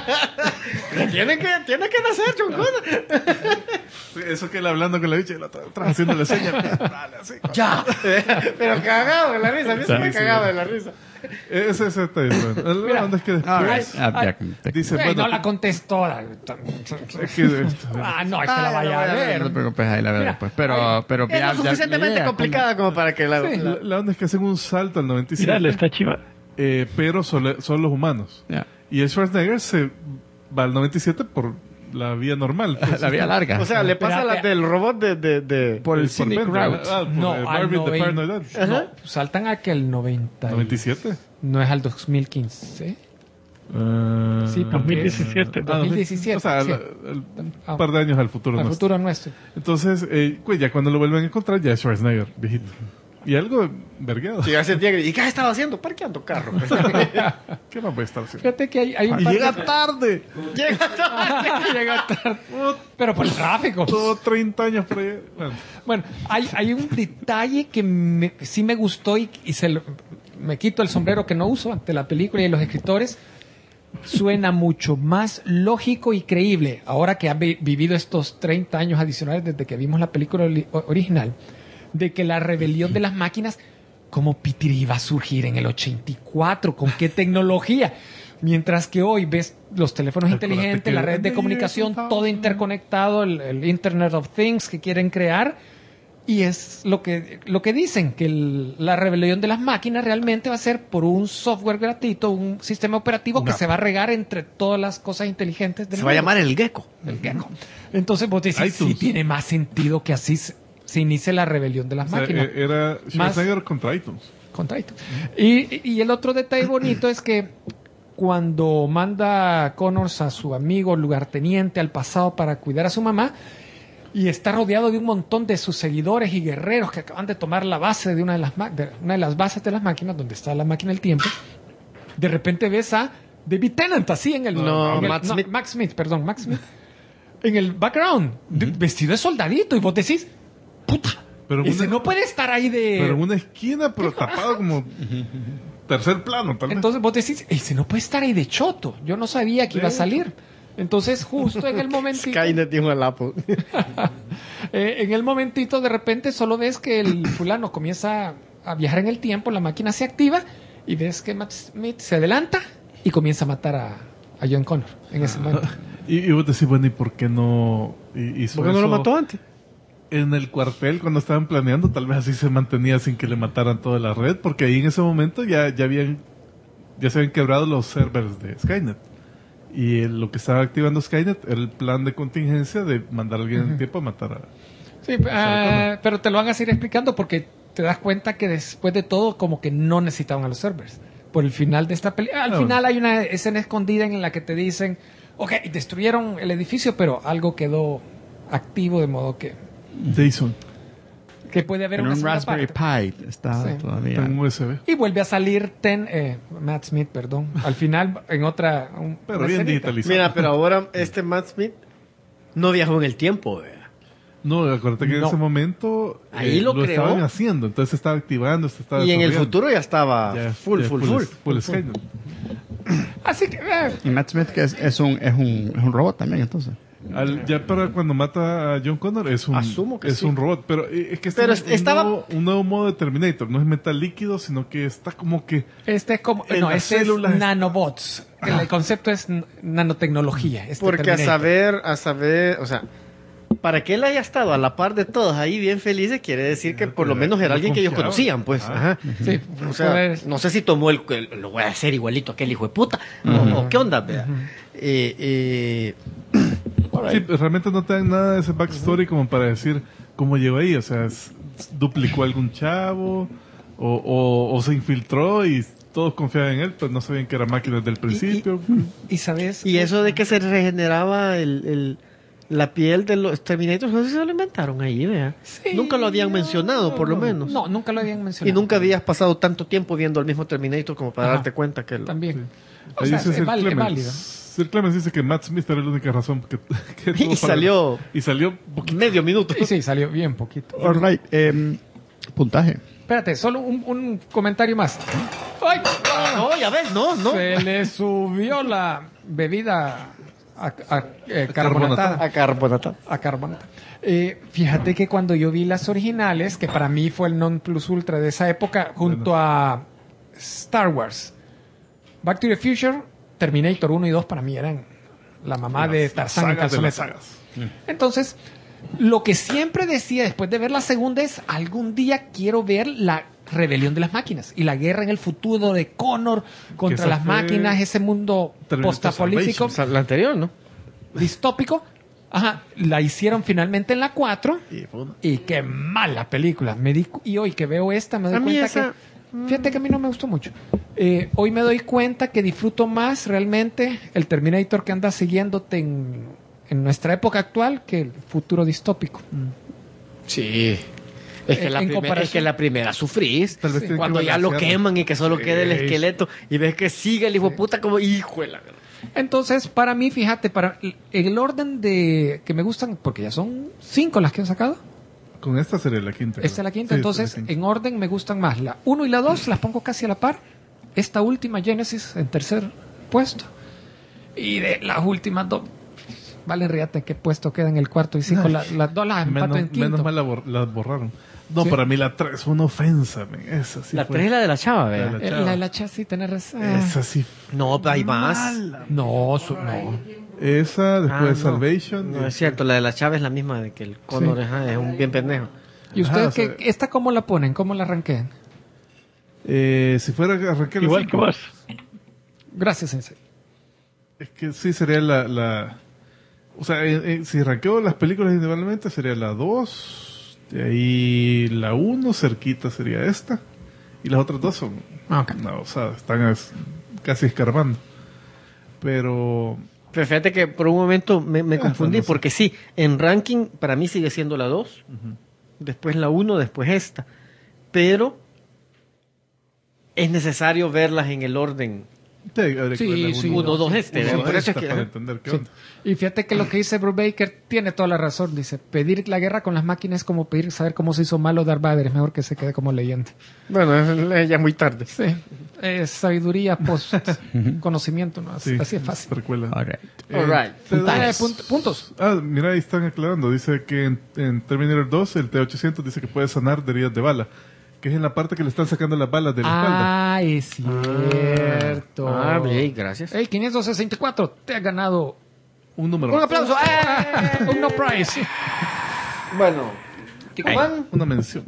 tiene que nacer, John Connor. Sí, eso que él hablando con la bicha y la otra haciendo la seña. Dale, así. Ya. Pero cagado de la risa. A mí se me Sí, cagaba sí. de la risa. Ese está bien. Bueno. La onda es que después dice, Güey, bueno, no la contestó. es que esto- No, es que la vaya a ver. No te preocupes, ahí la veo Mira, después. Pero Es lo suficientemente llega, complicada como para que la... Sí. la onda es que hacen un salto al 97, Dale, está chiva. pero son los humanos. Ya. Y el Schwarzenegger se va al 97 por la vía normal. pues. La vía larga. O sea, le pasa Espera, la del robot de... por el Por Cynic Bender. Route. Por No, al Marvin the 90. Paranoid Dad. No, saltan a que el 90. 97. No es al 2015. Ah, Sí, porque 2017. 2017. O sea, sí. un par de años al futuro. Al nuestro. futuro nuestro. Entonces, pues ya cuando lo vuelven a encontrar, ya es Schwarzenegger, viejito. Y algo vergueado. Sí, hace tiempo. ¿Y qué estaba haciendo? Parqueando carro. ¿Qué más puede estar haciendo? Fíjate que hay un Y par de- llega tarde. Llega tarde. Pero por el tráfico. Todo 30 años por ahí. Bueno, Bueno, hay un detalle que sí me gustó y me quito el sombrero que no uso ante la película y los escritores. Suena mucho más lógico y creíble ahora que han vivido estos 30 años adicionales desde que vimos la película original, de que la rebelión de las máquinas cómo Pitiri iba a surgir en el 84, con qué tecnología. Mientras que hoy ves los teléfonos inteligentes, la red de comunicación, todo interconectado, el Internet of Things que quieren crear. Y es lo que dicen, que la rebelión de las máquinas realmente va a ser por un software gratuito, un sistema operativo que se va a regar entre todas las cosas inteligentes del mundo. Se va a llamar el Gecko. El Gecko. Entonces vos decís, sí tiene más sentido que así se inicie la rebelión de las máquinas. Era Schwarzenegger contra iTunes. Contra iTunes. Y el otro detalle bonito es que cuando manda Connors a su amigo lugarteniente al pasado para cuidar a su mamá, y está rodeado de un montón de sus seguidores y guerreros que acaban de tomar la base de una de las bases de las máquinas, donde está la máquina del tiempo, de repente ves a David Tennant así en el... Max Smith, en el background, vestido de soldadito, y vos decís, puta, pero ese no puede estar ahí de... Pero en una esquina, pero tapado como... tercer plano, tal vez. Entonces vos decís, ese no puede estar ahí de choto. Yo no sabía que iba a salir. Entonces, justo en el momentito... Skynet dijo al Apple. En el momentito, de repente, solo ves que el fulano comienza a viajar en el tiempo, la máquina se activa, y ves que Matt Smith se adelanta y comienza a matar a John Connor en ese momento. Y vos decís, bueno, ¿y por qué no hizo ¿Por qué no lo mató antes? En el cuartel, cuando estaban planeando, tal vez así se mantenía sin que le mataran toda la red, porque ahí en ese momento ya se habían quebrado los servers de Skynet. Y lo que estaba activando Skynet era el plan de contingencia de mandar a alguien en tiempo a matar a... Sí, pero te lo van a seguir explicando porque te das cuenta que después de todo como que no necesitaban a los servers. Por el final de esta película... Al final hay una escena escondida en la que te dicen, ok, destruyeron el edificio, pero algo quedó activo de modo que... Jason. Que puede haber en una un Raspberry parte. Pi está todavía. En USB. Y vuelve a salir Matt Smith, perdón. Al final, en otra... Pero una bien escenita. digitalizado. Mira, pero ahora Matt Smith no viajó en el tiempo, vea. No, acuérdate que en ese momento ahí lo creó. estaban haciendo, entonces se estaba activando, se estaba Y en el desarrollando. futuro ya estaba full. Skynet. Así que... Y Matt Smith que es un robot también, entonces. Ya para cuando mata a John Connor es Asumo que es sí. un robot, pero es que Pero estaba un nuevo modo de Terminator, no es metal líquido, sino que está como que Este es como... En No, las este es células- nanobots. El concepto es nanotecnología. Porque Terminator. a saber, o sea, para que él haya estado a la par de todos ahí bien felices, quiere decir que por lo menos era alguien que ellos confiaba. conocían, pues. Ajá. Sí, O sea, pues, no sé si tomó lo voy a hacer igualito a aquel hijo de puta, o qué onda, vea. sí, realmente no te dan nada de ese backstory como para decir cómo llegó ahí, o sea, duplicó a algún chavo o se infiltró y todos confiaban en él, pero no sabían que era máquina desde el principio. y sabes... Y eso de que se regeneraba la piel de los Terminators, no sé si se lo inventaron ahí, vea. Sí, Nunca lo habían mencionado, por lo menos. No, nunca lo habían mencionado. Y nunca habías pasado tanto tiempo viendo al mismo Terminator como para Ajá. darte cuenta que... También. O Ahí sea, dice es Sir válido. Clemens. Sir Clemens dice que Matt Smith era la única razón que Y tuvo para- salió- y salió medio minuto. Sí, salió bien poquito. All right. Puntaje. Espérate, solo un comentario más. ¡Ay! No, ya ves, no. Se le subió la bebida carbonatada. A carbonata. Fíjate que cuando yo vi las originales, que para mí fue el non plus ultra de esa época, junto a Star Wars, Back to the Future, Terminator 1 y 2 para mí eran la mamá de Tarzán en sagas de las calzoneta. sagas. Entonces, lo que siempre decía después de ver la segunda es, algún día quiero ver la rebelión de las máquinas y la guerra en el futuro de Connor contra esa las fue máquinas, ese mundo Terminator postapolítico, O sea, la anterior, ¿no? distópico. Ajá, la hicieron finalmente en la 4 y qué mala película. Y hoy que veo esta me doy A mí cuenta esa- que... Fíjate que a mí no me gustó mucho. Hoy me doy cuenta que disfruto más realmente el Terminator que anda siguiéndote en nuestra época actual que el futuro distópico. Sí. Es que, En comparación- la primera sufrís. Tal vez tienen Cuando que ya lo balancearlo. queman y que solo queda el esqueleto y ves que sigue el hijo de puta como hijo de la... Entonces, para mí, fíjate, para el orden de que me gustan, porque ya son 5 las que han sacado. Con esta sería la quinta. Esta es la quinta, Sí, entonces esta es la quinta. en orden me gustan más. La 1 y la 2 las pongo casi a la par. Esta última Genesis en tercer puesto. Y de las últimas dos, Vale, ríate, ¿qué puesto queda en el cuarto y 5? Las dos las empato en quinto. Menos mal las borraron. No, Sí. para mí la 3 fue una ofensa, men. Esa sí La fue. 3 es la de la chava, La vea. de la La de la chava sí, tenés razón. Esa sí. No, hay más. Mala. No, no. Esa, después no. Salvation. No, es cierto, la de la chava es la misma de que el Connor es un bien pendejo. ¿Y ustedes Ajá, o sea- esta cómo la ponen? ¿Cómo la arranqué? Si fuera a arrancar Igual que vos. Gracias, Sensei. Es que sí sería la o sea, si arranqueo las películas individualmente sería la 2, de ahí la 1, cerquita sería esta, y las otras dos son, Ok. no, o sea, están casi escarbando. Pero Pero fíjate que por un momento me confundí, no sé. porque sí, en ranking para mí sigue siendo la 2, después la 1, después esta. Pero es necesario verlas en el orden. habría que Sí, ver la sí, 1, 1, 2, este. uno, Por eso es esta, que... para ajá. entender qué Sí. onda. Y fíjate que lo que dice Brubaker tiene toda la razón. Dice, pedir la guerra con las máquinas es como pedir saber cómo se hizo malo Darth Vader. Es mejor que se quede como leyenda. Bueno, ya es muy tarde. Sí. Es sabiduría post conocimiento. ¿no? Así, Sí, así es fácil. precuela. All right. All right. te da- Puntos. mira, ahí están aclarando. Dice que en Terminator 2 el T-800 dice que puede sanar de heridas de bala, que es en la parte que le están sacando las balas de la espalda. Ah, es cierto. Bien, gracias. Hey, 564, te has ganado Un número un más. aplauso. Un no prize. Bueno, Ticumán. Una mención.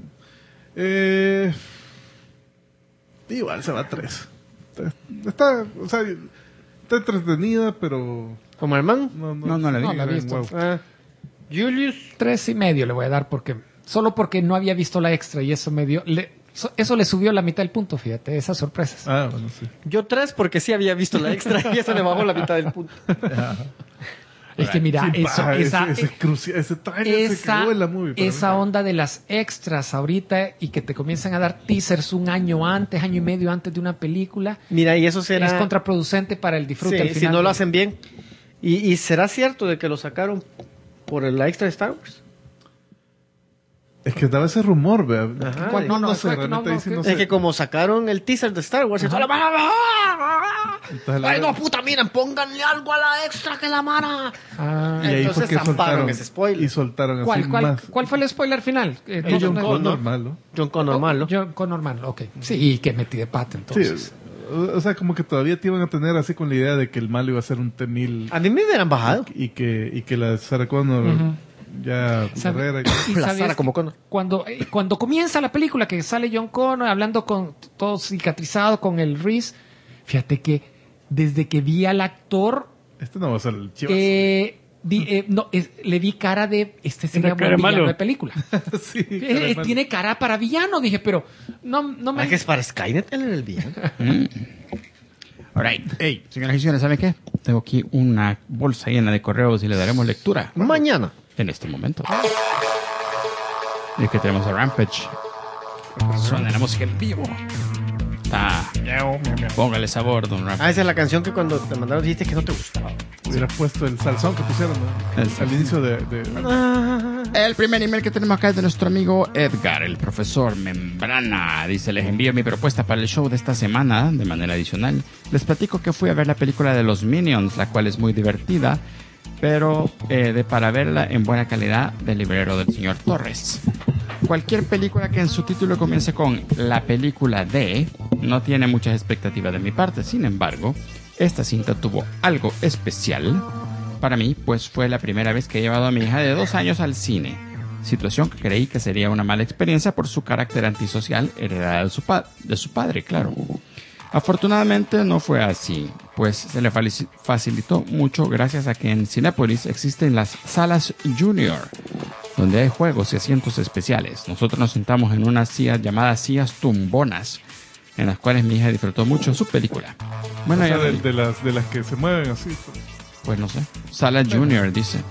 Igual se va a 3. Está, o sea, está entretenida, pero Como el man. No la vi. No la he visto. Wow. Julius. 3.5 le voy a dar solo porque no había visto la extra y eso me dio, eso le subió la mitad del punto, fíjate, esas sorpresas. Ah, bueno, sí. Yo 3 porque sí había visto la extra y eso le bajó la mitad del punto. Es que mira, Sí, eso, pa, esa, ese es crucial. Ese trailer se esa, cagó en la movie. para esa mí. onda de las extras ahorita y que te comienzan a dar teasers un año antes, año y medio antes de una película, Mira, y eso será... es contraproducente para el disfrute Sí, al si final. no lo hacen bien. ¿Y será cierto de que lo sacaron por la extra de Star Wars? Es que daba ese rumor, vea. Ajá. ¿Cuál? No, No sé, no, realmente no, ahí sí que- no Es sé. que como sacaron el teaser de Star Wars, entonces la mara... Entonces, ¡Ay, no, puta, miren, pónganle algo a la extra que la mara! Ah, y ahí fue entonces que zamparon soltaron ese spoiler. y soltaron ¿Cuál, así cuál, más. ¿Cuál fue el spoiler final? John no- Connor, malo. John Connor malo. John Connor malo, ok. Sí, que metí de pata Sí, entonces. o sea, como que todavía te iban a tener así con la idea de que el malo iba a ser un T-1000 A mí me hubieran bajado. y que la Sarah Connor ya ¿Sabe- carrera y- y La sabías Sara que como Connor. cuando comienza la película, que sale John Connor hablando con todo cicatrizado con el Reese, fíjate que desde que vi al actor, Este no va a ser el chivazo. le vi cara de este sería Una cara buen villano malo. de película. Sí, caramba. Tiene cara para villano, dije, pero no me... ¿Es que es para Skynet él en el villano? All right. Hey, señoras y señores, ¿saben qué? Tengo aquí una bolsa llena de correos y le daremos lectura Mañana. en este momento. Y que tenemos a Rampage. Suena la música en vivo. Póngale sabor, don Rampage. Ah, esa es la canción que cuando te mandaron dijiste que no te gustaba. Hubieras puesto el salsón que pusieron, ¿no? Al inicio de... El primer email que tenemos acá es de nuestro amigo Edgar, el profesor Membrana. Dice, les envío mi propuesta para el show de esta semana. De manera adicional, les platico que fui a ver la película de los Minions, la cual es muy divertida, pero para verla en buena calidad del librero del señor Torres. Cualquier película que en su título comience con la película de, no tiene muchas expectativas de mi parte. Sin embargo, esta cinta tuvo algo especial para mí, pues fue la primera vez que he llevado a mi hija de 2 años al cine. Situación que creí que sería una mala experiencia por su carácter antisocial heredada de su padre, claro. Afortunadamente no fue así, pues se le facilitó mucho gracias a que en Cinépolis existen las salas Junior, donde hay juegos y asientos especiales. Nosotros nos sentamos en unas sillas llamadas sillas tumbonas, en las cuales mi hija disfrutó mucho su película. Bueno, O sea, ya de las que se mueven así. pues no sé. Sala Junior, dice.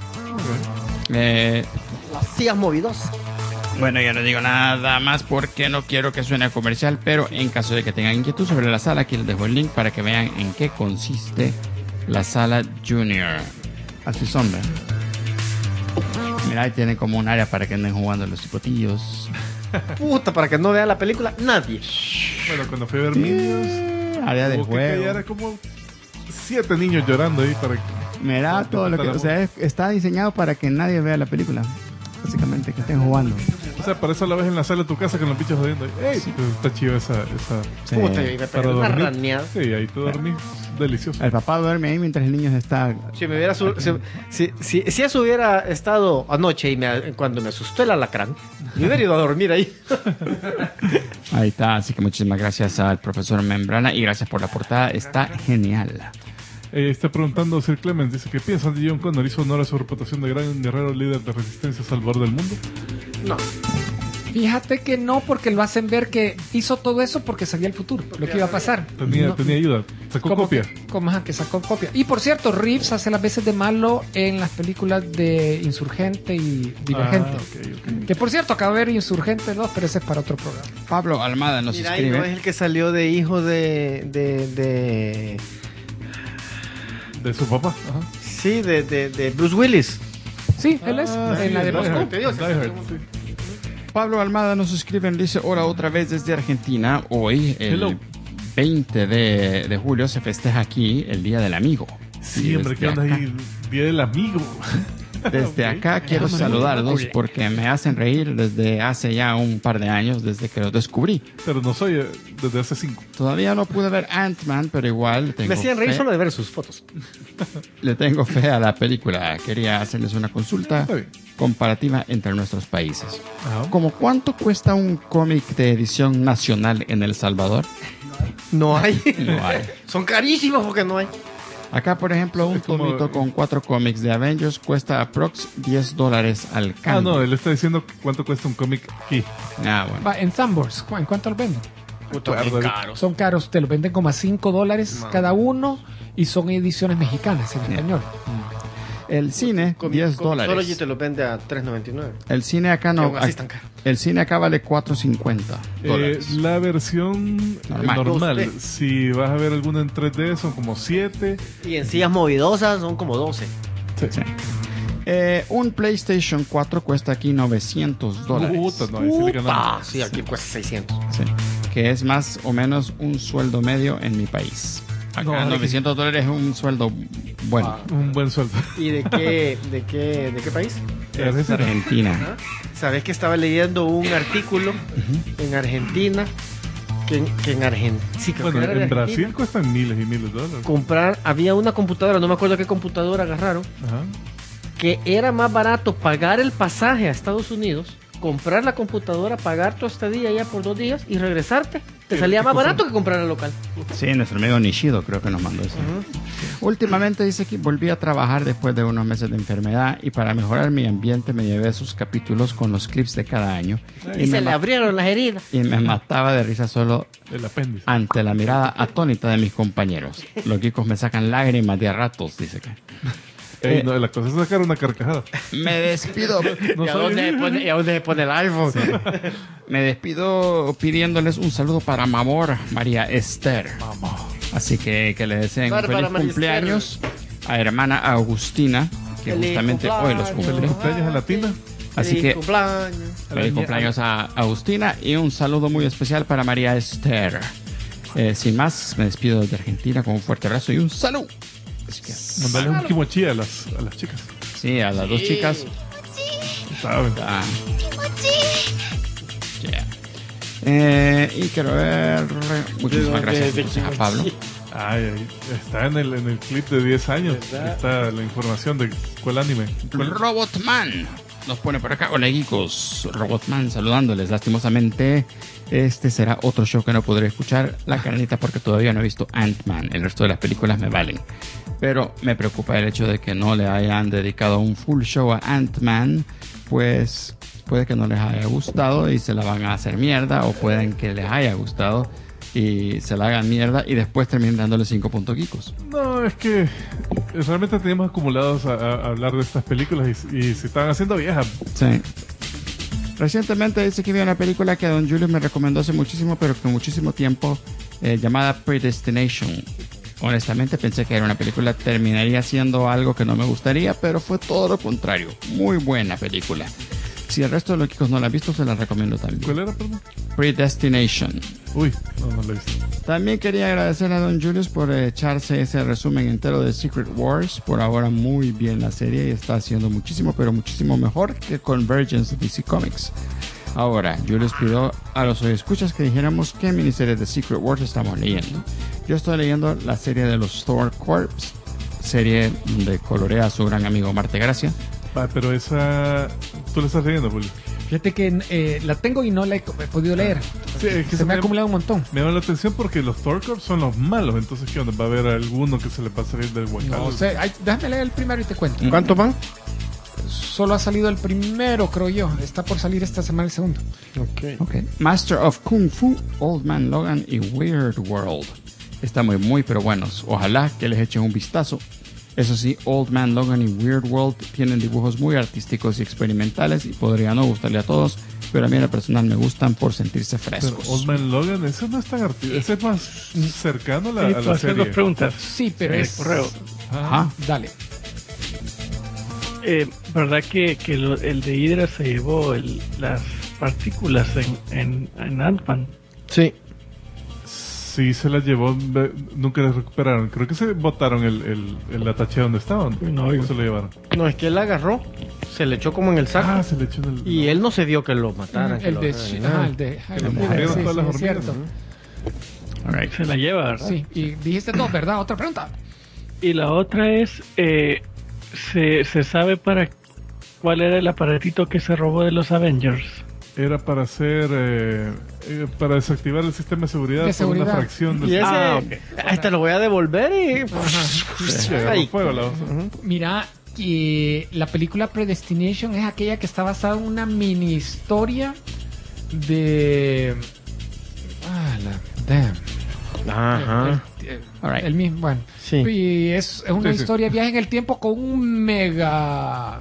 Las sillas movidosas. Bueno, ya no digo nada más porque no quiero que suene a comercial, pero en caso de que tengan inquietud sobre la sala, aquí les dejo el link para que vean en qué consiste la sala Junior. Así son, ¿verdad? Mira, ahí tienen como un área para que anden jugando los hipotillos. Puta, para que no vea la película, nadie. Bueno, cuando fui a ver Minions, Área de hubo que callar juego. a como 7 niños llorando ahí para que... Mira todo lo que... O sea, está diseñado para que nadie vea la película. Básicamente, que estén jugando. O sea, para eso la ves en la sala de tu casa con los bichos jodiendo. ¡Ey! Sí. Pues está chido esa Sí. Puta, y me para pegué una dormir. raneada. Sí, ahí tú dormís. Delicioso. El papá duerme ahí mientras el niño está... Si me hubiera si eso hubiera estado anoche cuando me asustó el alacrán, me hubiera ido a dormir ahí. Ahí está, así que muchísimas gracias al profesor Membrana y gracias por la portada, está genial. Está preguntando Sir Clemens, dice que piensan de John Connor hizo honor a su reputación de gran guerrero líder de resistencia salvador del mundo. No. Fíjate que no, porque lo hacen ver que hizo todo eso porque sabía el futuro, lo que iba a pasar. Tenía No, ayuda, sacó como copia. que sacó copia. Y por cierto, Reeves hace las veces de malo en las películas de Insurgente y Divergente. Ok. Que por cierto, acabo de ver Insurgente 2, pero ese es para otro programa. Pablo Almada nos Mira, y no es escribe. el que salió de hijo de De su papá. Ajá. sí, de Bruce Willis. Sí, él es en la de Die Moscú. Hard, te digo, Die Hard, sí. Pablo Almada nos escribe, dice, hola otra vez desde Argentina. Hoy, el Hello. 20 de julio, se festeja aquí el Día del Amigo. Sí, Y hombre, desde ¿qué onda acá- ahí? Día del amigo. Desde Ok. acá quiero saludarlos porque me hacen reír desde hace ya un par de años, desde que los descubrí. Pero no soy desde hace 5. Todavía no pude ver Ant-Man, pero igual tengo Me hacían reír fe. solo de ver sus fotos. Le tengo fe a la película. Quería hacerles una consulta Está bien. comparativa entre nuestros países. Ajá. ¿Cómo cuánto cuesta un cómic de edición nacional en El Salvador? No hay. No hay. Son carísimos porque no hay. Acá, por ejemplo, un Es como- tomito con 4 cómics de Avengers cuesta aprox $10 al Ah, cambio. no, él está diciendo cuánto cuesta un cómic aquí. Ah, bueno. Va, en Sanborns, ¿en cuánto lo venden? Puta, qué caros. Son caros, te lo venden como a $5 cada uno y son ediciones mexicanas en español. El cine, $10. Solo allí te lo vende a $3.99. El cine acá Y no. aún así están caros. El cine acá vale $4.50. La versión Normal. normal, 2D. si vas a ver alguna en 3D, son como 7. Y en sillas movidosas son como 12. Sí. Un PlayStation 4 cuesta aquí $900. Puta, no, ahí sí le ganamos. Ah, sí, aquí cuesta 600. Sí, que es más o menos un sueldo medio en mi país. Acá No, $900 es un sueldo bueno. Un buen sueldo. ¿Y de qué país? Es Argentina. Sabes que estaba leyendo un artículo en Argentina que en Argentina, sí, creo Bueno, que era de en Brasil Argentina, cuestan miles y miles de dólares. había una computadora, no me acuerdo qué computadora agarraron, Ajá. que era más barato pagar el pasaje a Estados Unidos, comprar la computadora, pagar tu estadía ya por 2 días y regresarte. Te ¿Qué- salía qué más cosa? barato que comprar el local. Sí, nuestro amigo Nishido creo que nos mandó eso. Últimamente dice que volví a trabajar después de unos meses de enfermedad y para mejorar mi ambiente me llevé sus capítulos con los clips de cada año Y se le abrieron las heridas. y me mataba de risa solo El apéndice. ante la mirada atónita de mis compañeros. Los geekos me sacan lágrimas de a ratos, dice que. Ey, no, la cosa es sacar una carcajada. Me despido. No ¿Y a soy- dónde se pone el iPhone? Me despido pidiéndoles un saludo para Mamor María Esther. Así que le deseen un Bárbara feliz María cumpleaños a hermana Agustina, que Feliz justamente hoy los cumpleaños. cumple. Feliz cumpleaños a la Tina. Así Feliz que cumpleaños. feliz cumpleaños a Agustina y un saludo muy especial para María Esther. Sin más, me despido desde Argentina con un fuerte abrazo y un saludo. Así que, Mandale un kimochi a las chicas. sí, a las dos chicas. ¿Saben? Ah. Y quiero ver. Muchísimas gracias entonces, a Pablo. Ay, ahí está en el clip de 10 años. Está la información de cuál anime. Robotman nos pone por acá. Hola, geekos. Robotman saludándoles. Lastimosamente, este será otro show que no podré escuchar la canalita porque todavía no he visto Ant-Man. El resto de las películas me valen. Pero me preocupa el hecho de que no le hayan dedicado un full show a Ant-Man. Pues puede que no les haya gustado y se la van a hacer mierda. O pueden que les haya gustado y se la hagan mierda y después terminen dándole 5 puntos geekos. No, es que realmente teníamos acumulados a hablar de estas películas y se estaban haciendo viejas. Sí. Recientemente dice que vi una película que Don Julio me recomendó hace muchísimo, pero con muchísimo tiempo, llamada Predestination. Honestamente pensé que era una película, terminaría siendo algo que no me gustaría, pero fue todo lo contrario. Muy buena película. Si el resto de los chicos no la han visto, se la recomiendo también. ¿Cuál era, perdón? Predestination. Uy, no la he visto. También quería agradecer a Don Julius por echarse ese resumen entero de Secret Wars. Por ahora muy bien la serie y está haciendo muchísimo, pero muchísimo mejor que Convergence de DC Comics. Ahora, Julius pidió a los escuchas que dijéramos qué miniserie de Secret Wars estamos leyendo. Yo estoy leyendo la serie de los Thor Corps, serie donde colorea a su gran amigo Marte Gracia. Pero esa... ¿Tú la estás leyendo, Julio? Fíjate que la tengo y no la he podido leer. Sí, es que se me ha acumulado un montón. Me llama la atención porque los Thor Corps son los malos. Entonces, ¿qué onda? ¿Va a haber alguno que se le va a salir del huacal? No sé, déjame leer el primero y te cuento. ¿Cuántos van? Solo ha salido el primero, creo yo. Está por salir esta semana el segundo. Okay. Master of Kung Fu, Old Man Logan y Weird World. Está muy, pero buenos. Ojalá que les echen un vistazo. Eso sí, Old Man Logan y Weird World tienen dibujos muy artísticos y experimentales y podría no gustarle a todos, pero a mí en lo personal me gustan por sentirse frescos. Pero Old Man Logan, ese no es tan artístico, ese es más cercano a la hacer serie. dos preguntas. Sí, pero En el es... correo. Ajá. Dale. ¿Verdad que el de Hydra se llevó las partículas en Ant-Man? Sí. Sí, se las llevó, nunca las recuperaron. Creo que se botaron el ataché donde estaban. No, ¿O se lo llevaron? No, es que él la agarró, se le echó como en el saco. Ah, se le echó en el... Y él no se dio que lo mataran. El de... el de... le murieron todas las es hormigas. cierto. All right. Se la lleva, ¿verdad? Sí, y dijiste dos, ¿verdad? Otra pregunta. Y la otra es, se sabe cuál era el aparatito que se robó de los Avengers. Era para hacer... para desactivar el sistema de seguridad, De por una seguridad. fracción de... Y ese, este lo voy a devolver y... Sí, agarró Ay. fuego la otra. Mira, la película Predestination es aquella que está basada en una mini historia de... Damn. Ajá. All right. El mismo, bueno. Sí. Y es una Sí. historia de viaje en el tiempo con un mega...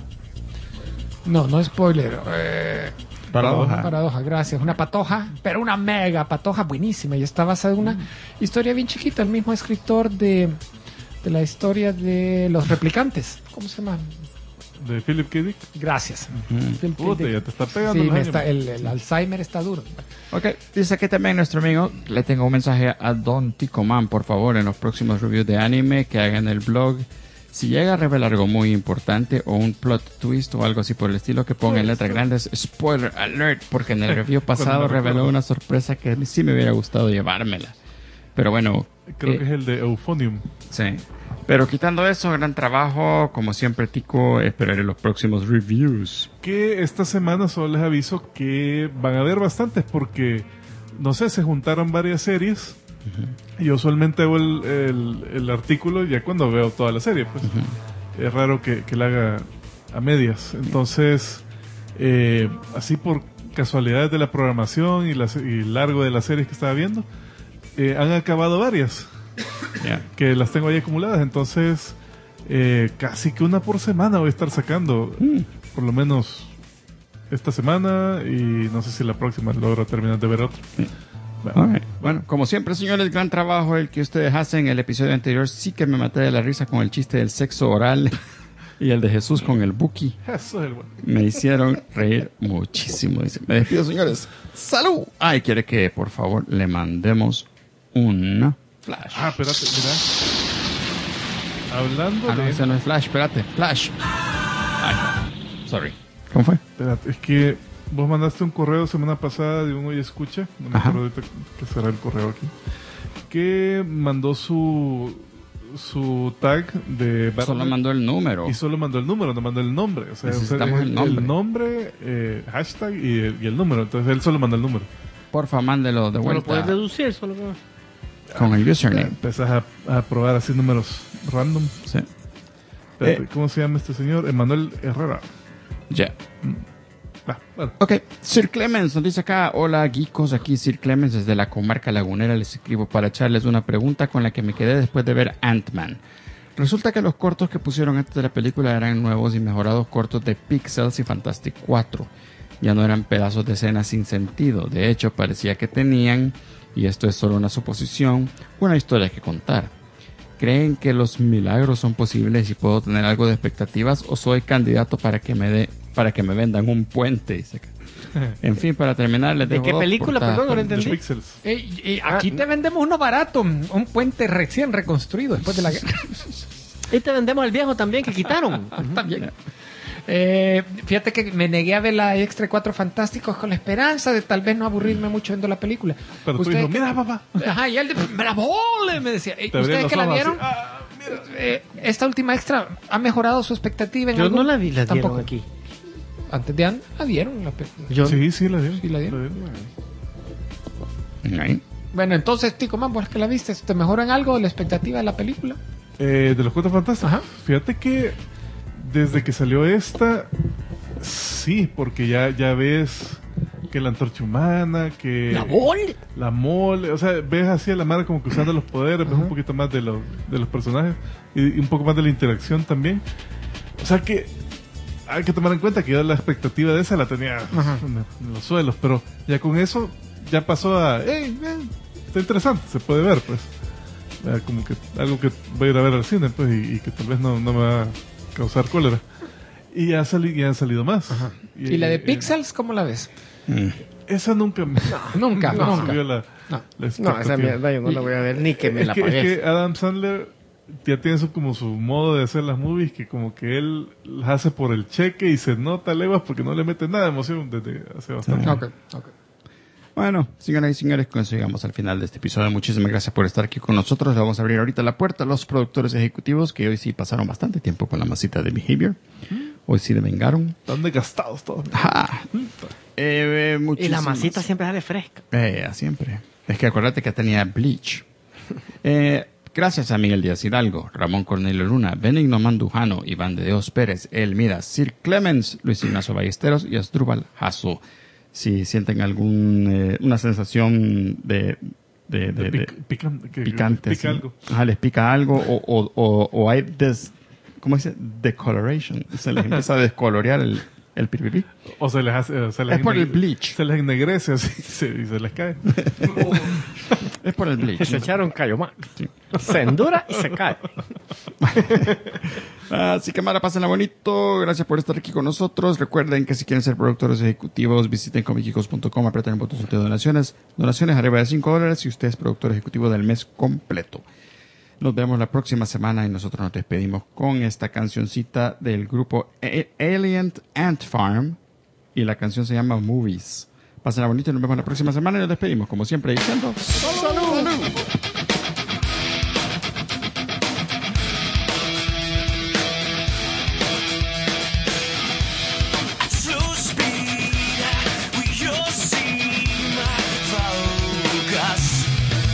No spoiler. Paradoja, gracias. Una patoja, pero una mega patoja buenísima. Y está basada en una historia bien chiquita. El mismo escritor de la historia de los replicantes. ¿Cómo se llama? De Philip K. Dick. Gracias. Phil K. Puta, Dick. ya te está pegando Sí, el año. el Alzheimer está duro. Ok, dice aquí también nuestro amigo, le tengo un mensaje a Don Ticoman, por favor, en los próximos reviews de anime que hagan en el blog. Si llega a revelar algo muy importante o un plot twist o algo así por el estilo, que ponga en letras grandes spoiler alert, porque en el review pasado Cuando me reveló recuerdo. una sorpresa que sí me hubiera gustado llevármela. Pero bueno, Creo que es el de Euphonium. sí. Pero quitando eso, gran trabajo, como siempre Tico, esperaré los próximos reviews. Que esta semana solo les aviso que van a haber bastantes porque, no sé, se juntaron varias series. Y usualmente hago el artículo ya cuando veo toda la serie. Pues es raro que la haga a medias. Entonces, así por casualidades de la programación y largo de las series que estaba viendo, han acabado varias. Yeah. Que las tengo ahí acumuladas. Entonces, casi que una por semana voy a estar sacando. Por lo menos esta semana. Y no sé si la próxima logro terminar de ver otra. Alright. Bueno, como siempre, señores, gran trabajo el que ustedes hacen. El episodio anterior sí que me maté de la risa con el chiste del sexo oral y el de Jesús con el Buki. Eso es el bueno. Me hicieron reír muchísimo. Dice, me despido, señores. ¡Salud! Ay, quiere que por favor le mandemos un flash. Ah, espérate, mira. Hablando No, de... ese no es flash, espérate. Flash. Ay, sorry. ¿Cómo fue? Espérate, es que vos mandaste un correo semana pasada de un Oye Escucha. No me Ajá. acuerdo ahorita que será el correo aquí. Que mandó su tag de Battle Solo mandó el número. y solo mandó el número, no mandó el nombre. O sea, Necesitamos el nombre. El nombre, hashtag y el número. Entonces él solo mandó el número. Porfa, mándelo de No lo puedes vuelta deducir, solo que... con el username. Empezás a probar así números random. Sí. Espérate, ¿cómo se llama este señor? Emanuel Herrera. Ya. Bueno. Ok, Sir Clemens nos dice acá, hola geekos, aquí Sir Clemens desde la comarca lagunera, les escribo para echarles una pregunta con la que me quedé después de ver Ant-Man. Resulta que los cortos que pusieron antes de la película eran nuevos y mejorados cortos de Pixels y Fantastic 4. Ya no eran pedazos de escenas sin sentido, de hecho parecía que tenían, y esto es solo una suposición, una historia que contar. ¿Creen que los milagros son posibles y puedo tener algo de expectativas o soy candidato para que me vendan un puente? Dice acá. En fin, para terminar, les ¿De dejo qué dos película? portadas. Perdón, no lo De entendí. Pixels. Y aquí te vendemos uno barato, un puente recién reconstruido después de la guerra. Y te vendemos el viejo también que quitaron. También. Fíjate que me negué a ver la Extra 4 Fantásticos con la esperanza de tal vez no aburrirme mucho viendo la película. Pero tú Ustedes dijo, que- mira, papá. Ajá, y él me la vole, me decía. Te abrían ¿Ustedes los que la ojos vieron? así. Ah, mira. Esta última Extra ha mejorado su expectativa en Yo algo? no la vi, la dieron Tampoco. aquí. Antes de la dieron la película. Yo, Sí, la dieron. Sí, la dieron. Ahí. Bueno, entonces, Tico Man, vos que la viste, ¿te mejoró en algo la expectativa de la película? De los Cuatro Fantásticos. Ajá. Fíjate que desde que salió esta, sí, porque ya vis que la antorcha humana, que la mole, o sea, ves así a la Mara como que usando los poderes, ves un poquito más de los personajes y un poco más de la interacción también. O sea que hay que tomar en cuenta que yo la expectativa de esa la tenía en los suelos, pero ya con eso ya pasó a, está interesante, se puede ver, pues. Como que algo que voy a ir a ver al cine, pues, y que tal vez no me va a causar cólera. Y ya han salido más. ¿Y la de Pixels, cómo la ves? Esa nunca me Nunca. subió la no, expectativa. esa mierda yo no la voy a ver ni que me la Es pagues. que Adam Sandler ya tiene como su modo de hacer las movies, que como que él las hace por el cheque y se nota leguas porque no le mete nada de emoción desde hace bastante. Ok. Bueno, señoras y señores, con eso llegamos al final de este episodio. Muchísimas gracias por estar aquí con nosotros. Le vamos a abrir ahorita la puerta a los productores ejecutivos que hoy sí pasaron bastante tiempo con la masita de Behavior. Hoy sí le vengaron. Están desgastados todos. Ajá. Y la Muchísimas- masita siempre sale fresca. Siempre. Es que acuérdate que tenía Bleach. Gracias a Miguel Díaz Hidalgo, Ramón Cornelio Luna, Benigno Mandujano, Iván de Dios Pérez, Elmira, Sir Clemens, Luis Ignacio Ballesteros y Asdrúbal Jasso. Si sienten una sensación de picante, pica sí. algo. Ajá, les pica algo o hay ¿cómo dice? Decoloration. Se les empieza a descolorear el piripirí. O se les hace, Es por el bleach. Se les ennegrece así y se les cae. Es por el bleach. Se echaron callo más. Se endura y se cae. Así que Mara, pásenla bonito. Gracias por estar aquí con nosotros. Recuerden que si quieren ser productores ejecutivos, visiten comicicos.com, aprieten el botón de donaciones. Donaciones arriba de $5 si usted es productor ejecutivo del mes completo. Nos vemos la próxima semana y nosotros nos despedimos con esta cancioncita del grupo Alien Ant Farm y la canción se llama Movies. Pásenla bonito y nos vemos la próxima semana y nos despedimos como siempre diciendo ¡Salud! Slow speed, we all seem focus.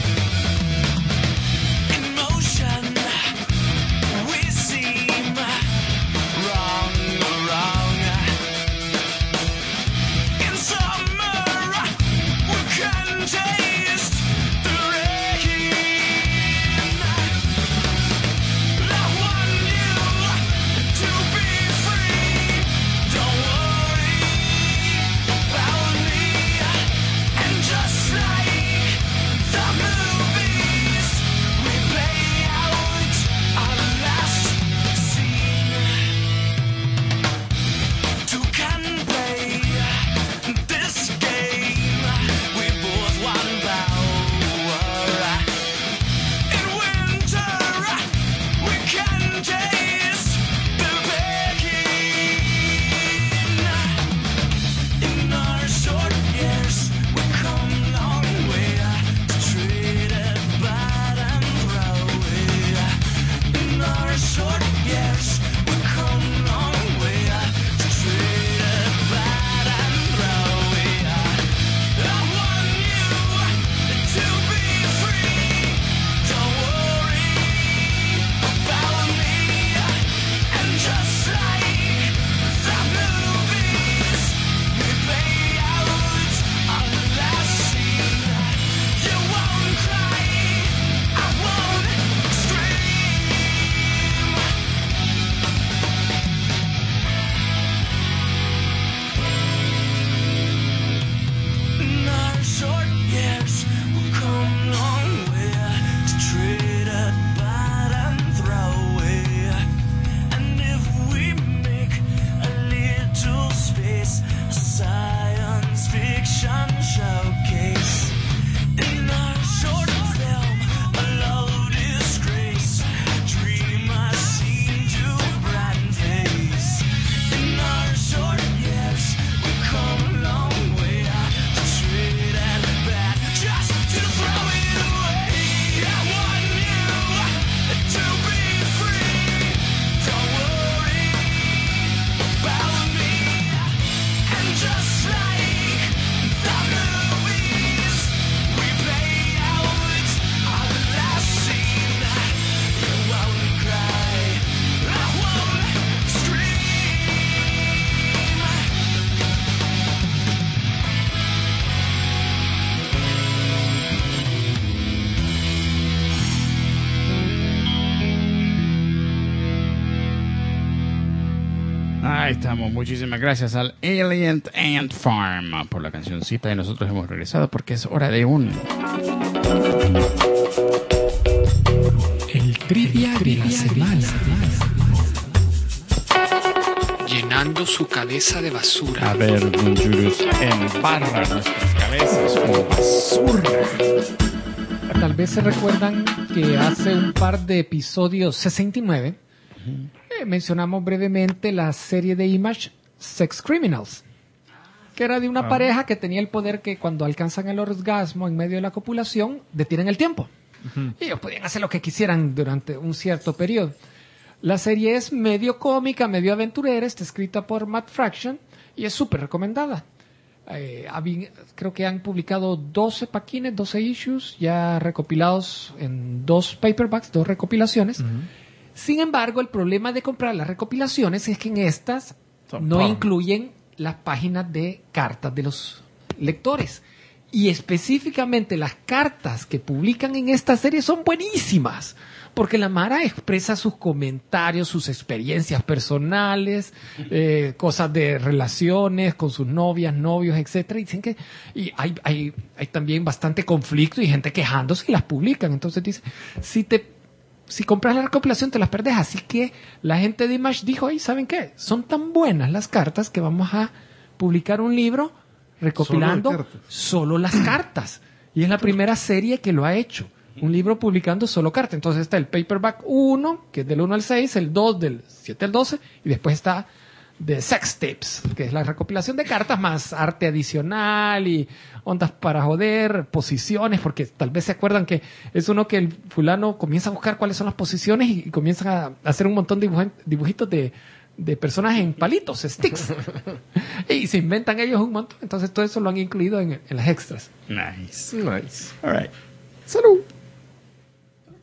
In motion, we seem wrong. In summer, we can taste the Ahí estamos. Muchísimas gracias al Alien Ant Farm por la cancioncita. Y nosotros hemos regresado porque es hora de el trivia de la semana. Llenando su cabeza de basura. A ver, Don Julius, embarra nuestras cabezas con basura. Tal vez se recuerdan que hace un par de episodios 69 mencionamos brevemente la serie de Image Sex Criminals, que era de una pareja que tenía el poder que cuando alcanzan el orgasmo en medio de la copulación detienen el tiempo. Y ellos podían hacer lo que quisieran durante un cierto periodo. La serie es medio cómica, medio aventurera, está escrita por Matt Fraction y es súper recomendada. Creo que han publicado 12 paquines, 12 issues ya recopilados en 2 paperbacks, 2 recopilaciones. Sin embargo, el problema de comprar las recopilaciones es que en estas no incluyen las páginas de cartas de los lectores. Y específicamente las cartas que publican en esta serie son buenísimas. Porque la Mara expresa sus comentarios, sus experiencias personales, cosas de relaciones con sus novias, novios, etcétera. Y dicen que hay también bastante conflicto y gente quejándose y las publican. Entonces dice, si compras la recopilación te las perdés. Así que la gente de Image dijo, ¿saben qué? Son tan buenas las cartas que vamos a publicar un libro recopilando solo las cartas. Y es la primera serie que lo ha hecho. Un libro publicando solo cartas. Entonces está el paperback 1, que es del 1 al 6, el 2 del 7 al 12, y después está The Sex Tapes, que es la recopilación de cartas más arte adicional y ondas para joder, posiciones, porque tal vez se acuerdan que es uno que el fulano comienza a buscar cuáles son las posiciones y comienza a hacer un montón de dibujitos de personas en palitos, sticks. Y se inventan ellos un montón. Entonces todo eso lo han incluido en las extras. Nice. Nice. All right. Salud.